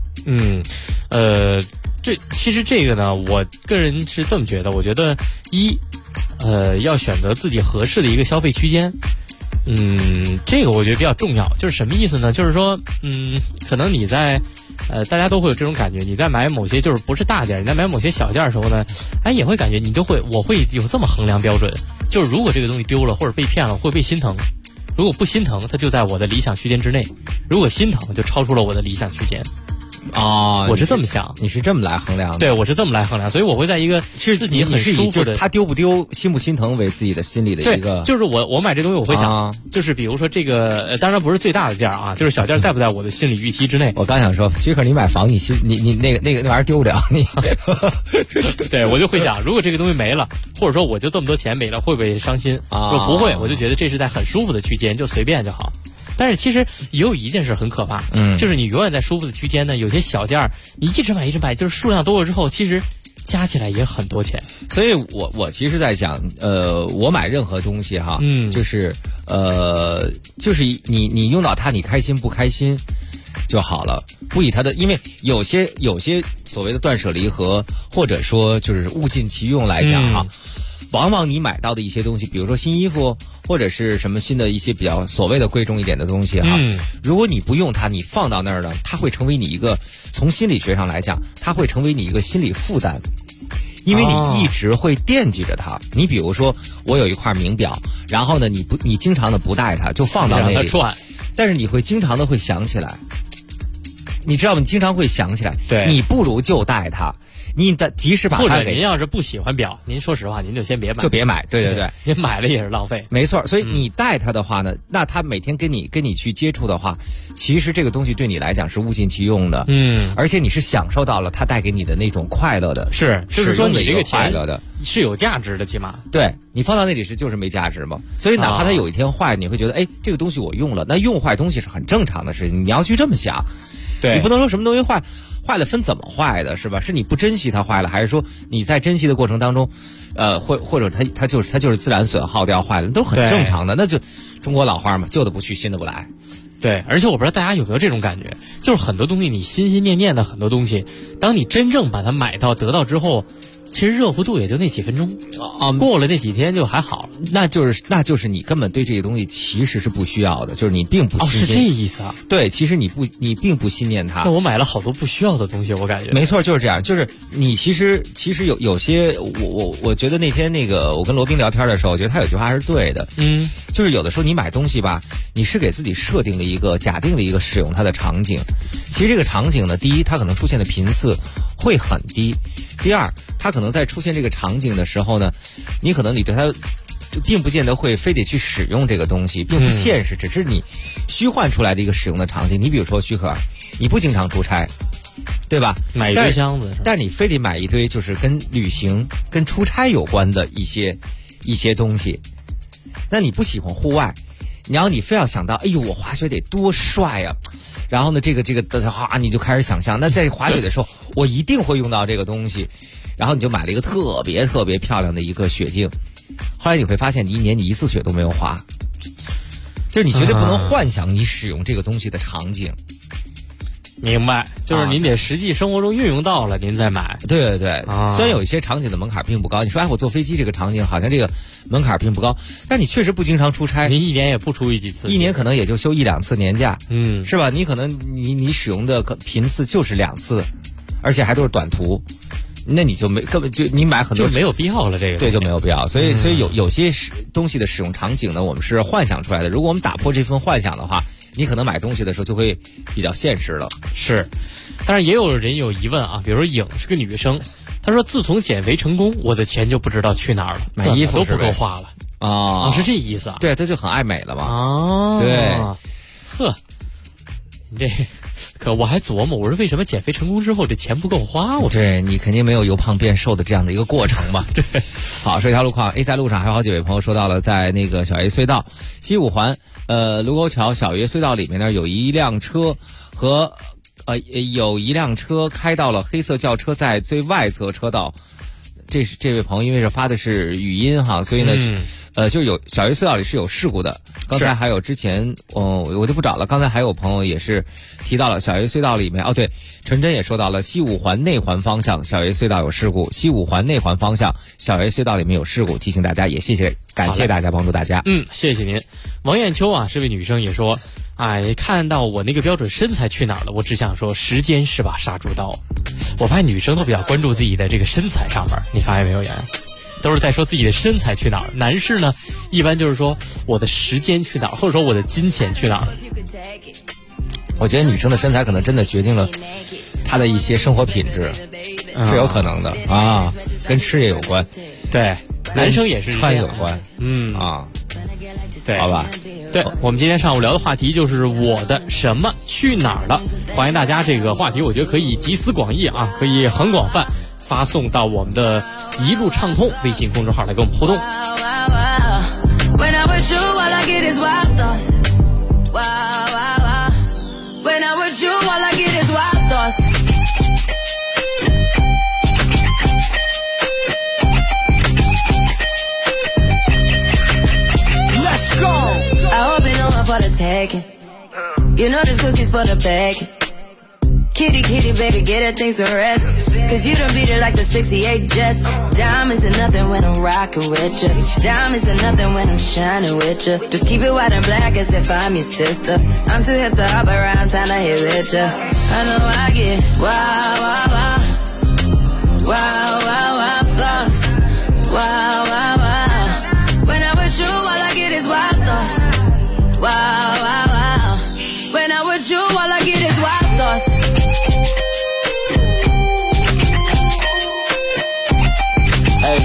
其实这个呢，我个人是这么觉得，我觉得要选择自己合适的一个消费区间。这个我觉得比较重要。就是什么意思呢？就是说，可能你在大家都会有这种感觉，你在买某些就是不是大件，你在买某些小件的时候呢，也会感觉我会有这么衡量标准，就是如果这个东西丢了或者被骗了，会不会心疼？如果不心疼，它就在我的理想区间之内；如果心疼，就超出了我的理想区间。我是这么想， 你是这么来衡量的？ 对，我是这么来衡量，所以我会在一个是自己很舒服的， 他丢不丢、心不心疼为自己的心里的一个。 对，就是我买这东西我会想，就是比如说这个，当然不是最大的件啊，就是小件在不在我的心理预期之内。 我刚想说，许可你买房，你那玩意儿丢不了你。 对，我就会想，如果这个东西没了，或者说我就这么多钱没了，会不会伤心？说不会，我就觉得这是在很舒服的区间，就随便就好。但是其实也有一件事很可怕，就是你永远在舒服的区间呢，有些小件你一直买，就是数量多了之后，其实加起来也很多钱。 所以我其实在想，我买任何东西哈，就是你用到它，你开心不开心就好了，不以它的，因为有些所谓的断舍离和或者说就是物尽其用来讲哈。往往你买到的一些东西，比如说新衣服或者是什么新的一些比较所谓的贵重一点的东西哈，如果你不用它，你放到那儿呢，它会成为你一个，从心理学上来讲，它会成为你一个心理负担，因为你一直会惦记着它。你比如说我有一块名表，然后呢你经常的不戴它，就放到那里，但是你会经常的会想起来，你知道吗？你经常会想起来， 对， 你不如就戴它。你的即使把它或者您要是不喜欢表，您说实话，您就先别买， 就别买。对对对， 您买了也是浪费。 没错，所以你带它的话呢，那它每天跟你去接触的话，其实这个东西对你来讲是物尽其用的。而且你是享受到了它带给你的那种快乐的， 就是说你这个快乐的是有价值的，起码对你放到那里就是没价值嘛。所以哪怕它有一天坏，你会觉得这个东西我用了，那用坏东西是很正常的事情，你要去这么想。 对， 你不能说什么东西坏了分怎么坏的，是吧？是你不珍惜它坏了，还是说你在珍惜的过程当中，或者它就是自然损耗掉坏了，都很正常的。那就中国老话嘛，旧的不去，新的不来。 对，而且我不知道大家有没有这种感觉，就是很多东西你心心念念的很多东西，当你真正把它买到得到之后， 其实热乎度也就那几分钟过了那几天就还好。 那就是你根本对这个东西其实是不需要的，就是你并不是这意思啊？ 对，其实你并不信念它。 那我买了好多不需要的东西，我感觉没错，就是这样。就是你其实有些我觉得那天那个我跟罗宾聊天的时候，我觉得他有句话是对的，就是有的时候你买东西吧，你是给自己设定了一个假定了一个使用它的场景。其实这个场景呢，第一，它可能出现的频次会很低；第二，它可能在出现这个场景的时候呢，你对它并不见得会非得去使用这个东西，并不现实，只是你虚幻出来的一个使用的场景。你比如说许可，你不经常出差，对吧？ 买一堆箱子， 但你非得买一堆就是跟旅行、跟出差有关的一些东西。那你不喜欢户外，然后你非要想到，哎呦，我滑雪得多帅呀！然后呢，这个你就开始想象，那在滑雪的时候，我一定会用到这个东西。然后你就买了一个特别特别漂亮的一个雪镜，后来你会发现，你一年你一次雪都没有滑，就是你绝对不能幻想你使用这个东西的场景。 明白，就是您得实际生活中运用到了，您再买。 对对对，虽然有一些场景的门槛并不高，你说我坐飞机这个场景好像这个门槛并不高，但你确实不经常出差， 您一年也不出几次， 一年可能也就休1-2次年假，是吧？你可能你使用的频次就是2次，而且还都是短途，那你就根本就你买很多就没有必要了，这个对就没有必要。所以有些东西的使用场景呢，我们是幻想出来的。如果我们打破这份幻想的话，你可能买东西的时候就会比较现实了。 是，但是也有人有疑问啊，比如说颖是个女生，她说自从减肥成功，我的钱就不知知道去哪儿了， 买衣服都不够花了是这意思啊？ 对，她就很爱美了嘛。对， 呵，你这可我还琢磨，我说为什么减肥成功之后这钱不够花？ 对，你肯定没有由胖变瘦的这样的一个过程嘛。 对， 好，说一条路况 A 在路上还有好几位朋友说到了，在那个小 A 隧道西五环卢沟桥小约隧道里面呢，有一辆车开到了黑色轿车在最外侧车道。这位朋友因为是发的是语音哈，所以呢就是有小约隧道里是有事故的。刚才还有之前我就不找了，刚才还有朋友也是提到了小约隧道里面对，纯真也说到了西五环内环方向小约隧道有事故，西五环内环方向小约隧道里面有事故，提醒大家，也感谢大家帮助大家。 谢谢您。王艳秋啊，这位女生也说，看到我那个标准身材去哪儿了，我只想说时间是把杀猪刀。我发现女生都比较关注自己的这个身材上面，你发现没有？都是在说自己的身材去哪儿。男士呢，一般就是说我的时间去哪儿，或者说我的金钱去哪儿。 我觉得女生的身材可能真的决定了她的一些生活品质，是有可能的跟吃也有关。 对，男生也是穿有关。 对， 好吧。 对，我们今天上午聊的话题就是我的什么去哪儿了。欢迎大家，这个话题我觉得可以集思广益啊，可以很广泛，发送到我们的一路畅通微信公众号来跟我们互动。 For the taking, you know this cookie's for the baking. Kitty, kitty, baby, get her things to rest. Cause you done beat it like the 68 Jets. Diamonds are nothing when I'm rockin' with ya. Diamonds are nothing when I'm shining with ya. Just keep it white and black as if I'm your sister. I'm too hip to hop around, time to hit with ya. I know I get wow, wow, wow. Wow, wow, wow, thoughts. Wow, wow, wow. When I'm with you, all I get is wild thoughts. Wow, wow, wow. When I'm with you, all I get is wild thoughts. Hey,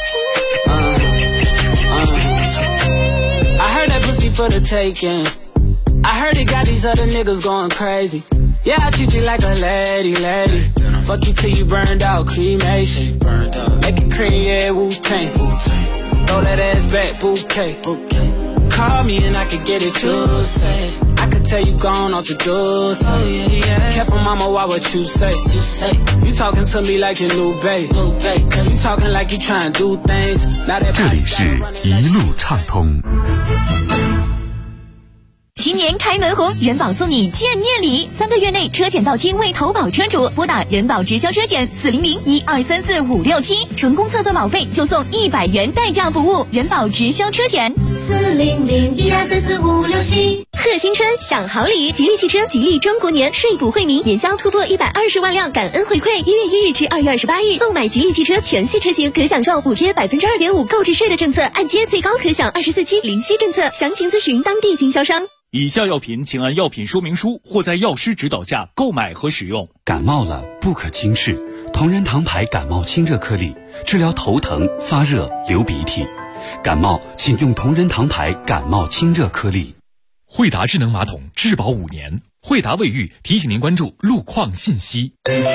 I heard that pussy for the taking. I heard it got these other niggas going crazy. Yeah, I treat you like a lady, lady. Fuck you till you burned out, cremation. Make it cream, yeah, Wu-Tang. Throw that ass back, bouquet. Call me and I could get it juicy. I could tell you gone off the juice. Careful mama, why what you say? You talking to me like your new babe. You talking like you trying to do things. 这里是一路畅通。 新年开门红，人保送你见面礼，3个月内车险到期为投保车主，拨打人保直销车险400-1234-567，成功测算保费就送100元代驾服务。人保直销车险 400-1234-567。贺新春，享好礼！吉利汽车吉利中国年税补惠民，年销突破120万辆，感恩回馈。1月1日至2月28日，购买吉利汽车全系车型可享受补贴2.5%购置税的政策，按揭最高可享24期零息政策。详情咨询当地经销商。 以下药品请按药品说明书或在药师指导下购买和使用。 感冒了不可轻视，同仁堂牌感冒清热颗粒，治疗头疼、发热、流鼻涕。感冒请用同仁堂牌感冒清热颗粒。 惠达智能马桶质保5年，惠达卫浴提醒您关注路况信息。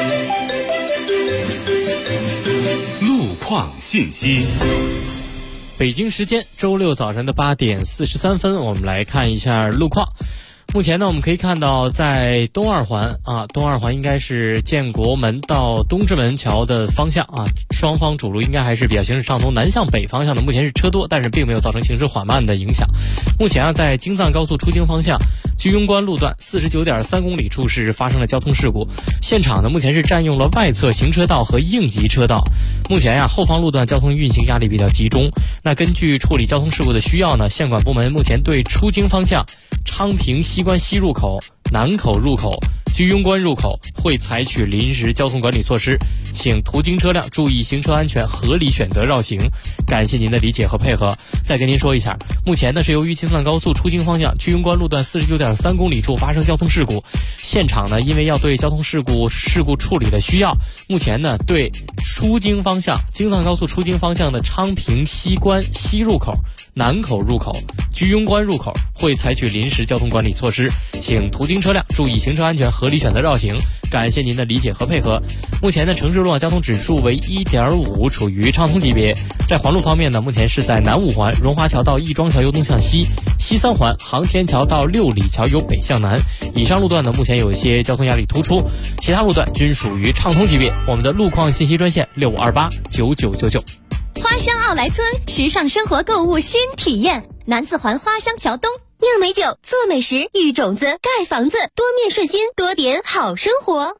路况信息。 北京时间周六早晨的8点43分，我们来看一下路况。目前呢，我们可以看到在东二环应该是建国门到东直门桥的方向啊，双方主路应该还是比较行驶畅通，南向北方向呢目前是车多，但是并没有造成行驶缓慢的影响。目前啊，在京藏高速出京方向居庸关路段49.3公里处是发生了交通事故，现场呢目前是占用了外侧行车道和应急车道。目前后方路段交通运行压力比较集中。那根据处理交通事故的需要呢，县管部门目前对出京方向昌平西关西入口、南口入口、居庸关入口会采取临时交通管理措施，请途经车辆注意行车安全，合理选择绕行。感谢您的理解和配合。再跟您说一下，目前呢是由于京藏高速出京方向居庸关路段49.3公里处发生交通事故，现场呢因为要对交通事故处理的需要，目前呢对出京方向京藏高速出京方向的昌平西关西入口、南口入口、居庸关入口会采取临时交通管理措施，请途经车辆注意行车安全，合理选择绕行。感谢您的理解和配合。目前呢，城市路网交通指数为1.5，处于畅通级别。在环路方面呢，目前是在南5环荣华桥到亦庄桥由东向西，西3环航天桥到六里桥由北向南。以上路段呢，目前有一些交通压力突出，其他路段均属于畅通级别。我们的路况信息专线65289999。 花乡奥莱村，时尚生活购物新体验，南4环花乡桥东。 酿美酒，做美食，育种子，盖房子，多面顺心，多点好生活。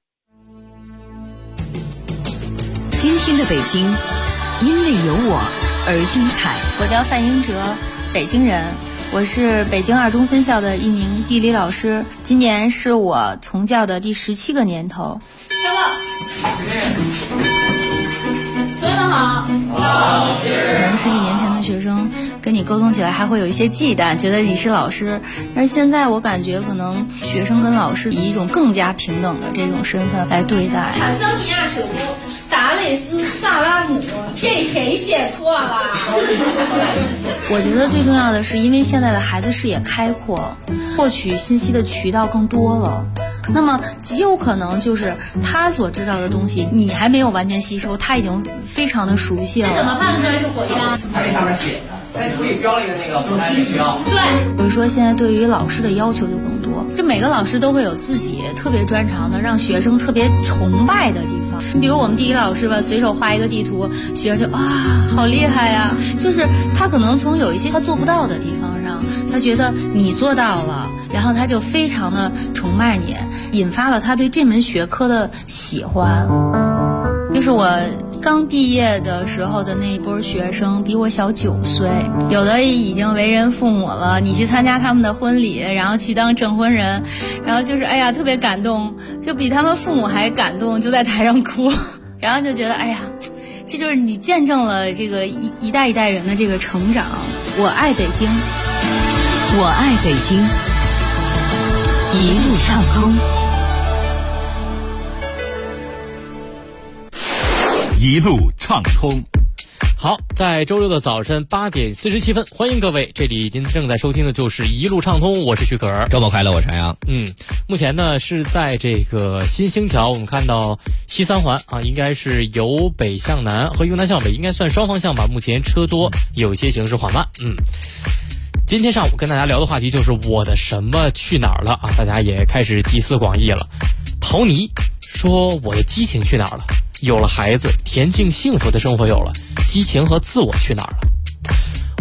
今天的北京，因为有我而精彩。 我叫范英哲，北京人，我是北京2中分校的一名地理老师，今年是我从教的第17个年头。上课。同学们好。老师。可能10几年前的学生跟你沟通起来还会有一些忌惮，觉得你是老师，但是现在我感觉可能学生跟老师以一种更加平等的这种身份来对待。 坦桑尼亚首都达累斯萨拉姆，这谁写错了？ 我觉得最重要的是，因为现在的孩子视野开阔，获取信息的渠道更多了，那么极有可能就是他所知道的东西你还没有完全吸收，他已经非常的熟悉了。 怎么办出来是火枪？ 它这上面写的，在图里标了一个那个火山学校。 对， 比如说现在对于老师的要求就更多，就每个老师都会有自己特别专长的，让学生特别崇拜的地方。你比如我们地理老师吧，随手画一个地图，学生就好厉害呀！就是他可能从有一些他做不到的地方上，他觉得你做到了，然后他就非常的崇拜你，引发了他对这门学科的喜欢。就是我刚毕业的时候的那一波学生比我小9岁，有的已经为人父母了，你去参加他们的婚礼，然后去当证婚人，然后就是特别感动，就比他们父母还感动，就在台上哭，然后就觉得这就是你见证了这个一代一代人的这个成长。我爱北京， 我爱北京，一路畅通， 一路畅通。 好，在周六的早晨8点47分，欢迎各位，这里您正在收听的就是一路畅通，我是许可儿。 周末快乐，我是杨洋。 目前呢是在这个新兴桥，我们看到西3环应该是由北向南和由南向北，应该算双方向吧，目前车多，有些行驶缓慢。今天上午跟大家聊的话题就是我的什么去哪儿了啊，大家也开始集思广益了。陶泥说我的激情去哪儿了？有了孩子，恬静幸福的生活有了，激情和自我去哪儿了？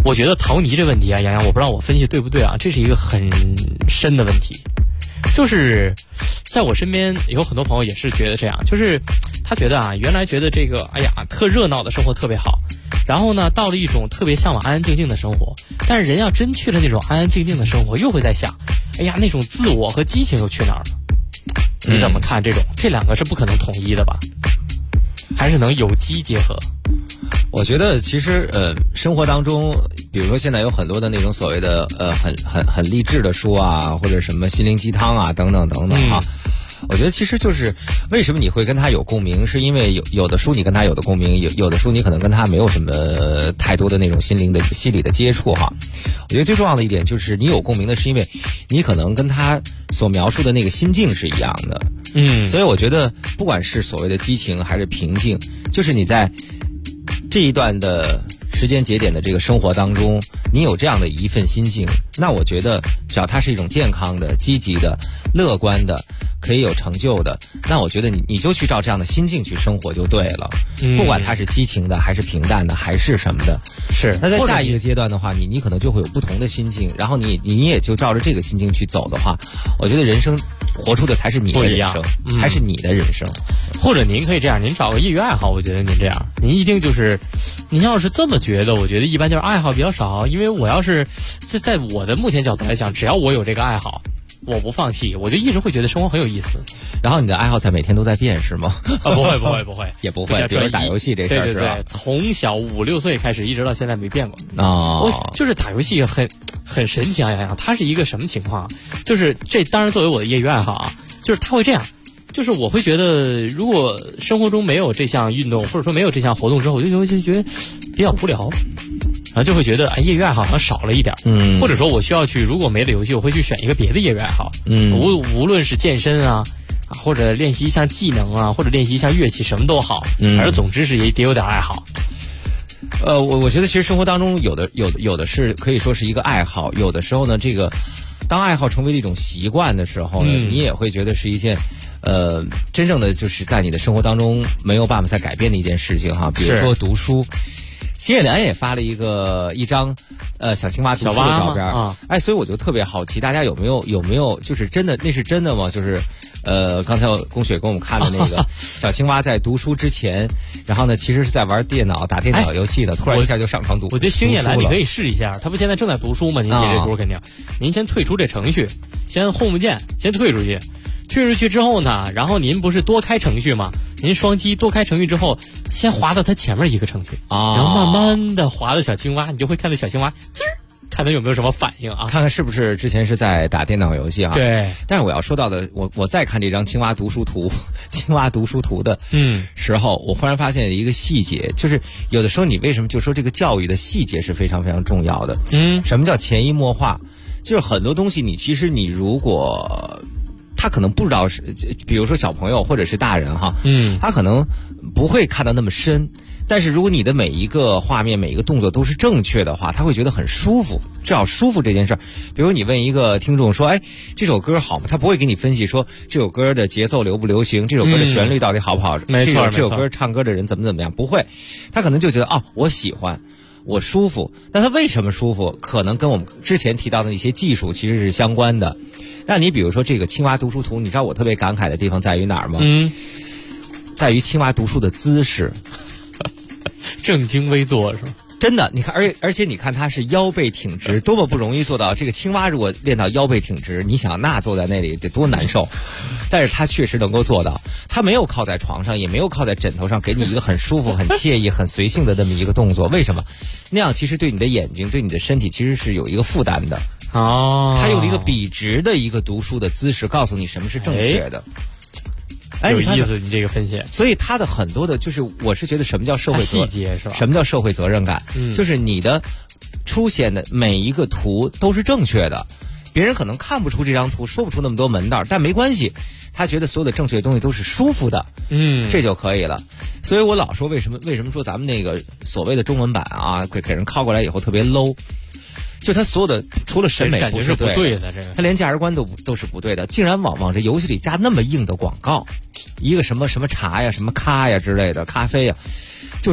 我觉得陶泥这问题啊，洋洋，我不知道我分析对不对啊，这是一个很深的问题。就是在我身边有很多朋友也是觉得这样，就是他觉得啊，原来觉得这个哎呀特热闹的生活特别好，然后呢到了一种特别向往安安静静的生活，但是人要真去了那种安安静静的生活，又会在想，哎呀那种自我和激情又去哪儿了？你怎么看这种？这两个是不可能统一的吧？还是能有机结合？ 我觉得其实生活当中，比如说现在有很多的那种所谓的很励志的书啊，或者什么心灵鸡汤啊等等等等啊。我觉得其实就是为什么你会跟他有共鸣，是因为有的书你跟他有的共鸣，有的书你可能跟他没有什么太多的那种心理的接触哈。我觉得最重要的一点就是你有共鸣的是因为你可能跟他所描述的那个心境是一样的。所以我觉得不管是所谓的激情还是平静，就是你在这一段的时间节点的这个生活当中，你有这样的一份心境，那我觉得只要它是一种健康的、积极的、乐观的，可以有成就的，那我觉得你就去照这样的心境去生活就对了。不管它是激情的还是平淡的还是什么的。 是。 那在下一个阶段的话，你可能就会有不同的心境，然后你也就照着这个心境去走的话，我觉得人生活出的才是你的人生，才是你的人生。 或者您可以这样，您找个业余爱好，我觉得您这样，您一定就是，您要是这么觉得，我觉得一般就是爱好比较少，因为我要是在我的目前角度来讲，只要我有这个爱好，我不放弃，我就一直会觉得生活很有意思。 然后你的爱好在每天都在变是吗？ 不会， 也不会。比如打游戏这事儿是吧？ 对，从小5、6岁开始，一直到现在没变过。 我就是打游戏很神奇啊！洋洋，它是一个什么情况？就是这当然作为我的业余爱好啊，就是它会这样。就是我会觉得，如果生活中没有这项运动，或者说没有这项活动之后，我就觉得比较无聊，然后就会觉得业余爱好好像少了一点。或者说我需要去，如果没了游戏，我会去选一个别的业余爱好。无论是健身啊，或者练习一项技能啊，或者练习一项乐器，什么都好。反正总之是也得有点爱好。 我觉得其实生活当中有的是可以说是一个爱好，有的时候呢，这个当爱好成为了一种习惯的时候呢，你也会觉得是一件。真正的就是在你的生活当中没有办法再改变的一件事情哈，比如说读书。新叶良也发了一张小青蛙读书的照片啊，所以我就特别好奇，大家有没有就是真的那是真的吗？就是刚才龚雪给我们看的那个小青蛙在读书之前，然后呢其实是在玩电脑打电脑游戏的，突然一下就上床读。 我觉得星野兰你可以试一下，他不现在正在读书吗？您接这读肯定，您先退出这程序，先 home 键先退出去。退出去之后呢，然后您不是多开程序吗？您双击多开程序之后，先滑到它前面一个程序然后慢慢的滑到小青蛙，你就会看到小青蛙滋儿，看它有没有什么反应啊？ 看看是不是之前是在打电脑游戏啊？ 对。 但是我要说到的，我再看这张青蛙读书图的时候，我忽然发现一个细节，就是有的时候你为什么就说这个教育的细节是非常非常重要的？什么叫潜移默化？就是很多东西其实你如果他可能不知道是，比如说小朋友或者是大人哈，他可能不会看到那么深，但是如果你的每一个画面、每一个动作都是正确的话，他会觉得很舒服。至少舒服这件事儿，比如你问一个听众说，这首歌好吗？他不会给你分析说这首歌的节奏流不流行，这首歌的旋律到底好不好， 没错， 这首歌唱歌的人怎么样，不会，他可能就觉得我喜欢。我舒服，那他为什么舒服？可能跟我们之前提到的一些技术其实是相关的。那你比如说这个青蛙读书图，你知道我特别感慨的地方在于哪儿吗？在于青蛙读书的姿势， 正襟危坐是吧？ 真的，你看，而且你看它是腰背挺直，多么不容易做到。这个青蛙如果练到腰背挺直，你想那坐在那里得多难受。但是它确实能够做到，它没有靠在床上，也没有靠在枕头上，给你一个很舒服、很惬意、很随性的这么一个动作。为什么？那样其实对你的眼睛、对你的身体其实是有一个负担的。它有一个笔直的一个读书的姿势，告诉你什么是正确的。 有意思，你这个分析。 所以它的很多的，就是我是觉得什么叫社会细节是吧？ 什么叫社会责任感？就是你的出现的每一个图都是正确的，别人可能看不出这张图，说不出那么多门道，但没关系，他觉得所有的正确的东西都是舒服的，这就可以了。所以我老说为什么说咱们那个所谓的中文版啊，给人拷过来以后特别 low。就他所有的除了审美感觉是不对的，这个他连价值观都是不对的，竟然往这游戏里加那么硬的广告，一个什么茶呀、什么咖呀之类的咖啡呀，就是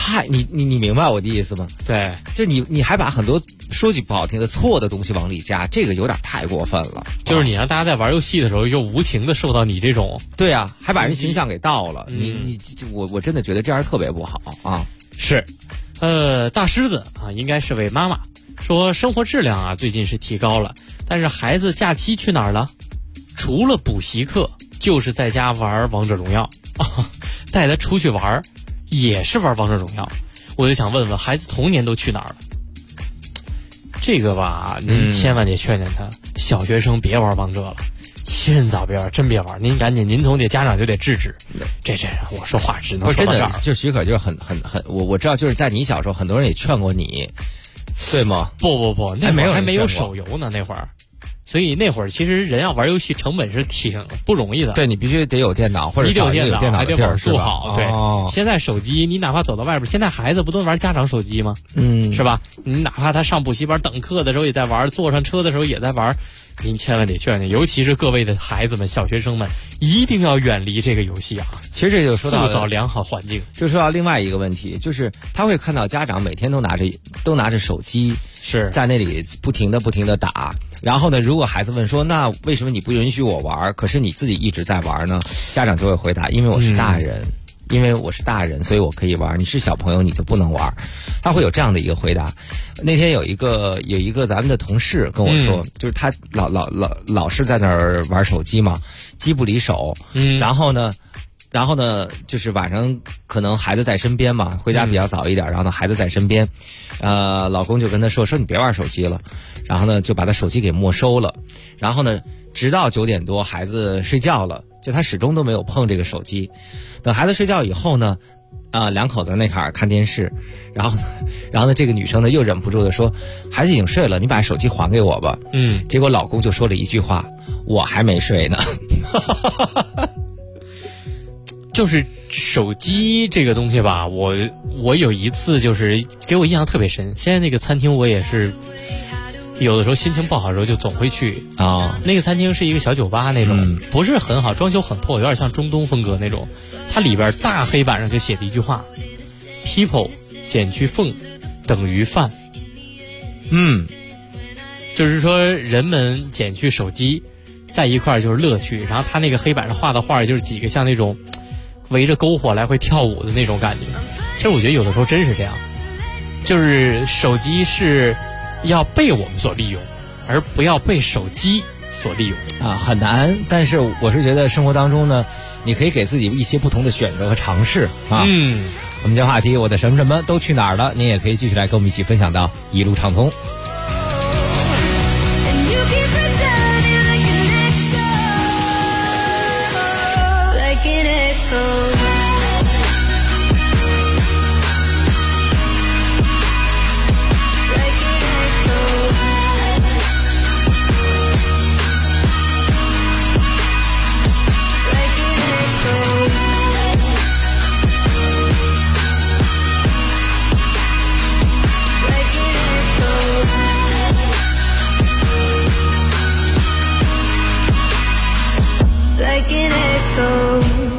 你明白我的意思吗？ 对， 就你还把很多说句不好听的错的东西往里加，这个有点太过分了。 就是你让大家在玩游戏的时候又无情的受到你这种， 对啊，还把人形象给盗了。我真的觉得这样特别不好啊。 是，大狮子啊，应该是位妈妈说，生活质量啊最近是提高了，但是孩子假期去哪儿了？除了补习课，就是在家玩王者荣耀啊，带他出去玩也是玩王者荣耀。我就想问问孩子童年都去哪儿了？这个吧，您千万得劝劝他，小学生别玩王者了，趁早别玩，真别玩。您赶紧，您从这家长就得制止。这我说话只能说到这儿。 真的，就许可就是很，我知道，就是在你小时候，很多人也劝过你，对吗？ 不，那会儿还没有手游呢，那会儿。所以那会儿其实人要玩游戏成本是挺不容易的。 对，你必须得有电脑，或者找一个有电脑还得网速好。对，现在手机你哪怕走到外边，现在孩子不都玩家长手机吗？是吧？你哪怕他上补习班等课的时候也在玩，坐上车的时候也在玩，您千万得劝劝，尤其是各位的孩子们、小学生们，一定要远离这个游戏啊！ 其实这就说到塑造良好环境， 就说到另外一个问题，就是他会看到家长每天都拿着手机， 是在那里不停的打。然后呢，如果孩子问说，那为什么你不允许我玩？可是你自己一直在玩呢？家长就会回答，因为我是大人，所以我可以玩。你是小朋友，你就不能玩。他会有这样的一个回答。那天有一个咱们的同事跟我说，就是他老是在那儿玩手机嘛，机不离手。然后呢，就是晚上可能孩子在身边嘛，回家比较早一点，然后呢孩子在身边，老公就跟他说你别玩手机了，然后呢就把他手机给没收了，然后呢直到9点多孩子睡觉了，就他始终都没有碰这个手机。等孩子睡觉以后呢，两口子在那块儿看电视，然后呢这个女生呢又忍不住的说，孩子已经睡了，你把手机还给我吧。结果老公就说了一句话，我还没睡呢。 就是手机这个东西吧，我有一次就是给我印象特别深。现在那个餐厅我也是有的时候心情不好的时候就总会去啊。那个餐厅是一个小酒吧那种，不是很好，装修很破，有点像中东风格那种。它里边大黑板上就写了一句话 ：“People 减去phone等于饭。”就是说人们减去手机，在一块就是乐趣。然后他那个黑板上画的画就是几个像那种围着篝火来回跳舞的那种感觉。其实我觉得有的时候真是这样，就是手机是要被我们所利用，而不要被手机所利用啊，很难。但是我是觉得生活当中呢，你可以给自己一些不同的选择和尝试啊。我们将话题我的什么什么都去哪儿了，您也可以继续来跟我们一起分享到一路畅通。 Like an echo,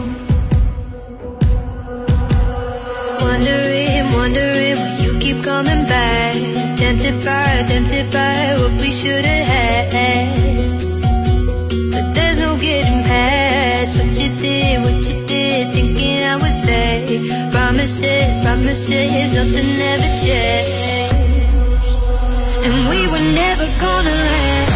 wondering why you keep coming back. Tempted by what we should have had, but there's no getting past what you did, thinking I would say promises, nothing ever changed, and we were never gonna last.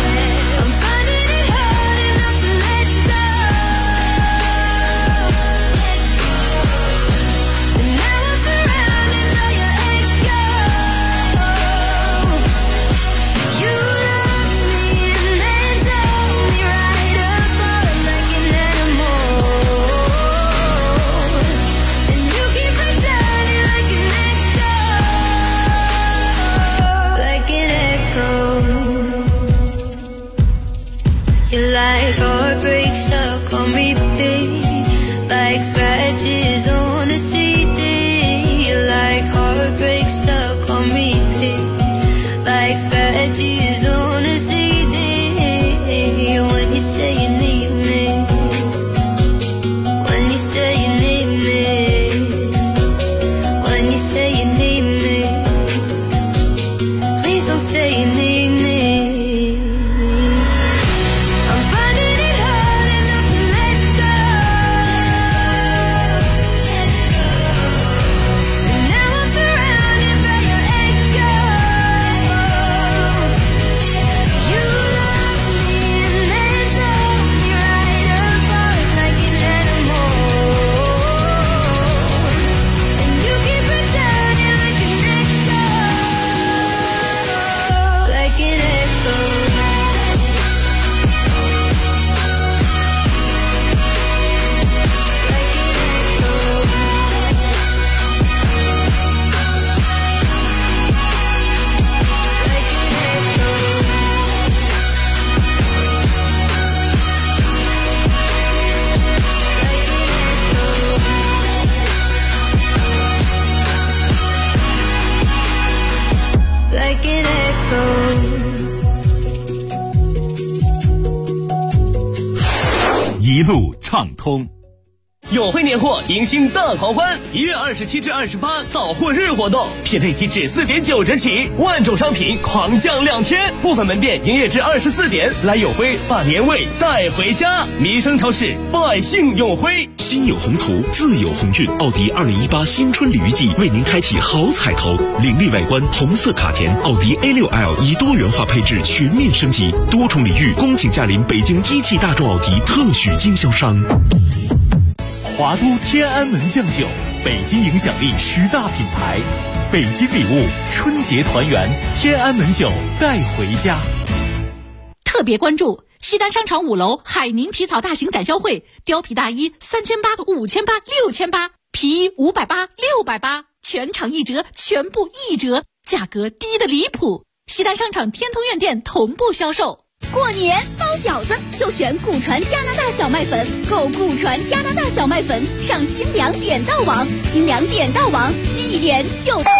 一路畅通。 永辉年货迎新大狂欢，1月27至28扫货日活动，品类低至4.9折起，万种商品狂降2天，部分门店营业至24点，来永辉把年味带回家。民生超市，百姓永辉。 心有宏图，自有鸿运。奥迪2018新春鲤鱼季为您开启好彩头，凌厉外观，红色卡钿，奥迪 A6L 以多元化配置全面升级，多重礼遇，恭请驾临北京一汽大众奥迪特许经销商。 华都天安门酱酒，北京影响力10大品牌，北京礼物，春节团圆，天安门酒带回家。 特别关注西单商场5楼海宁皮草大型展销会，貂皮大衣3800、5800、6800，皮衣580、680，全场1折，全部1折，价格低得离谱。西单商场天通苑店同步销售。 过年包饺子就选古传加拿大小麦粉，购古传加拿大小麦粉上清凉点到网，清凉点到网，1点就到家。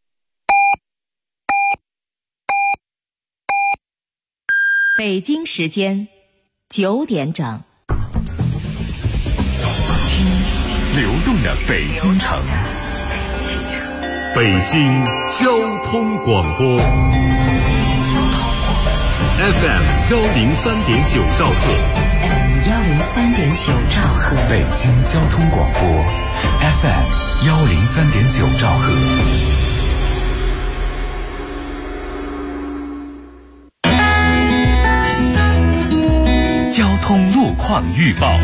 北京时间9点整， 听流动的北京城，北京交通广播。FM 103.9兆赫 ，FM 103.9兆赫， 北京交通广播 FM 103.9兆赫。交通路况预报。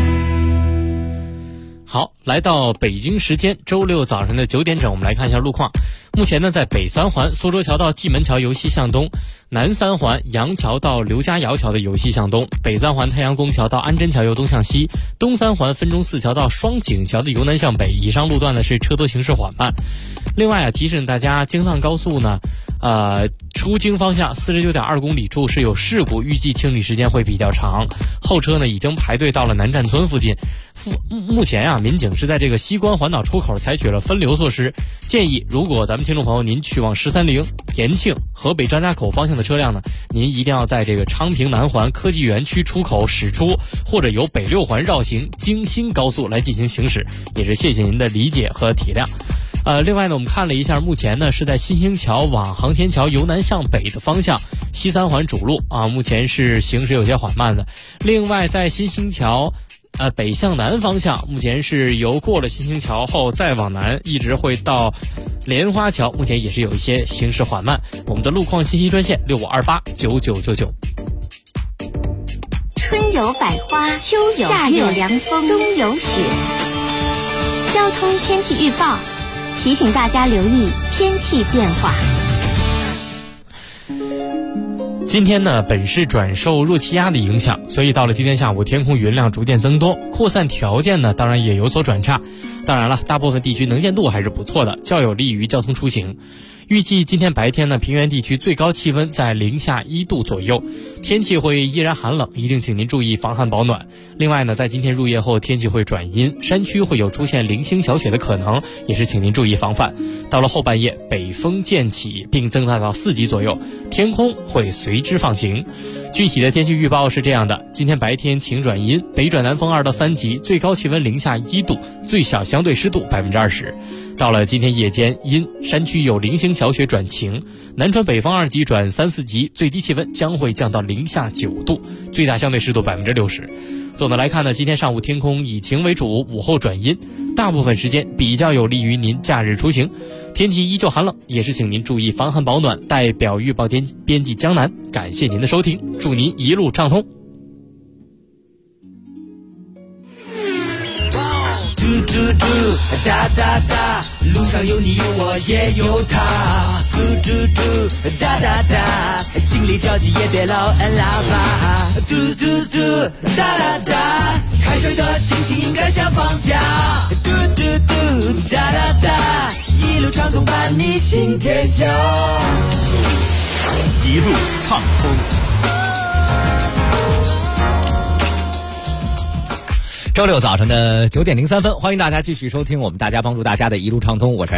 好，来到北京时间周六早上的9点整，我们来看一下路况。目前呢，在北三环苏州桥到蓟门桥由西向东，南三环杨桥到刘家窑桥的由西向东，北三环太阳宫桥到安贞桥由东向西，东三环分钟寺桥到双井桥的由南向北。以上路段呢是车多行驶缓慢。另外啊，提醒大家，京藏高速呢，出京方向49.2公里处是有事故，预计清理时间会比较长。后车呢已经排队到了南站村附近。目前啊，民警是在这个西关环岛出口采取了分流措施。建议，如果咱们听众朋友您去往130、延庆、河北张家口方向的车辆呢，您一定要在这个昌平南环科技园区出口驶出，或者由北6环绕行京新高速来进行行驶。也是谢谢您的理解和体谅。另外呢，我们看了一下，目前呢是在新兴桥往航天桥由南向北的方向，西三环主路啊，目前是行驶有些缓慢的。另外，在新兴桥北向南方向，目前是由过了新兴桥后再往南，一直会到莲花桥，目前也是有一些行驶缓慢。我们的路况信息专线65289999。 春有百花，秋有夏有凉风，冬有雪。交通天气预报提醒大家留意天气变化。 今天呢，本市转受弱气压的影响，所以到了今天下午，天空云量逐渐增多，扩散条件呢，当然也有所转差。当然了，大部分地区能见度还是不错的，较有利于交通出行。预计今天白天呢，平原地区最高气温在零下1度左右，天气会依然寒冷，一定请您注意防寒保暖。另外呢，在今天入夜后，天气会转阴，山区会有出现零星小雪的可能，也是请您注意防范。到了后半夜，北风渐起，并增大到4级左右，天空会随之放晴。具体的天气预报是这样的：今天白天晴转阴，北转南风2到3级，最高气温零下1度，最小相对湿度20%。到了今天夜间，阴，山区有零星小雪转晴，南转北风2级转3、4级，最低气温将会降到零下9度，最大相对湿度60%。总的来看呢，今天上午天空以晴为主，午后转阴，大部分时间比较有利于您假日出行。天气依旧寒冷，也是请您注意防寒保暖。代表预报编辑江南，感谢您的收听，祝您一路畅通。 嘟嘟嘟，哒哒哒，路上有你有我也有他。嘟嘟嘟，哒哒哒，心里着急也别老按喇叭。嘟嘟嘟，哒哒哒，开车的心情应该像放假。嘟嘟嘟，哒哒哒，一路畅通伴你行天下。 一路畅通。 周六早晨的9点03分，欢迎大家继续收听我们大家帮助大家的一路畅通，我是杨。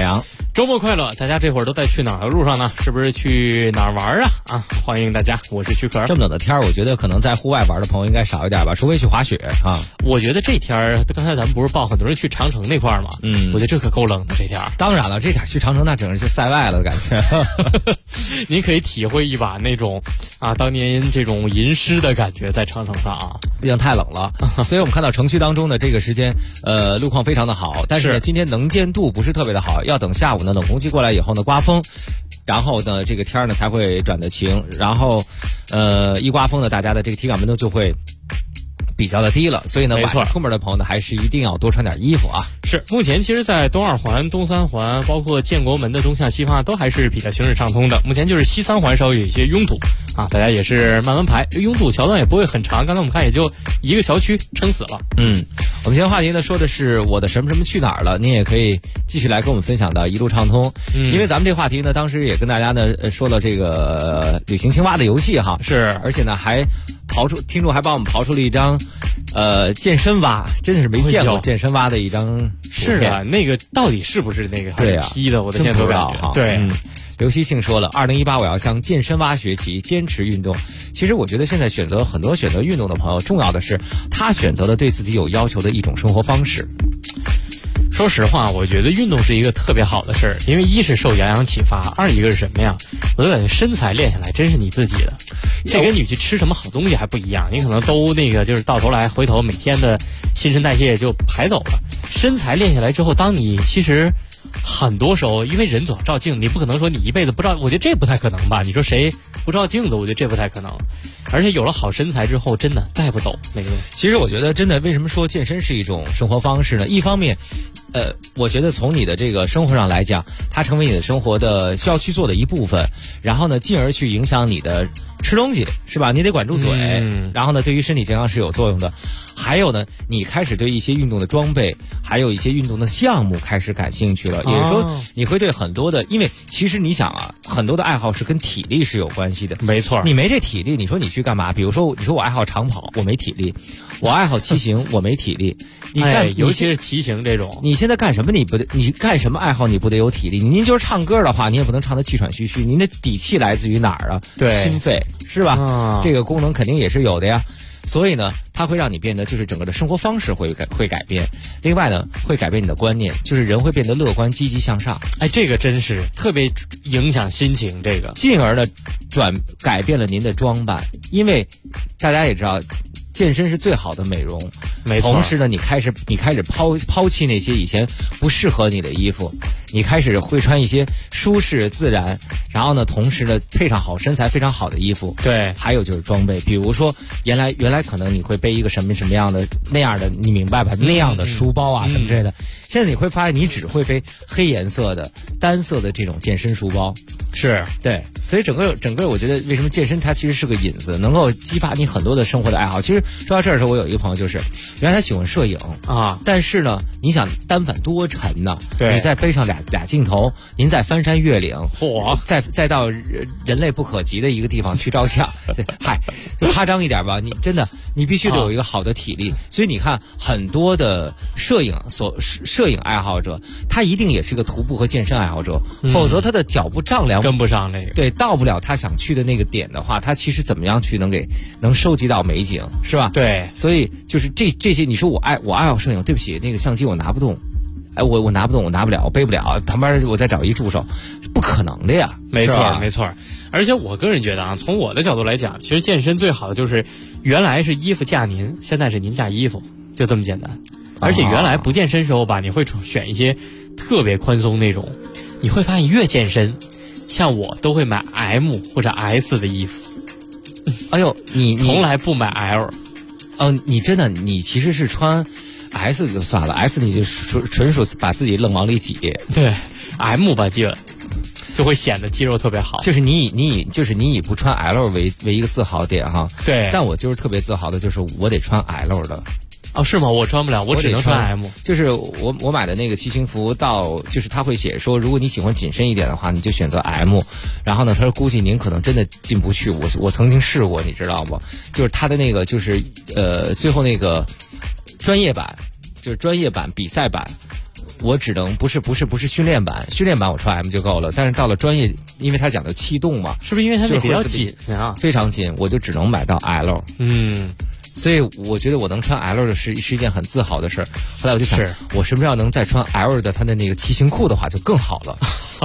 周末快乐！大家这会儿都在去哪儿的路上呢？是不是去哪儿玩啊？欢迎大家，我是许可。 这么冷的天儿，我觉得可能在户外玩的朋友应该少一点吧，除非去滑雪啊。 我觉得这天儿，刚才咱们不是报很多人去长城那块儿吗？我觉得这可够冷的这天儿。 当然了，这点去长城那整个就塞外了的感觉。 您可以体会一把那种当年这种吟诗的感觉，在长城上啊， 毕竟太冷了。所以我们看到城区当中的这个时间，路况非常的好，但是呢，今天能见度不是特别的好，要等下午呢冷空气过来以后呢，刮风，然后呢这个天呢才会转的晴，然后一刮风呢，大家的这个体感温度就会比较的低了，所以呢，晚上出门的朋友呢，还是一定要多穿点衣服啊。 是，目前其实，在东二环、东三环，包括建国门的东向西方都还是比较行驶畅通的。目前就是西三环稍微有一些拥堵大家也是慢慢排，拥堵桥段也不会很长。刚才我们看也就一个桥区撑死了。 我们今天话题呢说的是我的什么什么去哪儿了，您也可以继续来跟我们分享到一路畅通。因为咱们这话题呢，当时也跟大家呢说了这个旅行青蛙的游戏哈， 是， 而且呢还听众还帮我们刨出了一张健身蛙，真的是没见过健身蛙的一张。 是啊，那个到底是不是那个还是 P 的？我的现在都感觉对。 刘希庆说了，2018我要向健身蛙学习，坚持运动。其实我觉得现在很多选择运动的朋友，重要的是他选择了对自己有要求的一种生活方式。 说实话，我觉得运动是一个特别好的事儿，因为一是受杨洋启发，二一个是什么呀？我就感觉身材练下来真是你自己的，这跟你去吃什么好东西还不一样，你可能都就是到头来回头每天的新陈代谢就排走了。身材练下来之后，当你其实很多时候，因为人总要照镜，你不可能说你一辈子不照，我觉得这不太可能吧？你说谁不照镜子？我觉得这不太可能。而且有了好身材之后，真的带不走那个东西。 其实我觉得真的，为什么说健身是一种生活方式呢？一方面，我觉得从你的这个生活上来讲，它成为你的生活的需要去做的一部分，然后呢，进而去影响你的吃东西，是吧？你得管住嘴，然后呢，对于身体健康是有作用的。还有呢，你开始对一些运动的装备，还有一些运动的项目开始感兴趣了。也就是说，你会对很多的，因为其实你想啊，很多的爱好是跟体力是有关系的。 没错， 你没这体力，你说你去干嘛？比如说，你说我爱好长跑，我没体力；我爱好骑行，我没体力。你看， 尤其是骑行这种， 你现在干什么？你干什么爱好？你不得有体力？您就是唱歌的话，你也不能唱得气喘吁吁。您的底气来自于哪儿啊？ 对， 心肺是吧？这个功能肯定也是有的呀。所以呢，它会让你变得就是整个的生活方式会改变。另外呢，会改变你的观念，就是人会变得乐观、积极向上。 这个真是特别影响心情。这个， 进而呢，改变了您的装扮，因为大家也知道。健身是最好的美容， 没错。 同时呢，你开始抛弃那些以前不适合你的衣服，你开始会穿一些舒适自然，然后呢，同时呢配上好身材非常好的衣服。 对， 还有就是装备，比如说原来可能你会背一个什么样的那样的，你明白吧？那样的书包啊什么之类的。现在你会发现，你只会背黑颜色的单色的这种健身书包。 是对，所以整个我觉得为什么健身它其实是个引子，能够激发你很多的生活的爱好。其实说到这儿的时候，我有一个朋友就是原来他喜欢摄影但是呢，你想单反多沉呢？ 对， 你再背上俩镜头，您再翻山越岭，再到人类不可及的一个地方去照相，对，就夸张一点吧，你真的你必须得有一个好的体力。所以你看很多的摄影爱好者，他一定也是个徒步和健身爱好者，否则他的脚步丈量跟不上那个， 对，到不了他想去的那个点的话，他其实怎么样去能收集到美景，是吧？ 对， 所以就是这些，你说我爱好摄影，对不起，那个相机我拿不动，我拿不动，我拿不了，我背不了，旁边我再找一助手，不可能的呀。 没错，没错。而且我个人觉得从我的角度来讲，其实健身最好的就是原来是衣服嫁您，现在是您嫁衣服，就这么简单。而且原来不健身时候吧，你会选一些特别宽松那种，你会发现越健身，像我都会买 M 或者 S 的衣服。 哎呦，你从来不买 L。 你真的你其实是穿 S 就算了 ，S 你就纯属把自己愣往里挤。 对 ，M 吧基本就会显得肌肉特别好。 就是你以不穿 L 为一个自豪点哈。 对。 但我就是特别自豪的，就是我得穿 L 的。 是吗？我穿不了，我只能穿 M。 就是我买的那个骑行服就是他会写说，如果你喜欢紧身一点的话，你就选择 M。然后呢，他说估计您可能真的进不去。我曾经试过，你知道不？就是他的那个就是最后那个专业版，就是专业版比赛版。 我只能不是训练版我穿 M 就够了，但是到了专业，因为它讲究气动嘛， 是不是因为它那比较紧啊？ 非常紧，我就只能买到 L。所以我觉得我能穿 L 的是一件很自豪的事儿。后来我就想，我是不是要能再穿 L 的它的那个骑行裤的话，就更好了。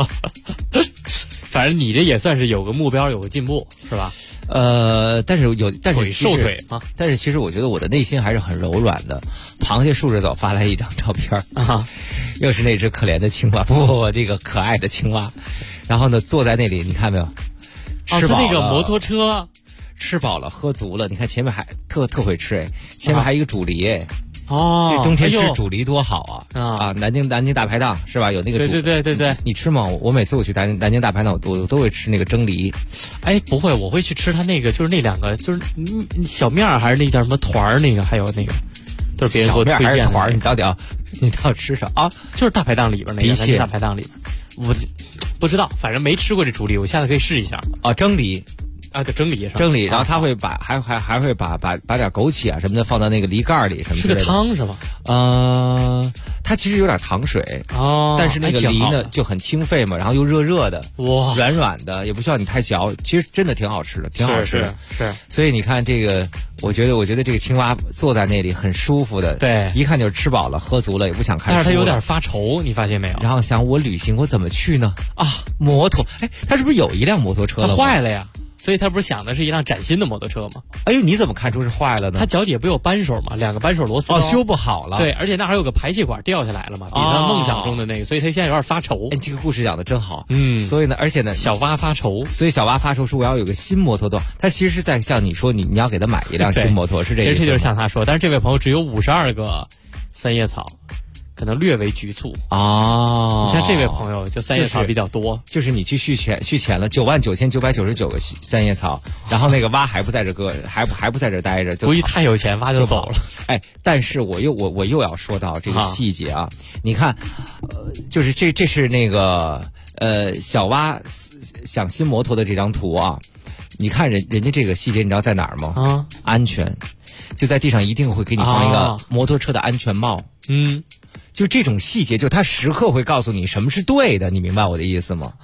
反正你这也算是有个目标，有个进步，是吧？ 但是瘦腿啊！ 但是其实我觉得我的内心还是很柔软的。螃蟹竖着走发来一张照片啊，又是那只可怜的青蛙，不，这个可爱的青蛙。然后呢，坐在那里，你看没有？吃饱了。 那个摩托车， 吃饱了，喝足了。你看前面还特会吃哎，前面还有一个主梨哎。 这冬天吃主梨多好啊！南京大排档是吧？有那个对， 你吃吗？我每次我去南京大排档，我都会吃那个蒸梨。 哎，不会，我会去吃它那个，就是那两个，就是小面儿还是那叫什么团儿那个，还有那个都是别人给我推荐的。 小面还是团儿？你到底要吃啥啊？ 就是大排档里边那个，南京大排档里边，我不知道，反正没吃过这主梨，我下次可以试一下啊，蒸梨。 啊，对，蒸梨是吧？ 蒸梨，然后他会还会把点枸杞啊什么的放到那个梨盖里什么之类的。 是个汤是吗？ 它其实有点糖水但是那个梨呢就很清肺嘛，然后又热热的，哇，软软的，也不需要你太嚼，其实真的挺好吃的，挺好吃的。 是。 所以你看这个，我觉得这个青蛙坐在那里很舒服的， 对， 一看就是吃饱了喝足了，也不想看书了。 但是他有点发愁，你发现没有？ 然后想我旅行我怎么去呢？啊，摩托，哎，他是不是有一辆摩托车了？ 他坏了呀。所以他不是想的是一辆崭新的摩托车吗？ 哎呦，你怎么看出是坏了呢？ 他脚底下不有扳手吗？两个扳手螺丝修不好了。 对，而且那还有个排气管掉下来了嘛，比他梦想中的那个，所以他现在有点发愁。 哎，这个故事讲的真好。 所以呢，而且呢， 小蛙发愁， 所以小蛙发愁说我要有个新摩托的，他其实是在向你说你要给他买一辆新摩托，是这个意思。 其实这就是向他说，但是这位朋友只有52个三叶草。可能略为局促你像这位朋友就三叶草比较多， 就是你去续钱了99999个三叶草，然后那个蛙还不在这还不在这待着， 估计太有钱蛙就走了。 哎，但是我又要说到这个细节啊，你看，就是这是那个小蛙想新摩托的这张图啊，你看人家这个细节你知道在哪儿吗？安全，就在地上一定会给你放一个摩托车的安全帽。就这种细节，就他时刻会告诉你什么是对的，你明白我的意思吗？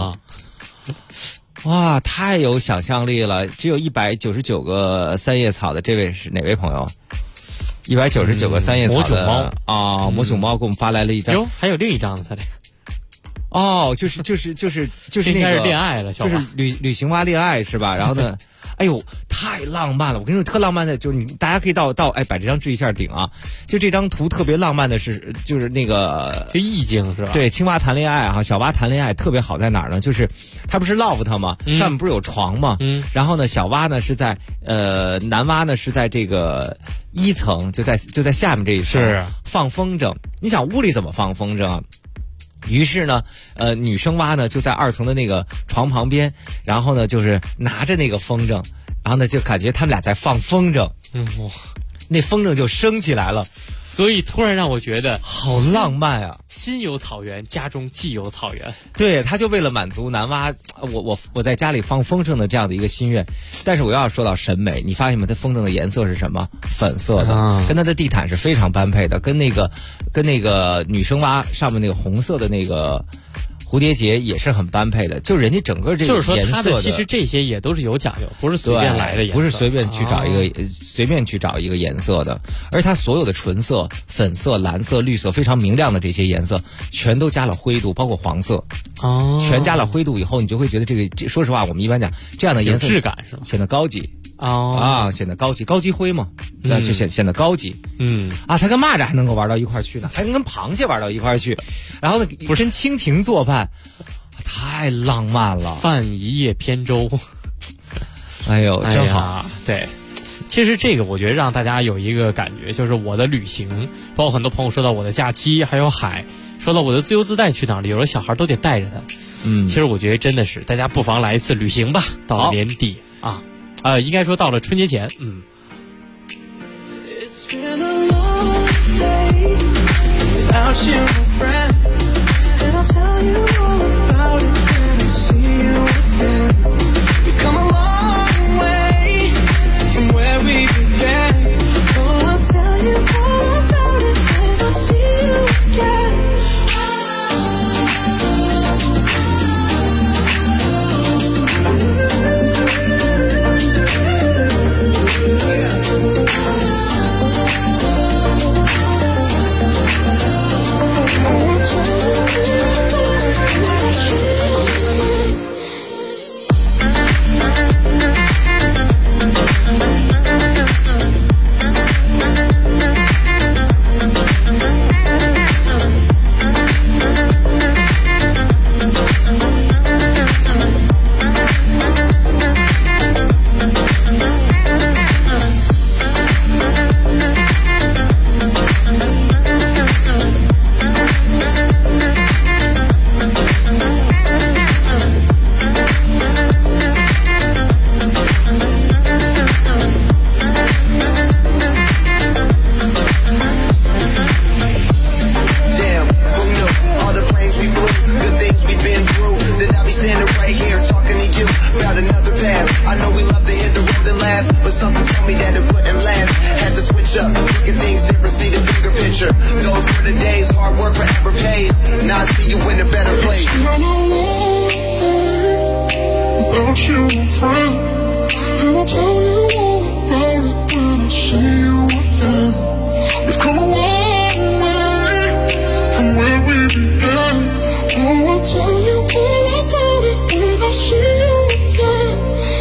哇，太有想象力了！只有199个三叶草的，这位是哪位朋友？199个三叶草的魔囧猫魔囧猫给我们发来了一张， 还有另一张呢，他这就是应该是恋爱了， 就是旅行蛙恋爱是吧？然后呢？哎呦，太浪漫了！我跟你说，特浪漫的，就是大家可以到把这张置一下顶啊！就这张图特别浪漫的就是那个这意境是吧？ 对，青蛙谈恋爱哈，小蛙谈恋爱特别好在哪儿呢？就是它不是 loft 吗？上面不是有床吗？然后呢，小蛙呢是在男蛙呢是在这个1层，就在下面这一层放风筝。你想屋里怎么放风筝啊？于是呢，女生蛙呢就在2层的那个床旁边，然后呢就是拿着那个风筝，然后呢就感觉他们俩在放风筝，那风筝就升起来了， 所以突然让我觉得好浪漫啊！ 心有草原，家中既有草原。 对，他就为了满足男蛙我在家里放风筝的这样的一个心愿。但是我要说到审美，你发现吗？它风筝的颜色是什么？粉色的，跟它的地毯是非常般配的，跟那个女生蛙上面那个红色的那个蝴蝶结也是很般配的，就人家整个这个颜色的， 就是说它的其实这些也都是有讲究，不是随便来的颜色， 不是随便去找一个颜色的，而它所有的纯色、粉色、蓝色、绿色非常明亮的这些颜色，全都加了灰度，包括黄色，全加了灰度以后，你就会觉得这个，说实话，我们一般讲这样的颜色质感是吧？ 显得高级。显得高级灰嘛，那就显得高级。它跟蚂蚱还能够玩到一块去呢，还能跟螃蟹玩到一块去，然后呢，跟蜻蜓作伴，太浪漫了。 泛一叶扁舟， 哎呦，真好。 对，其实这个我觉得让大家有一个感觉，就是我的旅行，包括很多朋友说到我的假期，还有海，说到我的自由自在去哪里，有的小孩都得带着他。其实我觉得真的是，大家不妨来一次旅行吧。到了年底应该说到了春节前 It's been a long day without you, my friend, and I'll tell you all about it when I see you again. We've come a long way from where we began. Oh, I'll tell you all about it when I see you again. I see you in a better place. Without you, my friend, and I'll tell you all about it when I see you again. We've come a long way from where we began. Oh, I'll tell you all about it when I see you again.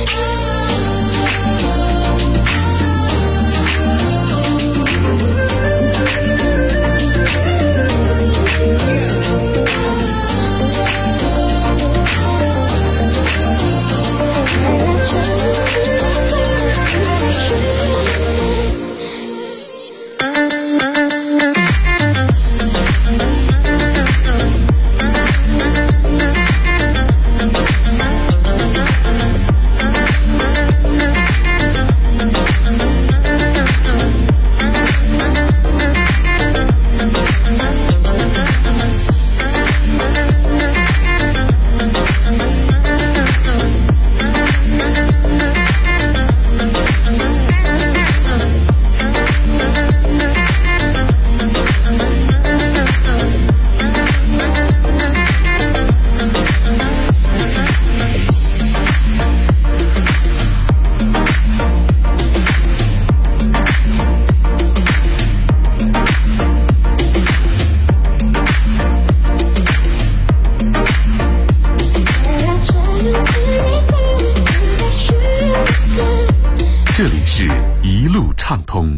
这里是一路畅通。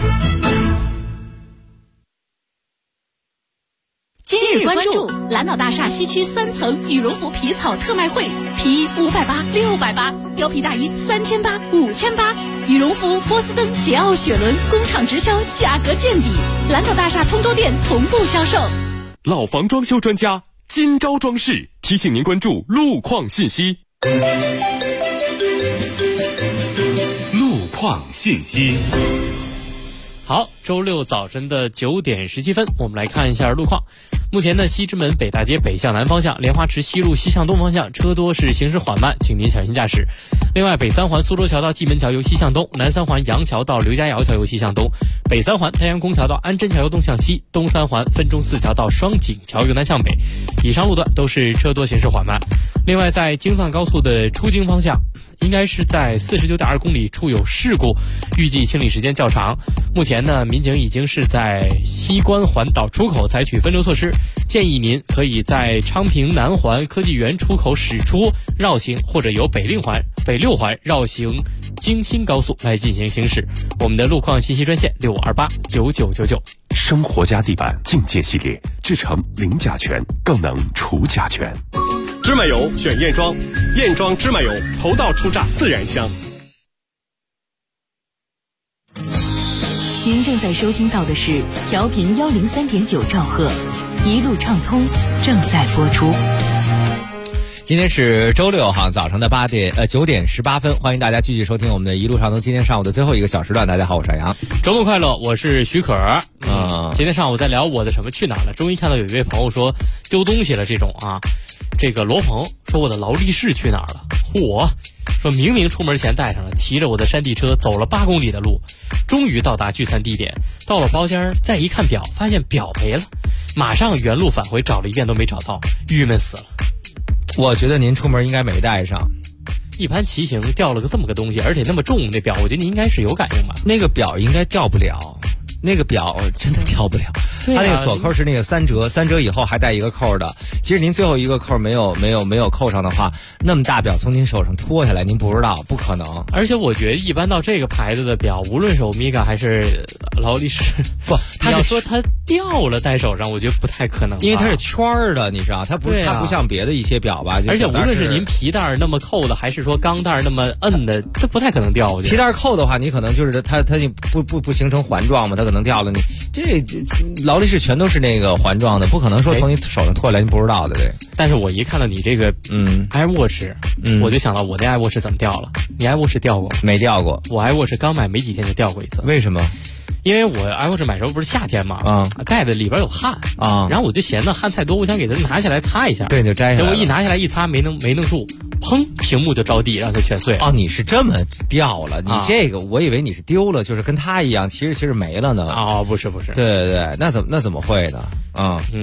今日关注蓝岛大厦西区3层羽绒服皮草特卖会，皮衣580、680，貂皮大衣3800、5800，羽绒服波司登、捷奥、雪伦工厂直销，价格见底。蓝岛大厦通州店同步销售。 老房装修专家今朝装饰提醒您关注路况信息。 路况信息。 好，周六早晨的9点17分，我们来看一下路况。目前呢，西直门北大街北向南方向，莲花池西路西向东方向车多，是行驶缓慢，请您小心驾驶。另外，北三环苏州桥到蓟门桥由西向东，南三环杨桥到刘家窑桥由西向东，北三环太阳宫桥到安贞桥由东向西，东三环分钟寺桥到双井桥由南向北。以上路段都是车多，行驶缓慢。另外，在京藏高速的出京方向，应该是在49.2公里处有事故，预计清理时间较长。目前呢，民警已经是在西关环岛出口采取分流措施，建议您可以在昌平南环科技园出口驶出绕行，或者由北六环绕行京新高速来进行行驶。我们的路况信息专线65289999。 生活家地板境界系列，制成零甲醛，更能除甲醛。 芝麻油选燕庄，燕庄芝麻油头道出榨自然香。 您正在收听到的是调频103.9兆赫，一路畅通正在播出。 今天是周六哈，早上的9点18分，欢迎大家继续收听我们的一路畅通。今天上午的最后一个小时段，大家好，我是杨。 周末快乐，我是许可。今天上午在聊我的什么去哪儿了，终于看到有一位朋友说丢东西了这种啊。这个罗鹏说我的劳力士去哪儿了？嚯！说明明出门前带上了，骑着我的山地车走了8公里的路，终于到达聚餐地点。到了包间再一看表，发现表没了，马上原路返回，找了一遍都没找到，郁闷死了。 我觉得您出门应该没带上。 一盘骑行掉了个这么个东西，而且那么重，那表我觉得你应该是有感应吧？ 那个表应该掉不了，那个表真的掉不了。它那个锁扣是那个3折，3折以后还带一个扣的。其实您最后一个扣没有扣上的话，那么大表从您手上脱下来，您不知道，不可能。 而且我觉得一般到这个牌子的表，无论是欧米伽还是劳力士， 不， 他要说它掉了戴手上，我觉得不太可能， 因为它是圈儿的，你知道，它不像别的一些表吧。 而且无论是您皮带那么扣的，还是说钢带那么摁的，这不太可能掉。我觉得皮带扣的话，你可能就是它不形成环状嘛，它可能掉了。你这劳力士全都是那个环状的，不可能说从你手上脱下来你不知道的。对， 但是我一看到你这个iWatch，我就想到我的 iWatch 怎么掉了。你 iWatch 掉过没？掉过。 我 iWatch 刚买没几天就掉过一次。 为什么？ 因为我 iWatch 买时候不是夏天嘛，戴的里边有汗然后我就嫌那汗太多，我想给它拿下来擦一下， 对，就摘下来。 结果一拿下来一擦没弄住，砰，屏幕就着地，让它全碎了。 哦，你是这么掉了？你这个我以为你是丢了，就是跟他一样，其实没了呢。 哦，不是。 对，那怎么会呢？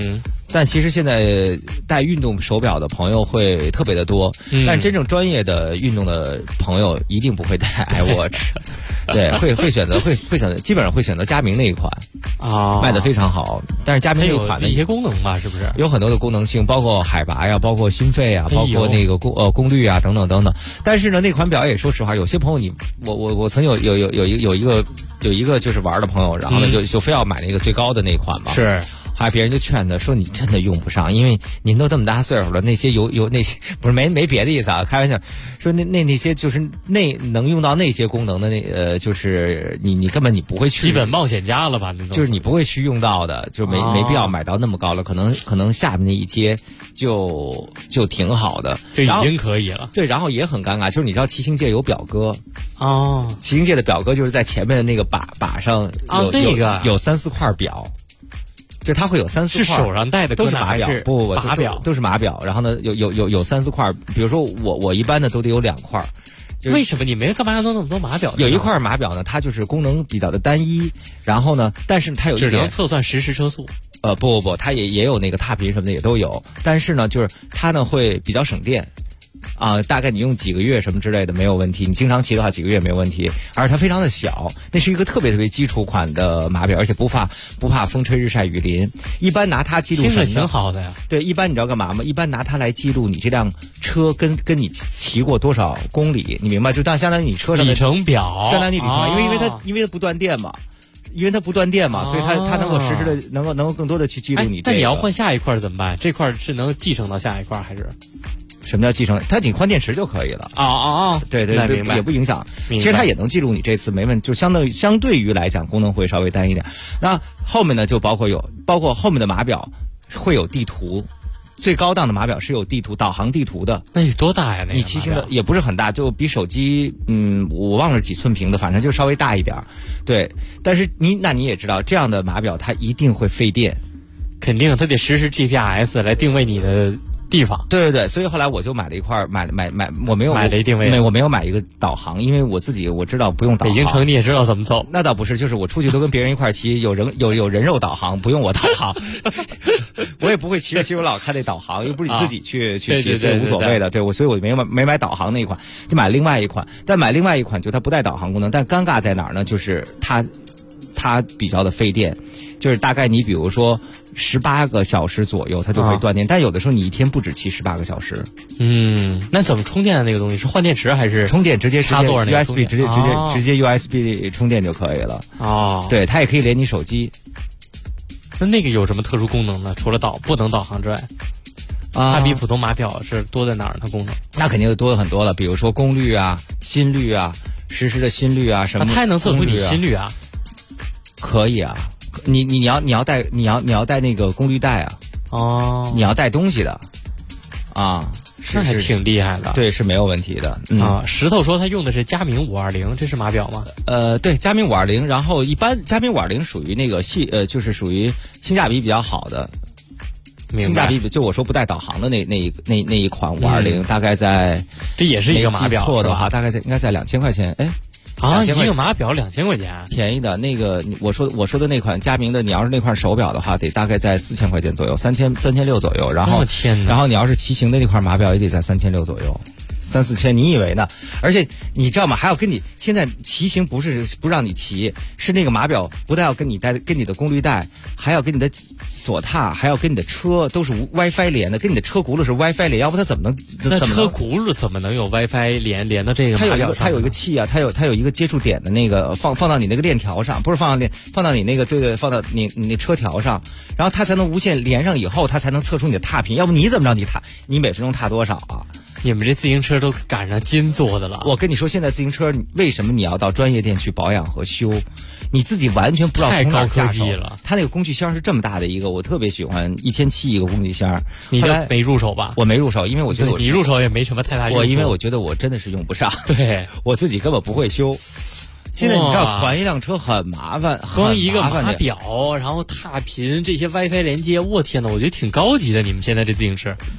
但其实现在戴运动手表的朋友会特别的多，但真正专业的运动的朋友一定不会戴 iWatch， 对，会选择基本上会选择佳明那一款啊， 卖的非常好。但是佳明那一款的一些功能吧，是不是有很多的功能性，包括海拔呀，包括心肺啊，包括那个功率啊，等等等等。但是呢，那款表也说实话，有些朋友我曾有一个就是玩的朋友，然后呢就非要买那个最高的那款嘛， 是。 后来别人就劝他说：“你真的用不上，因为您都这么大岁数了，那些有那些不是没别的意思啊，开玩笑说那些就是能用到那些功能的就是你根本你不会去基本冒险家了吧？那就是你不会去用到的，就没必要买到那么高了，可能下面那一阶就挺好的， 就已经可以了。 对，然后也很尴尬，就是你知道骑行界有表哥哦， 骑行界的表哥就是在前面的那个把上有3-4块表。”就它会有3-4块， 是手上戴的， 都是码表，不， 码表都是码表。然后呢，有3-4块，比如说我一般的都得有2块。 为什么你没干嘛要弄那么多码表？ 有一块码表呢，它就是功能比较的单一，然后呢，但是它有一点只能测算实时车速。 不，它也有那个踏频什么的也都有，但是呢，就是它呢会比较省电。大概你用几个月什么之类的没有问题，你经常骑的话几个月没有问题，而且它非常的小，那是一个特别特别基础款的码表，而且不怕风吹日晒雨淋。一般拿它记录什么？ 挺好的呀。 对，一般你知道干嘛吗？一般拿它来记录你这辆车跟你骑过多少公里，你明白？就相当于你车上的里程表， 相当于里程表，因为它不断电嘛。因为它不断电嘛，所以它能够实时的能够更多的去记录你。 但你要换下一块怎么办？这块是能继承到下一块还是？ 什么叫继承？它你换电池就可以了。对， 明白， 也不影响。其实它也能记录你这次没问题，就相对于来讲功能会稍微单一点。那后面呢就包括后面的码表会有地图，最高档的码表是有地图导航地图的。 那你多大呀？ 你骑行的也不是很大，就比手机我忘了几寸屏的，反正就稍微大一点。对，但是你也知道，这样的码表它一定会费电， 肯定它得实时 GPS 来定位你的地方。 对，所以后来我就买了一块我没有买了一定位， 我没有买一个导航，因为我知道不用导航。 北京城你也知道怎么走？ 那倒不是，就是我出去都跟别人一块骑，有人肉导航，不用我导航。我也不会骑着我老看那导航，又不是你自己去骑，所以无所谓的。对，所以我没买导航那一款，就买另外一款。但买另外一款就它不带导航功能，但是尴尬在哪儿呢？就是它比较的费电，就是大概你比如说18个小时左右它就会断电，但有的时候你一天不止骑18个小时。 那怎么充电的那个东西是换电池还是充电？直接插座那个 USB 直接 USB 充电就可以了。对，它也可以连你手机。 那个有什么特殊功能呢？除了不能导航之外，它比普通码表是多在哪儿？它功能那肯定就多很多了，比如说功率啊、心率啊、实时的心率啊什么。 它还能测出你心率啊？ 可以啊，你要带那个功率带啊。你要带东西的啊。 那还挺厉害的。 对，是没有问题的。 石头说他用的是佳明520，这是码表吗？ 对，佳明520，然后一般佳明520属于那个就是属于性价比比较好的。性价比就我说不带导航的那一款520，大概在这也是一个码表错的话，大概应该在2000块钱。 一个码表2000块钱， 便宜的那个我说的那款佳明的，你要是那块手表的话，得大概在4000块钱左右，3600左右。然后然后你要是骑行的那块码表也得在3600左右。3-4千，你以为呢？而且你知道吗？还要跟你现在骑行不让你骑，是那个码表不但要跟你的功率带，还要跟你的锁踏，还要跟你的车都是 WiFi 连的，跟你的车轱辘是 WiFi 连，要不它怎么能？ 那车轱辘怎么能有 WiFi 连到这个码表上？ 它有一个气啊，它有一个接触点的那个放到你那个链条上，不是放到你那个对，放到你那车条上，然后它才能无线连上以后，它才能测出你的踏频，要不你怎么着你每分钟踏多少啊？ 你们这自行车都赶上金做的了。 我跟你说，现在自行车为什么你要到专业店去保养和修？你自己完全不知道从哪儿下手。太高科技了。它那个工具箱是这么大的一个，我特别喜欢，1700一个工具箱。 你就没入手吧？ 我没入手，因为我觉得你入手也没什么太大用处。 因为我觉得我真的是用不上。 对， 我自己根本不会修。现在你知道传一辆车很麻烦， 光一个码表，然后踏频这些 WiFi 连接，我天哪，我觉得挺高级的。你们现在这自行车。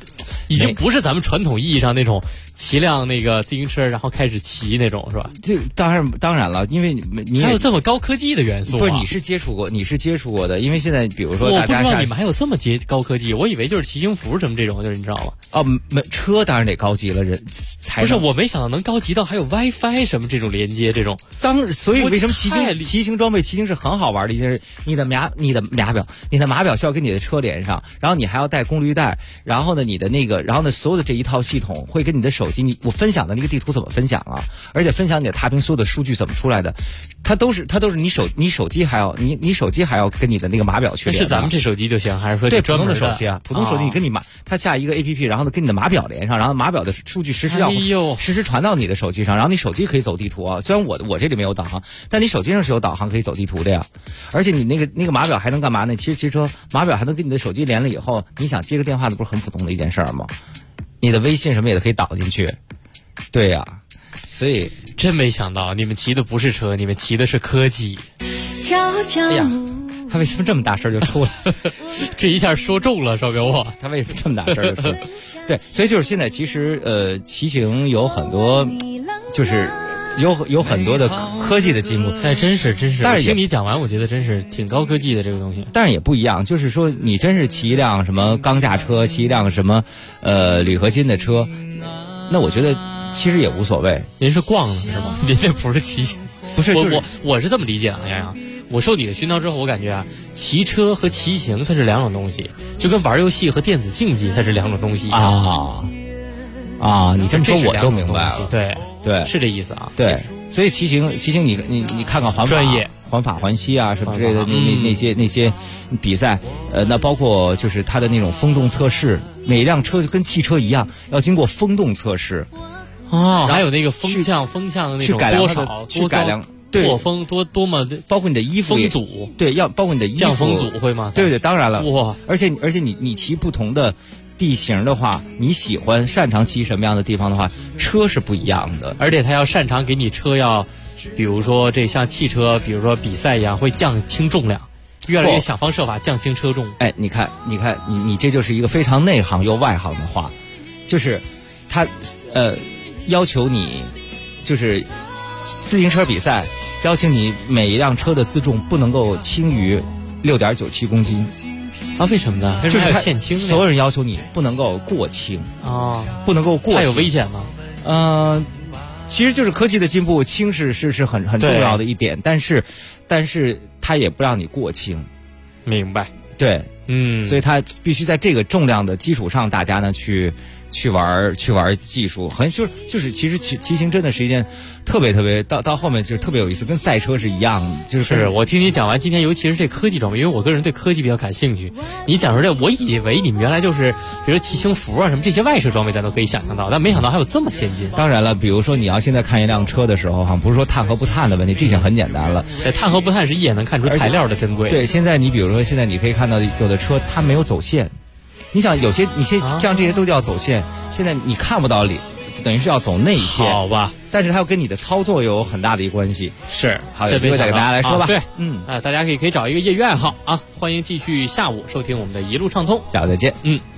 已经不是咱们传统意义上那种骑辆那个自行车然后开始骑那种是吧？ 这当然了，因为你还有这么高科技的元素、啊。 不是，你是接触过的，因为现在比如说大家， 我不知道你们还有这么高科技，我以为就是骑行服什么这种，就是你知道吗？ 哦，车当然得高级了，人才不是，我没想到能高级到还有 WiFi 什么这种连接这种。 所以为什么骑行装备骑行是很好玩的一件事？你的码表需要跟你的车连上，然后你还要带功率带，然后呢所有的这一套系统会跟你的手机，我分享的那个地图怎么分享啊？而且分享你的踏平所有的数据怎么出来的？它都是你手机还要你手机还要跟你的那个码表去连。 是咱们这手机就行，还是说对专门的手机啊？普通手机你跟它下一个 APP， 然后呢跟你的码表连上，然后码表的数据实时传到你的手机上，然后你手机可以走地图啊。虽然我这里没有导航，但你手机上是有导航可以走地图的呀。而且你那个码表还能干嘛呢？其实骑车码表还能跟你的手机连了以后，你想接个电话的不是很普通的一件事儿吗？你的微信什么也可以导进去。对呀，所以真没想到你们骑的不是车，你们骑的是科技。 哎呀，他为什么这么大声就出来？ 这一下说中了，少给我。 他为什么这么大声就出来？对，所以就是现在其实骑行有很多，就是有很多的科技的进步。 但真是， 但是听你讲完，我觉得真是挺高科技的这个东西。 但是也不一样，就是说你真是骑一辆什么钢架车，骑一辆什么铝合金的车，那我觉得其实也无所谓。 您是逛了是吧？您这不是骑行， 不是我是这么理解啊，洋洋。我受你的熏陶之后，我感觉啊，骑车和骑行它是两种东西，就跟玩游戏和电子竞技它是两种东西啊，你这么说我就明白了。 对，是这意思啊。 对，所以骑行你看看专业环法环西啊什么之类的那些比赛，那包括就是它的那种风洞测试，每辆车就跟汽车一样要经过风洞测试。 还有那个风向的那种多少去改良。 破风多么， 包括你的衣服风阻， 对，要包括你的衣服降风阻会吗？ 对，当然了。 哇！ 而且你骑不同的地形的话，你擅长骑什么样的地方的话，车是不一样的。 而且他要擅长给你车要，比如说这像汽车，比如说比赛一样会降轻重量，越来越想方设法降轻车重。 哎，你看，你这就是一个非常内行又外行的话，就是他要求你就是自行车比赛。要求你每一辆车的自重不能够轻于6.97公斤啊？为什么呢？ 就是它限轻， 所有人要求你不能够过轻啊， 不能够过轻。 它有危险吗？ 其实就是科技的进步，轻是很重要的一点，但是它也不让你过轻。 明白？ 对，所以它必须在这个重量的基础上，大家呢去玩技术，好像就是其实骑行真的是一件特别到后面就是特别有意思，跟赛车是一样的。 就是我听你讲完今天，尤其是这科技装备，因为我个人对科技比较感兴趣。你讲说这，我以为你们原来就是比如骑行服啊什么这些外设装备咱都可以想象到，但没想到还有这么先进。 当然了，比如说你要现在看一辆车的时候哈，不是说碳和不碳的问题，这已经很简单了。 对，碳和不碳是一眼能看出材料的珍贵。 对，现在你比如说现在你可以看到有的车它没有走线。你想像这些都叫走线，现在你看不到里，等于是要走内线， 好吧？ 但是它要跟你的操作有很大的一个关系。 是， 好，有机会再给大家来说吧。 对，大家可以找一个业余爱好啊，欢迎继续下午收听我们的一路畅通， 下午再见。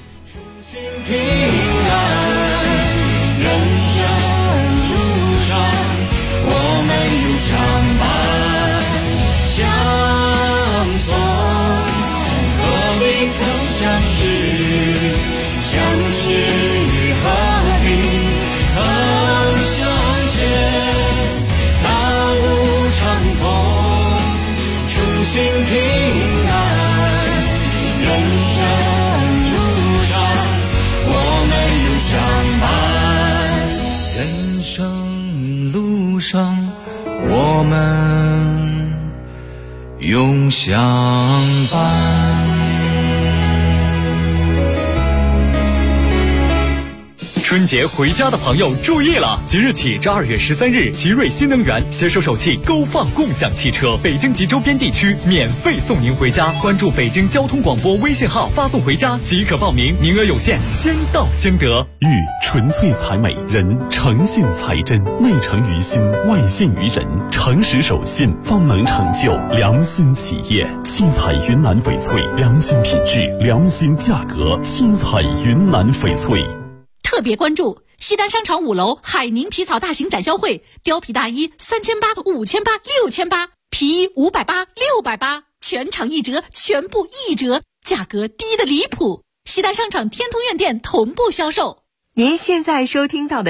相识，和平曾相见，大路长空，初心平安。人生路上，我们永相伴。人生路上，我们永相伴。 春节回家的朋友注意了！即日起至2月13日，奇瑞新能源携手首汽勾放共享汽车，北京及周边地区免费送您回家。关注北京交通广播微信号，发送回家即可报名，名额有限，先到先得。 玉纯粹才美，人诚信才真，内诚于心，外信于人，诚实守信，方能成就良心企业。七彩云南翡翠，良心品质，良心价格。七彩云南翡翠。 特别关注西单商场5楼海宁皮草大型展销会，貂皮大衣3800、5800、6800，皮衣580、680，全场一折，全部一折，价格低得离谱。西单商场天通苑店同步销售。 您现在收听到的